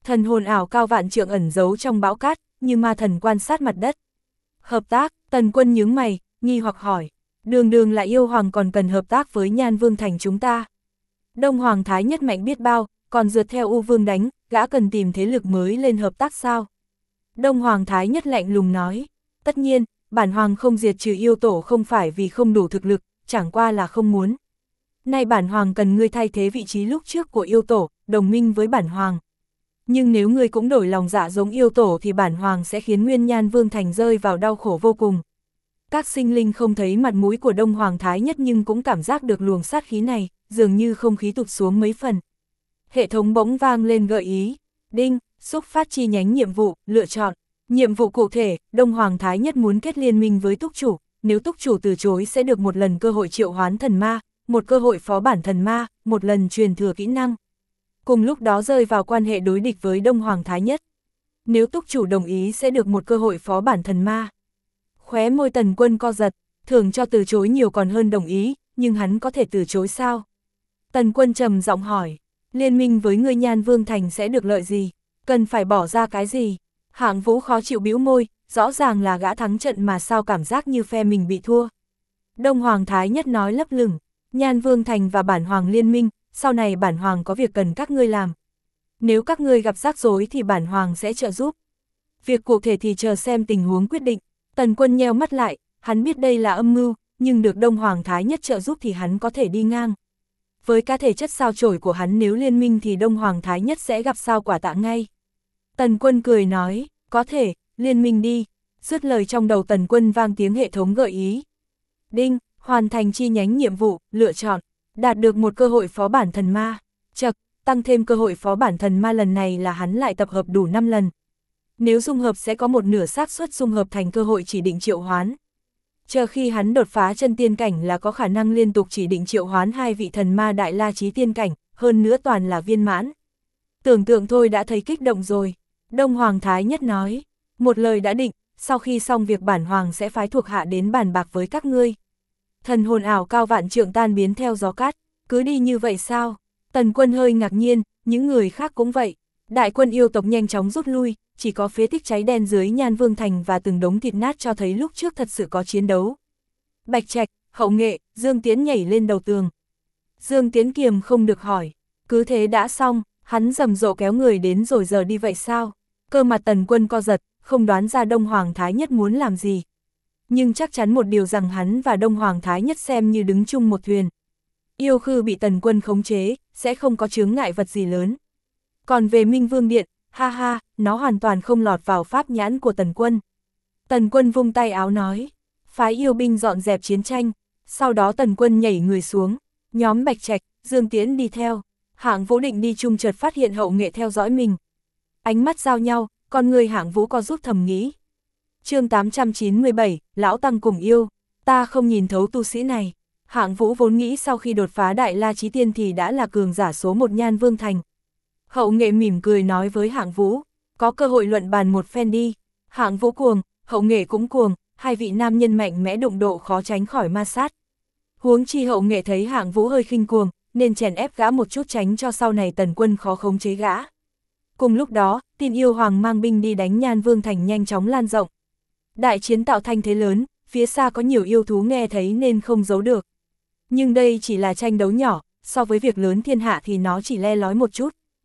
[SPEAKER 1] Thần hồn ảo cao vạn trượng ẩn giấu trong bão cát, như ma thần quan sát mặt đất. Hợp tác, Tần Quân nhướng mày, nghi hoặc hỏi. Đường đường là yêu hoàng còn cần hợp tác với Nhan Vương thành chúng ta. Đông Hoàng Thái Nhất mạnh biết bao, còn rượt theo U Vương đánh, gã cần tìm thế lực mới lên hợp tác sao? Đông Hoàng Thái Nhất lạnh lùng nói. Tất nhiên, bản hoàng không diệt trừ yêu tổ không phải vì không đủ thực lực, chẳng qua là không muốn. Nay bản hoàng cần ngươi thay thế vị trí lúc trước của yêu tổ, đồng minh với bản hoàng. Nhưng nếu ngươi cũng đổi lòng dạ giống yêu tổ thì bản hoàng sẽ khiến Nguyên Nhan Vương thành rơi vào đau khổ vô cùng. Các sinh linh không thấy mặt mũi của Đông Hoàng Thái Nhất nhưng cũng cảm giác được luồng sát khí này, dường như không khí tụt xuống mấy phần. Hệ thống bỗng vang lên gợi ý. Đinh, xúc phát chi nhánh nhiệm vụ, lựa chọn. Nhiệm vụ cụ thể, Đông Hoàng Thái Nhất muốn kết liên minh với túc chủ, nếu túc chủ từ chối sẽ được một lần cơ hội triệu hoán thần ma, một cơ hội phó bản thần ma, một lần truyền thừa kỹ năng. Cùng lúc đó rơi vào quan hệ đối địch với Đông Hoàng Thái Nhất. Nếu túc chủ đồng ý sẽ được một cơ hội phó bản thần ma. Khóe môi Tần Quân co giật, thường cho từ chối nhiều còn hơn đồng ý, nhưng hắn có thể từ chối sao? Tần Quân trầm giọng hỏi, liên minh với ngươi Nhan Vương thành sẽ được lợi gì? Cần phải bỏ ra cái gì? Hạng Vũ khó chịu bĩu môi, rõ ràng là gã thắng trận mà sao cảm giác như phe mình bị thua. Đông Hoàng Thái Nhất nói lấp lửng, Nhan Vương thành và bản hoàng liên minh, sau này bản hoàng có việc cần các ngươi làm. Nếu các ngươi gặp rắc rối thì bản hoàng sẽ trợ giúp. Việc cụ thể thì chờ xem tình huống quyết định. Tần Quân nheo mắt lại, hắn biết đây là âm mưu, nhưng được Đông Hoàng Thái Nhất trợ giúp thì hắn có thể đi ngang. Với cá thể chất sao chổi của hắn nếu liên minh thì Đông Hoàng Thái Nhất sẽ gặp sao quả tạ ngay. Tần Quân cười nói, có thể, liên minh đi. Dứt lời trong đầu Tần Quân vang tiếng hệ thống gợi ý. Đinh, hoàn thành chi nhánh nhiệm vụ, lựa chọn. Đạt được một cơ hội phó bản thần ma. Chậc, tăng thêm cơ hội phó bản thần ma lần này là hắn lại tập hợp đủ 5 lần. Nếu dung hợp sẽ có một nửa xác suất dung hợp thành cơ hội chỉ định triệu hoán. Chờ khi hắn đột phá chân tiên cảnh là có khả năng liên tục chỉ định triệu hoán 2 vị thần ma đại la chí tiên cảnh, hơn nữa toàn là viên mãn. Tưởng tượng thôi đã thấy kích động rồi. Đông Hoàng Thái Nhất nói, một lời đã định, sau khi xong việc bản hoàng sẽ phái thuộc hạ đến bàn bạc với các ngươi. Thần hồn ảo cao vạn trượng tan biến theo gió cát, cứ đi như vậy sao? Tần Quân hơi ngạc nhiên, những người khác cũng vậy. Đại quân yêu tộc nhanh chóng rút lui, chỉ có phế tích cháy đen dưới Nhan Vương thành và từng đống thịt nát cho thấy lúc trước thật sự có chiến đấu. Bạch Trạch, Hậu Nghệ, Dương Tiến nhảy lên đầu tường. Dương Tiến kiềm không được hỏi, cứ thế đã xong, hắn rầm rộ kéo người đến rồi giờ đi vậy sao? Cơ mặt Tần Quân co giật, không đoán ra Đông Hoàng Thái Nhất muốn làm gì. Nhưng chắc chắn một điều rằng hắn và Đông Hoàng Thái Nhất xem như đứng chung một thuyền. Yêu khư bị Tần Quân khống chế, sẽ không có chướng ngại vật gì lớn. Còn về Minh Vương Điện, ha ha, nó hoàn toàn không lọt vào pháp nhãn của Tần Quân. Tần Quân vung tay áo nói, phái yêu binh dọn dẹp chiến tranh, sau đó Tần Quân nhảy người xuống, nhóm Bạch Trạch, Dương Tiễn đi theo, Hạng Vũ định đi chung chợt phát hiện Hậu Nghệ theo dõi mình. Ánh mắt giao nhau, con người Hạng Vũ co rút thầm nghĩ. Chương 897, Lão Tăng cùng yêu, ta không nhìn thấu tu sĩ này. Hạng Vũ vốn nghĩ sau khi đột phá Đại La Chí Tiên thì đã là cường giả số 1 Nhan Vương thành. Hậu Nghệ mỉm cười nói với Hạng Vũ, có cơ hội luận bàn một phen đi. Hạng Vũ cuồng, Hậu Nghệ cũng cuồng, hai vị nam nhân mạnh mẽ đụng độ khó tránh khỏi ma sát. Huống chi Hậu Nghệ thấy Hạng Vũ hơi khinh cuồng, nên chèn ép gã một chút tránh cho sau này Tần Quân khó khống chế gã. Cùng lúc đó, tin yêu hoàng mang binh đi đánh Nhan Vương thành nhanh chóng lan rộng. Đại chiến tạo thanh thế lớn, phía xa có nhiều yêu thú nghe thấy nên không giấu được. Nhưng đây chỉ là tranh đấu nhỏ, so với việc lớn thiên hạ thì nó chỉ le lói một chút.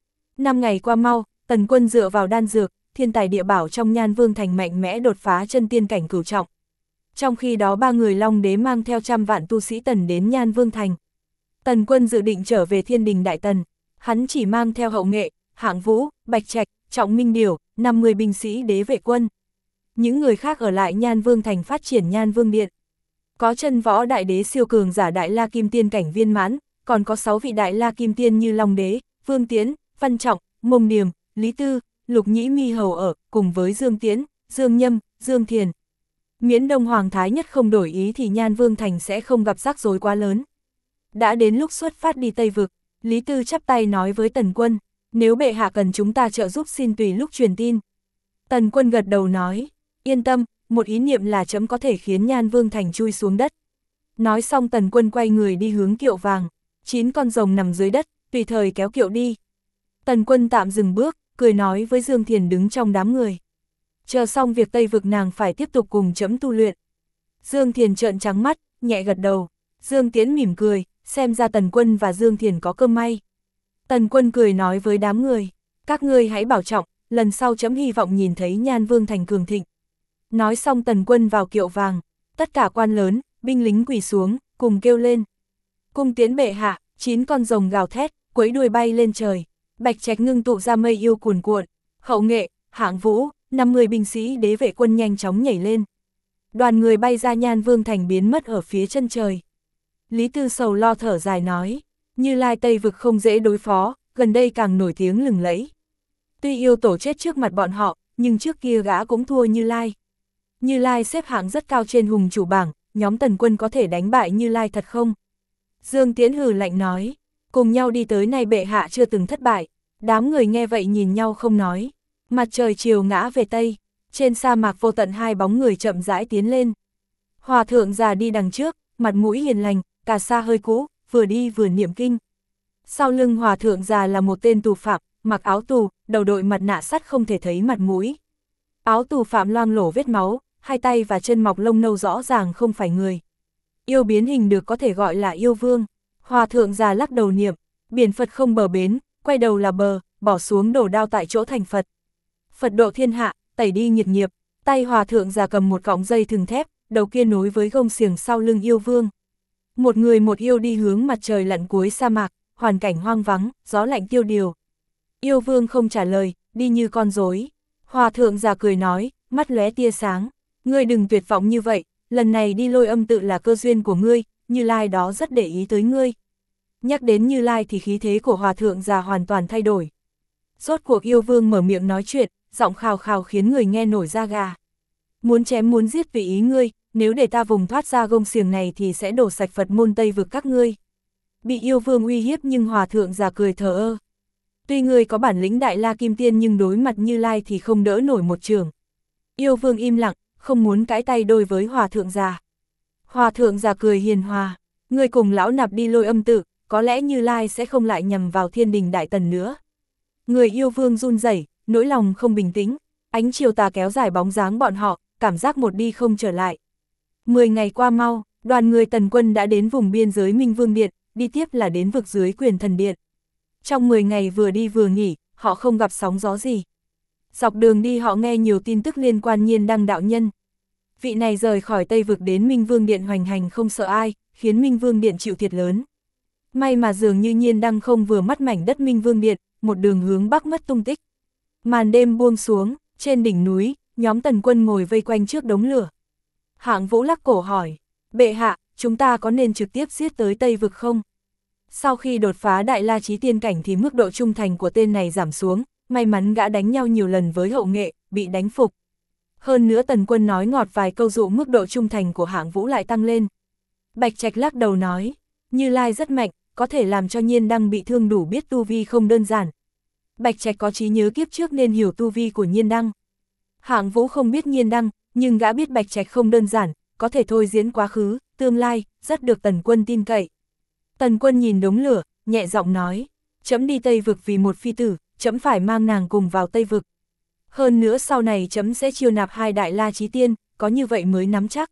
[SPEAKER 1] 5 ngày qua mau, Tần Quân dựa vào đan dược, thiên tài địa bảo trong Nhan Vương thành mạnh mẽ đột phá chân tiên cảnh cửu trọng. Trong khi đó 3 người Long Đế mang theo trăm vạn tu sĩ Tần đến Nhan Vương thành. Tần Quân dự định trở về Thiên Đình Đại Tần, hắn chỉ mang theo Hậu Nghệ, Hạng Vũ, Bạch Trạch, Trọng Minh Điểu, 50 binh sĩ đế vệ quân. Những người khác ở lại Nhan Vương thành phát triển Nhan Vương Điện. Có chân võ đại đế siêu cường giả Đại La Kim Tiên cảnh viên mãn, còn có 6 vị Đại La Kim Tiên như Long Đế, Vương Tiến, Văn Trọng, Mông Điềm, Lý Tư, Lục Nhĩ Mi Hầu ở, cùng với Dương Tiến, Dương Nhâm, Dương Thiền. Miễn Đông Hoàng Thái Nhất không đổi ý thì Nhan Vương thành sẽ không gặp rắc rối quá lớn. Đã đến lúc xuất phát đi Tây Vực, Lý Tư chắp tay nói với Tần Quân, nếu bệ hạ cần chúng ta trợ giúp xin tùy lúc truyền tin. Tần Quân gật đầu nói, yên tâm, một ý niệm là chấm có thể khiến Nhan Vương thành chui xuống đất. Nói xong Tần Quân quay người đi hướng kiệu vàng, 9 con rồng nằm dưới đất, tùy thời kéo kiệu đi. Tần Quân tạm dừng bước, cười nói với Dương Thiền đứng trong đám người. Chờ xong việc Tây Vực nàng phải tiếp tục cùng chấm tu luyện. Dương Thiền trợn trắng mắt, nhẹ gật đầu. Dương Tiễn mỉm cười, xem ra Tần Quân và Dương Thiền có cơ may. Tần Quân cười nói với đám người, các ngươi hãy bảo trọng, lần sau chấm hy vọng nhìn thấy Nhan Vương thành cường thịnh. Nói xong Tần Quân vào kiệu vàng, tất cả quan lớn, binh lính quỳ xuống, cùng kêu lên. Cung tiễn bệ hạ, 9 con rồng gào thét, quấy đuôi bay lên trời. Bạch Trạch ngưng tụ ra mây yêu cuồn cuộn, Hậu Nghệ, Hạng Vũ, 50 binh sĩ đế vệ quân nhanh chóng nhảy lên. Đoàn người bay ra Nhan Vương thành biến mất ở phía chân trời. Lý Tư sầu lo thở dài nói, Như Lai Tây Vực không dễ đối phó, gần đây càng nổi tiếng lừng lẫy. Tuy yêu tổ chết trước mặt bọn họ, nhưng trước kia gã cũng thua Như Lai. Như Lai xếp hạng rất cao trên hùng chủ bảng, nhóm Tần Quân có thể đánh bại Như Lai thật không? Dương Tiễn hừ lạnh nói, cùng nhau đi tới nay bệ hạ chưa từng thất bại. Đám người nghe vậy nhìn nhau không nói. Mặt trời chiều ngã về Tây, trên sa mạc vô tận 2 bóng người chậm rãi tiến lên. Hòa thượng già đi đằng trước, mặt mũi hiền lành, cà sa hơi cũ, vừa đi vừa niệm kinh. Sau lưng hòa thượng già là một tên tù phạm, mặc áo tù, đầu đội mặt nạ sắt không thể thấy mặt mũi. Áo tù phạm loang lổ vết máu, 2 tay và chân mọc lông nâu rõ ràng không phải người. Yêu biến hình được có thể gọi là yêu vương. Hòa thượng già lắc đầu niệm, biển Phật không bờ bến, quay đầu là bờ, bỏ xuống đổ đao tại chỗ thành Phật. Phật độ thiên hạ, tẩy đi nghiệt nghiệp. Tay hòa thượng già cầm một cọng dây thừng thép, đầu kia nối với gông xiềng sau lưng yêu vương. Một người một yêu đi hướng mặt trời lặn cuối sa mạc, hoàn cảnh hoang vắng, gió lạnh tiêu điều. Yêu vương không trả lời, đi như con rối. Hòa thượng già cười nói, mắt lóe tia sáng, ngươi đừng tuyệt vọng như vậy, lần này đi Lôi Âm tự là cơ duyên của ngươi, Như Lai đó rất để ý tới ngươi. Nhắc đến Như Lai thì khí thế của hòa thượng già hoàn toàn thay đổi. Rốt cuộc yêu vương mở miệng nói chuyện, giọng khào khào khiến người nghe nổi da gà. Muốn chém muốn giết vì ý ngươi, nếu để ta vùng thoát ra gông xiềng này thì sẽ đổ sạch Phật môn Tây Vực các ngươi. Bị yêu vương uy hiếp nhưng hòa thượng già cười thờ ơ. Tuy ngươi có bản lĩnh Đại La Kim Tiên nhưng đối mặt Như Lai thì không đỡ nổi một trường. Yêu vương im lặng, không muốn cãi tay đôi với hòa thượng già. Hòa thượng già cười hiền hòa, ngươi cùng lão nạp đi Lôi Âm tự, có lẽ Như Lai sẽ không lại nhằm vào Thiên Đình Đại Tần nữa. Người yêu vương run rẩy, nỗi lòng không bình tĩnh, ánh chiều tà kéo dài bóng dáng bọn họ, cảm giác một đi không trở lại. 10 ngày qua mau, đoàn người Tần Quân đã đến vùng biên giới Minh Vương Điện, đi tiếp là đến vực dưới Quyền Thần Điện. Trong 10 ngày vừa đi vừa nghỉ, họ không gặp sóng gió gì. Dọc đường đi họ nghe nhiều tin tức liên quan Nhiên Đăng đạo nhân. Vị này rời khỏi Tây Vực đến Minh Vương Điện hoành hành không sợ ai, khiến Minh Vương Điện chịu thiệt lớn. May mà dường như Nhiên Đăng không vừa mắt mảnh đất Minh Vương Điện, một đường hướng bắc mất tung tích. Màn đêm buông xuống, trên đỉnh núi, nhóm Tần Quân ngồi vây quanh trước đống lửa. Hạng Vũ lắc cổ hỏi, bệ hạ, chúng ta có nên trực tiếp giết tới Tây Vực không? Sau khi đột phá Đại La Chí Tiên cảnh thì mức độ trung thành của tên này giảm xuống, may mắn gã đánh nhau nhiều lần với Hậu Nghệ, bị đánh phục. Hơn nữa Tần Quân nói ngọt vài câu dụ mức độ trung thành của Hạng Vũ lại tăng lên. Bạch Trạch lắc đầu nói, Như Lai rất mạnh, có thể làm cho Nhiên Đăng bị thương đủ biết tu vi không đơn giản. Bạch Trạch có trí nhớ kiếp trước nên hiểu tu vi của Nhiên Đăng. Hạng Vũ không biết Nhiên Đăng, nhưng gã biết Bạch Trạch không đơn giản, có thể thôi diễn quá khứ, tương lai, rất được Tần Quân tin cậy. Tần Quân nhìn đống lửa, nhẹ giọng nói, trẫm đi Tây Vực vì một phi tử, trẫm phải mang nàng cùng vào Tây Vực. Hơn nữa sau này trẫm sẽ chiêu nạp 2 Đại La Chí Tiên, có như vậy mới nắm chắc.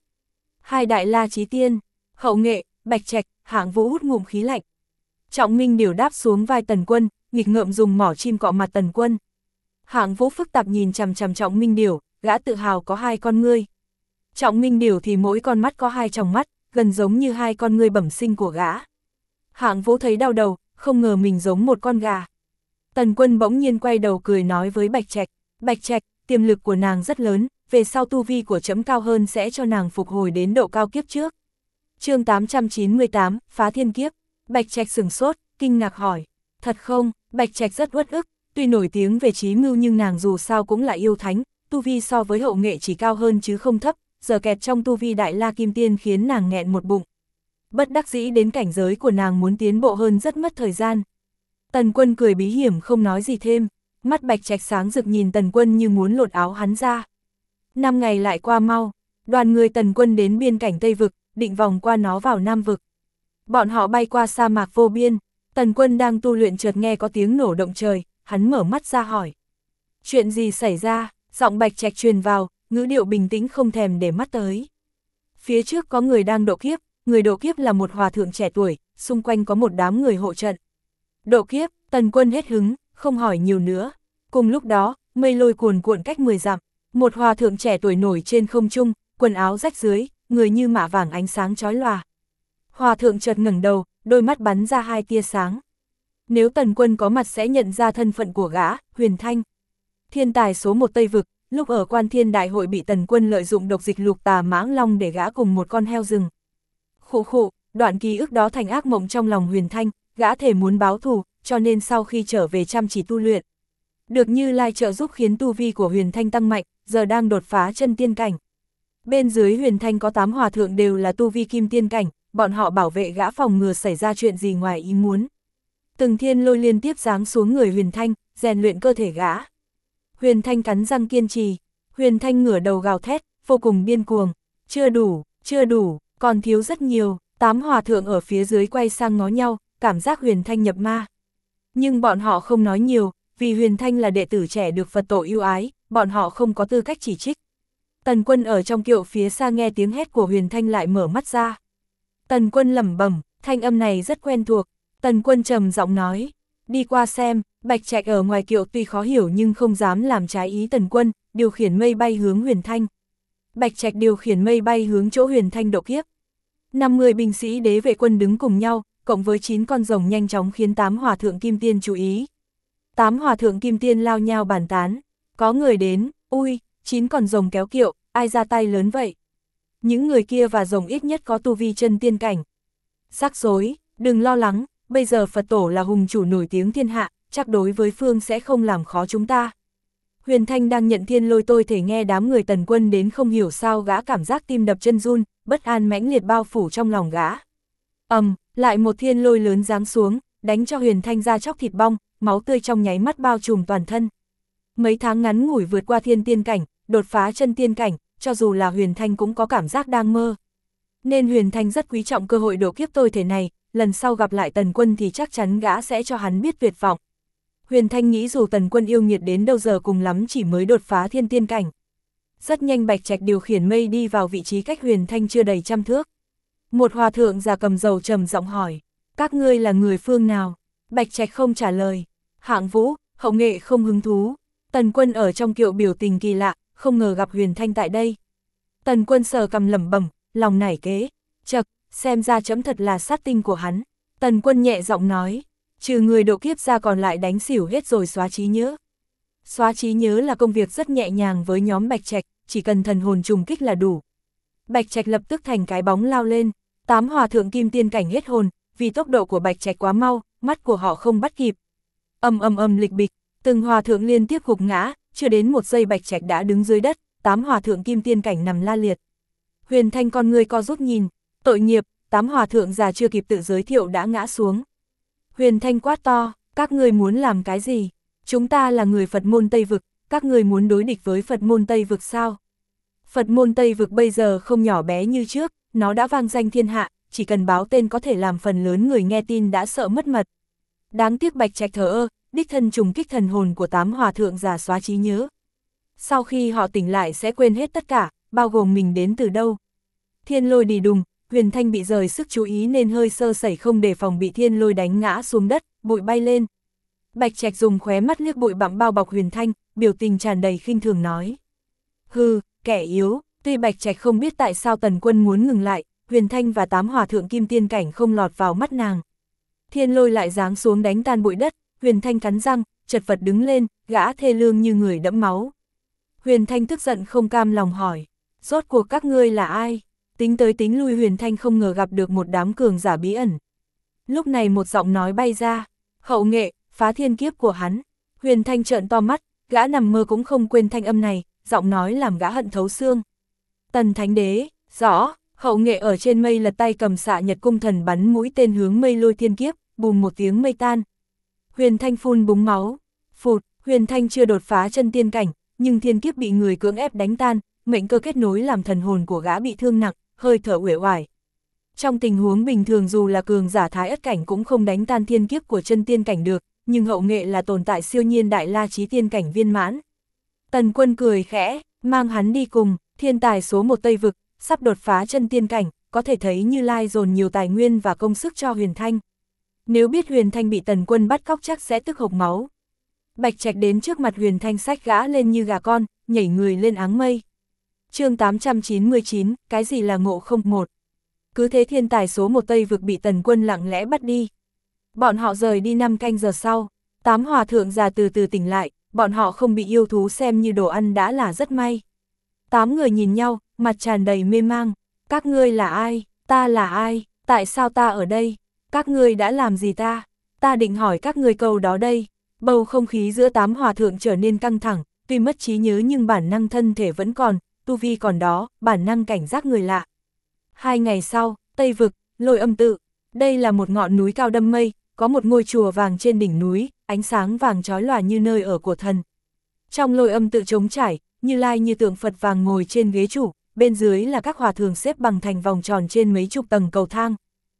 [SPEAKER 1] 2 Đại La Chí Tiên, Hậu Nghệ, Bạch Trạch, Hạng Vũ hút ngụm khí lạnh. Trọng Minh Điểu đáp xuống vai Tần Quân, nghịch ngợm dùng mỏ chim cọ mặt Tần Quân. Hạng Vũ phức tạp nhìn chằm chằm Trọng Minh Điểu, gã tự hào có 2 con ngươi. Trọng Minh Điểu thì mỗi con mắt có 2 tròng mắt, gần giống như 2 con ngươi bẩm sinh của gã. Hạng Vũ thấy đau đầu, không ngờ mình giống một con gà. Tần Quân bỗng nhiên quay đầu cười nói với Bạch Trạch, Bạch Trạch, tiềm lực của nàng rất lớn, về sau tu vi của trẫm cao hơn sẽ cho nàng phục hồi đến độ cao kiếp trước. Chương 898, Phá Thiên Kiếp. Bạch Trạch sửng sốt, kinh ngạc hỏi, thật không? Bạch Trạch rất uất ức, tuy nổi tiếng về trí mưu nhưng nàng dù sao cũng là yêu thánh, tu vi so với Hậu Nghệ chỉ cao hơn chứ không thấp, giờ kẹt trong tu vi Đại La Kim Tiên khiến nàng nghẹn một bụng. Bất đắc dĩ đến cảnh giới của nàng muốn tiến bộ hơn rất mất thời gian. Tần Quân cười bí hiểm không nói gì thêm, mắt Bạch Trạch sáng rực nhìn Tần Quân như muốn lột áo hắn ra. 5 ngày lại qua mau, đoàn người Tần Quân đến biên cảnh Tây Vực, định vòng qua nó vào Nam Vực. Bọn họ bay qua sa mạc vô biên, Tần Quân đang tu luyện chợt nghe có tiếng nổ động trời, hắn mở mắt ra hỏi. Chuyện gì xảy ra? Giọng Bạch Trạch truyền vào, ngữ điệu bình tĩnh không thèm để mắt tới. Phía trước có người đang độ kiếp, người độ kiếp là một hòa thượng trẻ tuổi, xung quanh có một đám người hộ trận. Độ kiếp, Tần Quân hết hứng, không hỏi nhiều nữa. Cùng lúc đó, mây lôi cuồn cuộn cách 10 dặm, một hòa thượng trẻ tuổi nổi trên không trung, quần áo rách dưới, người như mạ vàng ánh sáng chói lòa. Hòa thượng chợt ngẩng đầu, đôi mắt bắn ra 2 tia sáng. Nếu Tần Quân có mặt sẽ nhận ra thân phận của gã, Huyền Thanh. Thiên tài số 1 Tây Vực, lúc ở Quan Thiên Đại Hội bị Tần Quân lợi dụng độc dịch lục tà mãng long để gã cùng một con heo rừng. Khụ khụ, đoạn ký ức đó thành ác mộng trong lòng Huyền Thanh, gã thể muốn báo thù, cho nên sau khi trở về chăm chỉ tu luyện. Được Như Lai trợ giúp khiến tu vi của Huyền Thanh tăng mạnh, giờ đang đột phá chân tiên cảnh. Bên dưới Huyền Thanh có 8 hòa thượng đều là tu vi kim tiên cảnh, bọn họ bảo vệ gã phòng ngừa xảy ra chuyện gì ngoài ý muốn. Từng thiên lôi liên tiếp giáng xuống người Huyền Thanh, rèn luyện cơ thể gã. Huyền Thanh cắn răng kiên trì, Huyền Thanh ngửa đầu gào thét, vô cùng điên cuồng. Chưa đủ, còn thiếu rất nhiều. 8 hòa thượng ở phía dưới quay sang ngó nhau, cảm giác Huyền Thanh nhập ma. Nhưng bọn họ không nói nhiều, vì Huyền Thanh là đệ tử trẻ được Phật tổ yêu ái, bọn họ không có tư cách chỉ trích. Tần Quân ở trong kiệu phía xa nghe tiếng hét của Huyền Thanh lại mở mắt ra. Tần Quân lẩm bẩm, thanh âm này rất quen thuộc. Tần Quân trầm giọng nói, đi qua xem. Bạch Trạch ở ngoài kiệu tuy khó hiểu nhưng không dám làm trái ý Tần Quân, điều khiển mây bay hướng Huyền Thanh. Bạch Trạch điều khiển mây bay hướng chỗ Huyền Thanh độ kiếp. 50 binh sĩ đế vệ quân đứng cùng nhau, cộng với 9 con rồng nhanh chóng khiến 8 hòa thượng kim tiên chú ý. 8 hòa thượng kim tiên lao nhau bàn tán. Có người đến, ui, 9 con rồng kéo kiệu, ai ra tay lớn vậy? Những người kia và rồng ít nhất có tu vi chân tiên cảnh. Rắc rối, đừng lo lắng, bây giờ Phật tổ là hùng chủ nổi tiếng thiên hạ, chắc đối với phương sẽ không làm khó chúng ta. Huyền Thanh đang nhận thiên lôi tôi thể nghe đám người Tần Quân đến không hiểu sao gã cảm giác tim đập chân run, bất an mãnh liệt bao phủ trong lòng gã. Lại một thiên lôi lớn giáng xuống, đánh cho Huyền Thanh ra chóc thịt bong, máu tươi trong nháy mắt bao trùm toàn thân. Mấy tháng ngắn ngủi vượt qua thiên tiên cảnh, đột phá chân tiên cảnh, cho dù là Huyền Thanh cũng có cảm giác đang mơ. Nên Huyền Thanh rất quý trọng cơ hội độ kiếp tôi thể này, lần sau gặp lại Tần Quân thì chắc chắn gã sẽ cho hắn biết tuyệt vọng. Huyền Thanh nghĩ dù Tần Quân yêu nghiệt đến đâu giờ cùng lắm chỉ mới đột phá thiên tiên cảnh. Rất nhanh Bạch Trạch điều khiển mây đi vào vị trí cách Huyền Thanh chưa đầy 100 thước. Một hòa thượng già cầm dầu trầm giọng hỏi, các ngươi là người phương nào? Bạch Trạch không trả lời. Hạng Vũ, Hậu Nghệ không hứng thú. Tần Quân ở trong kiệu biểu tình kỳ lạ, không ngờ gặp Huyền Thanh tại đây. Tần Quân sờ cầm lẩm bẩm, lòng nảy kế, chậc, xem ra chấm thật là sát tinh của hắn. Tần Quân nhẹ giọng nói, trừ người độ kiếp ra còn lại đánh xỉu hết rồi xóa trí nhớ. Xóa trí nhớ là công việc rất nhẹ nhàng với nhóm Bạch Trạch, chỉ cần thần hồn trùng kích là đủ. Bạch Trạch lập tức thành cái bóng lao lên, 8 hòa thượng kim tiên cảnh hết hồn, vì tốc độ của Bạch Trạch quá mau, mắt của họ không bắt kịp. Lịch bịch, từng hòa thượng liên tiếp gục ngã, chưa đến 1 giây Bạch Trạch đã đứng dưới đất, 8 hòa thượng kim tiên cảnh nằm la liệt. Huyền Thanh con người co rút nhìn, tội nghiệp, 8 hòa thượng già chưa kịp tự giới thiệu đã ngã xuống. Huyền Thanh quát to, các ngươi muốn làm cái gì? Chúng ta là người Phật môn Tây Vực, các ngươi muốn đối địch với Phật môn Tây Vực sao? Phật môn Tây Vực bây giờ không nhỏ bé như trước, nó đã vang danh thiên hạ, chỉ cần báo tên có thể làm phần lớn người nghe tin đã sợ mất mật. Đáng tiếc Bạch Trạch thờ ơ, đích thân trùng kích thần hồn của 8 hòa thượng giả xóa trí nhớ. Sau khi họ tỉnh lại sẽ quên hết tất cả, bao gồm mình đến từ đâu. Thiên lôi đì đùng, Huyền Thanh bị rời sức chú ý nên hơi sơ sẩy không đề phòng bị thiên lôi đánh ngã xuống đất, bụi bay lên. Bạch Trạch dùng khóe mắt liếc bụi bặm bao bọc Huyền Thanh, biểu tình tràn đầy khinh thường nói. Hừ, kẻ yếu, tuy Bạch Trạch không biết tại sao Tần Quân muốn ngừng lại, Huyền Thanh và 8 hòa thượng kim tiên cảnh không lọt vào mắt nàng. Thiên lôi lại giáng xuống đánh tan bụi đất, Huyền Thanh cắn răng, chật vật đứng lên, gã thê lương như người đẫm máu. Huyền Thanh tức giận không cam lòng hỏi, rốt cuộc các ngươi là ai? Tính tới tính lui Huyền Thanh không ngờ gặp được một đám cường giả bí ẩn. Lúc này một giọng nói bay ra, Hậu Nghệ, phá thiên kiếp của hắn. Huyền Thanh trợn to mắt, gã nằm mơ cũng không quên thanh âm này, giọng nói làm gã hận thấu xương. Tần Thánh Đế, rõ, Hậu Nghệ ở trên mây lật tay cầm xạ nhật cung thần bắn mũi tên hướng mây lôi thiên kiếp, bùm một tiếng mây tan. Huyền Thanh phun búng máu, phụt, Huyền Thanh chưa đột phá chân tiên cảnh, nhưng thiên kiếp bị người cưỡng ép đánh tan, mệnh cơ kết nối làm thần hồn của gã bị thương nặng, hơi thở uể oải. Trong tình huống bình thường dù là cường giả thái ất cảnh cũng không đánh tan thiên kiếp của chân tiên cảnh được, nhưng Hậu Nghệ là tồn tại siêu nhiên đại la chí tiên cảnh viên mãn, Tần Quân cười khẽ, mang hắn đi cùng, thiên tài số 1 Tây Vực, sắp đột phá chân tiên cảnh, có thể thấy Như Lai dồn nhiều tài nguyên và công sức cho Huyền Thanh. Nếu biết Huyền Thanh bị Tần Quân bắt cóc chắc sẽ tức hộc máu. Bạch Trạch đến trước mặt Huyền Thanh xách gã lên như gà con, nhảy người lên áng mây. Chương 899, cái gì là Ngộ Không 1? Cứ thế thiên tài số 1 Tây Vực bị Tần Quân lặng lẽ bắt đi. Bọn họ rời đi 5 canh giờ sau, 8 hòa thượng già từ từ tỉnh lại, bọn họ không bị yêu thú xem như đồ ăn đã là rất may. 8 người nhìn nhau, mặt tràn đầy mê mang. Các ngươi là ai? Ta là ai? Tại sao ta ở đây? Các ngươi đã làm gì ta? Ta định hỏi các ngươi câu đó đây. Bầu không khí giữa 8 hòa thượng trở nên căng thẳng, tuy mất trí nhớ nhưng bản năng thân thể vẫn còn, tu vi còn đó, bản năng cảnh giác người lạ. 2 ngày sau, Tây Vực, Lôi Âm Tự. Đây là một ngọn núi cao đâm mây, có một ngôi chùa vàng trên đỉnh núi, ánh sáng vàng chói lòa như nơi ở của thần. Trong Lôi Âm Tự trống trải, Như Lai như tượng Phật vàng ngồi trên ghế chủ, bên dưới là các hòa thượng xếp bằng thành vòng tròn trên mấy chục tầng cầu thang.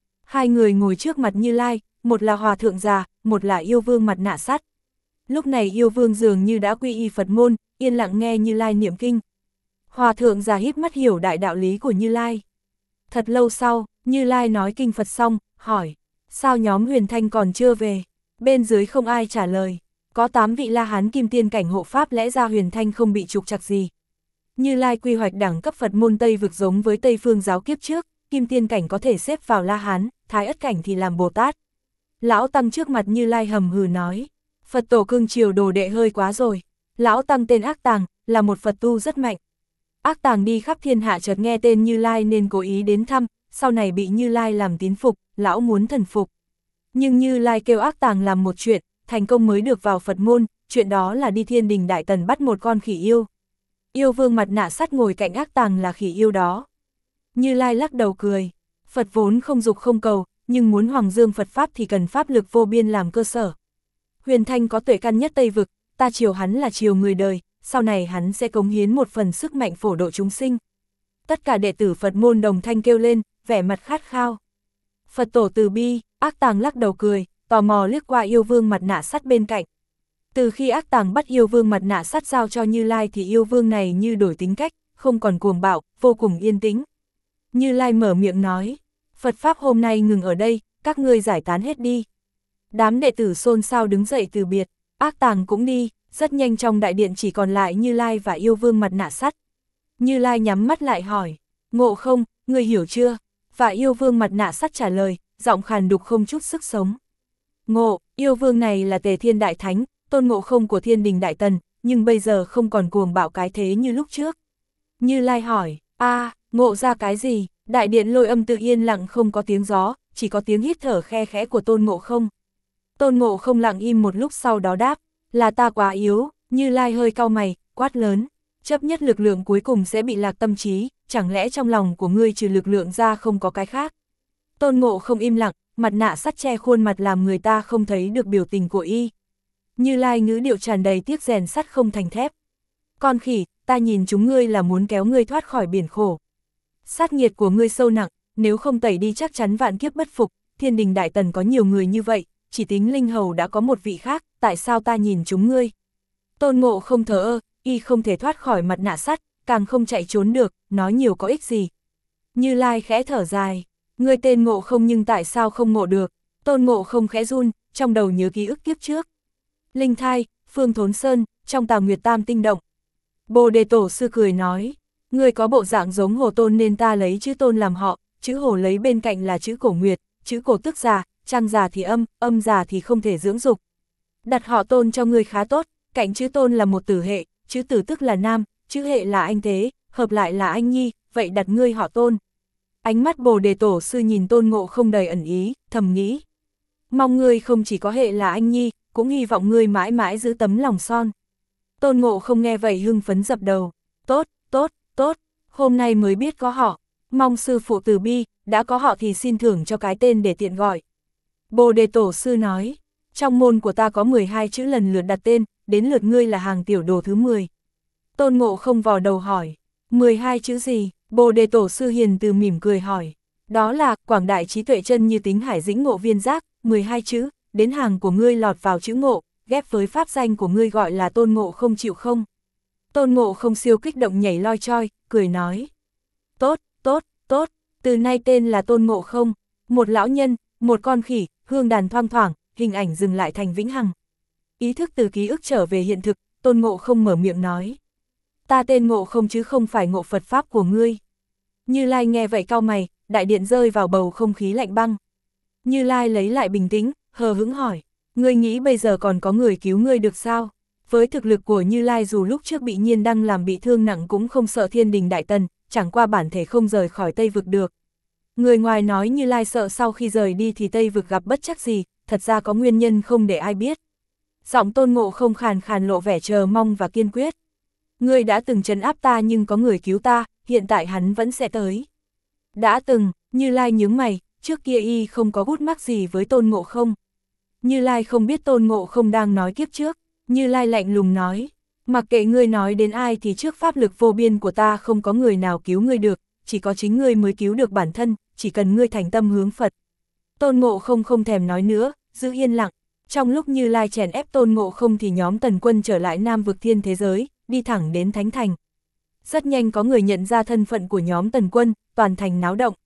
[SPEAKER 1] 2 người ngồi trước mặt Như Lai, một là hòa thượng già, một là yêu vương mặt nạ sắt. Lúc này yêu vương dường như đã quy y Phật môn, yên lặng nghe Như Lai niệm kinh. Hòa thượng già híp mắt hiểu đại đạo lý của Như Lai. Thật lâu sau, Như Lai nói kinh Phật xong, hỏi, sao nhóm Huyền Thanh còn chưa về? Bên dưới không ai trả lời. Có 8 vị La Hán kim tiên cảnh hộ pháp, lẽ ra Huyền Thanh không bị trục trặc gì. Như Lai quy hoạch đẳng cấp Phật môn Tây Vực giống với Tây Phương giáo kiếp trước, kim tiên cảnh có thể xếp vào La Hán, Thái Ất cảnh thì làm Bồ Tát. Lão Tăng trước mặt Như Lai hầm hừ nói, Phật tổ cưng chiều đồ đệ hơi quá rồi. Lão Tăng tên Ác Tàng, là một Phật tu rất mạnh. Ác Tàng đi khắp thiên hạ chợt nghe tên Như Lai nên cố ý đến thăm, sau này bị Như Lai làm tín phục, lão muốn thần phục. Nhưng Như Lai kêu Ác Tàng làm một chuyện, thành công mới được vào Phật môn, chuyện đó là đi Thiên Đình Đại Tần bắt một con khỉ yêu. Yêu vương mặt nạ sắt ngồi cạnh Ác Tàng là khỉ yêu đó. Như Lai lắc đầu cười, Phật vốn không dục không cầu, nhưng muốn hoàng dương Phật Pháp thì cần pháp lực vô biên làm cơ sở. Huyền Thanh có tuệ căn nhất Tây Vực, ta chiều hắn là chiều người đời, sau này hắn sẽ cống hiến một phần sức mạnh phổ độ chúng sinh. Tất cả đệ tử Phật môn đồng thanh kêu lên, vẻ mặt khát khao. Phật tổ từ bi, Ác Tàng lắc đầu cười, tò mò liếc qua yêu vương mặt nạ sắt bên cạnh. Từ khi Ác Tàng bắt yêu vương mặt nạ sắt giao cho Như Lai thì yêu vương này như đổi tính cách, không còn cuồng bạo, vô cùng yên tĩnh. Như Lai mở miệng nói, Phật Pháp hôm nay ngừng ở đây, các ngươi giải tán hết đi. Đám đệ tử xôn xao đứng dậy từ biệt, Ác Tàng cũng đi, rất nhanh trong đại điện chỉ còn lại Như Lai và yêu vương mặt nạ sắt. Như Lai nhắm mắt lại hỏi, Ngộ Không, ngươi hiểu chưa? Và yêu vương mặt nạ sắt trả lời, giọng khàn đục không chút sức sống. Ngộ, yêu vương này là Tề Thiên Đại Thánh, Tôn Ngộ Không của Thiên Đình Đại Tần, nhưng bây giờ không còn cuồng bạo cái thế như lúc trước. Như Lai hỏi, ngộ ra cái gì? Đại điện Lôi Âm Tự yên lặng không có tiếng gió, chỉ có tiếng hít thở khe khẽ của Tôn Ngộ Không. Tôn Ngộ Không lặng im một lúc sau đó đáp, là ta quá yếu. Như Lai hơi cau mày, quát lớn, chấp nhất lực lượng cuối cùng sẽ bị lạc tâm trí, chẳng lẽ trong lòng của ngươi trừ lực lượng ra không có cái khác? Tôn Ngộ Không im lặng, mặt nạ sắt che khuôn mặt làm người ta không thấy được biểu tình của y. Như Lai ngữ điệu tràn đầy tiếc rèn sắt không thành thép. Con khỉ, ta nhìn chúng ngươi là muốn kéo ngươi thoát khỏi biển khổ. Sát nghiệt của ngươi sâu nặng, nếu không tẩy đi chắc chắn vạn kiếp bất phục. Thiên Đình Đại Tần có nhiều người như vậy, chỉ tính Linh Hầu đã có một vị khác, tại sao ta nhìn chúng ngươi? Tôn Ngộ Không thờ ơ, y không thể thoát khỏi mặt nạ sắt, càng không chạy trốn được, nói nhiều có ích gì. Như Lai khẽ thở dài, ngươi tên Ngộ Không nhưng tại sao không ngộ được? Tôn Ngộ Không khẽ run, trong đầu nhớ ký ức kiếp trước. Linh Thai, Phương Thốn Sơn, trong Tào Nguyệt Tam Tinh Động. Bồ Đề Tổ sư cười nói, ngươi có bộ dạng giống Hồ Tôn nên ta lấy chữ Tôn làm họ, chữ Hồ lấy bên cạnh là chữ Cổ Nguyệt, chữ Cổ tức già, trăng già thì âm già thì không thể dưỡng dục. Đặt họ Tôn cho ngươi khá tốt, cạnh chữ Tôn là một tử hệ, chữ tử tức là nam, chữ hệ là anh thế, hợp lại là anh nhi, vậy đặt ngươi họ Tôn. Ánh mắt Bồ Đề Tổ sư nhìn Tôn Ngộ Không đầy ẩn ý, thầm nghĩ. Mong ngươi không chỉ có hệ là anh nhi, cũng hy vọng ngươi mãi mãi giữ tấm lòng son. Tôn Ngộ Không nghe vậy hưng phấn dập đầu. Tốt, tốt, tốt, hôm nay mới biết có họ. Mong sư phụ từ bi, đã có họ thì xin thưởng cho cái tên để tiện gọi. Bồ Đề Tổ sư nói, trong môn của ta có 12 chữ lần lượt đặt tên, đến lượt ngươi là hàng tiểu đồ thứ 10. Tôn Ngộ Không vò đầu hỏi, 12 chữ gì? Bồ Đề Tổ sư hiền từ mỉm cười hỏi, đó là quảng đại trí tuệ chân như tính hải dĩnh ngộ viên giác, 12 chữ, đến hàng của ngươi lọt vào chữ Ngộ, ghép với pháp danh của ngươi gọi là Tôn Ngộ Không chịu không? Tôn Ngộ Không siêu kích động nhảy loi choi, cười nói. Tốt, tốt, tốt, từ nay tên là Tôn Ngộ Không, một lão nhân, một con khỉ, hương đàn thoang thoảng, hình ảnh dừng lại thành vĩnh hằng. Ý thức từ ký ức trở về hiện thực, Tôn Ngộ Không mở miệng nói. Ta tên Ngộ Không chứ không phải Ngộ Phật Pháp của ngươi. Như Lai nghe vậy cau mày, đại điện rơi vào bầu không khí lạnh băng. Như Lai lấy lại bình tĩnh, hờ hững hỏi, ngươi nghĩ bây giờ còn có người cứu ngươi được sao? Với thực lực của Như Lai dù lúc trước bị Nhiên Đăng làm bị thương nặng cũng không sợ thiên đình đại tần, chẳng qua bản thể không rời khỏi Tây Vực được. Người ngoài nói Như Lai sợ sau khi rời đi thì Tây Vực gặp bất trắc gì, thật ra có nguyên nhân không để ai biết. Giọng Tôn Ngộ Không khàn khàn lộ vẻ chờ mong và kiên quyết. Ngươi đã từng trấn áp ta nhưng có người cứu ta, hiện tại hắn vẫn sẽ tới. Đã từng, Như Lai nhướng mày, trước kia y không có gút mắc gì với Tôn Ngộ Không. Như Lai không biết Tôn Ngộ Không đang nói kiếp trước, Như Lai lạnh lùng nói, mặc kệ ngươi nói đến ai thì trước pháp lực vô biên của ta không có người nào cứu ngươi được, chỉ có chính ngươi mới cứu được bản thân, chỉ cần ngươi thành tâm hướng Phật. Tôn Ngộ Không không thèm nói nữa, giữ yên lặng. Trong lúc Như Lai chèn ép Tôn Ngộ Không thì nhóm Tần Quân trở lại Nam Vực Thiên thế giới, đi thẳng đến Thánh Thành. Rất nhanh có người nhận ra thân phận của nhóm Tần Quân, toàn thành náo động.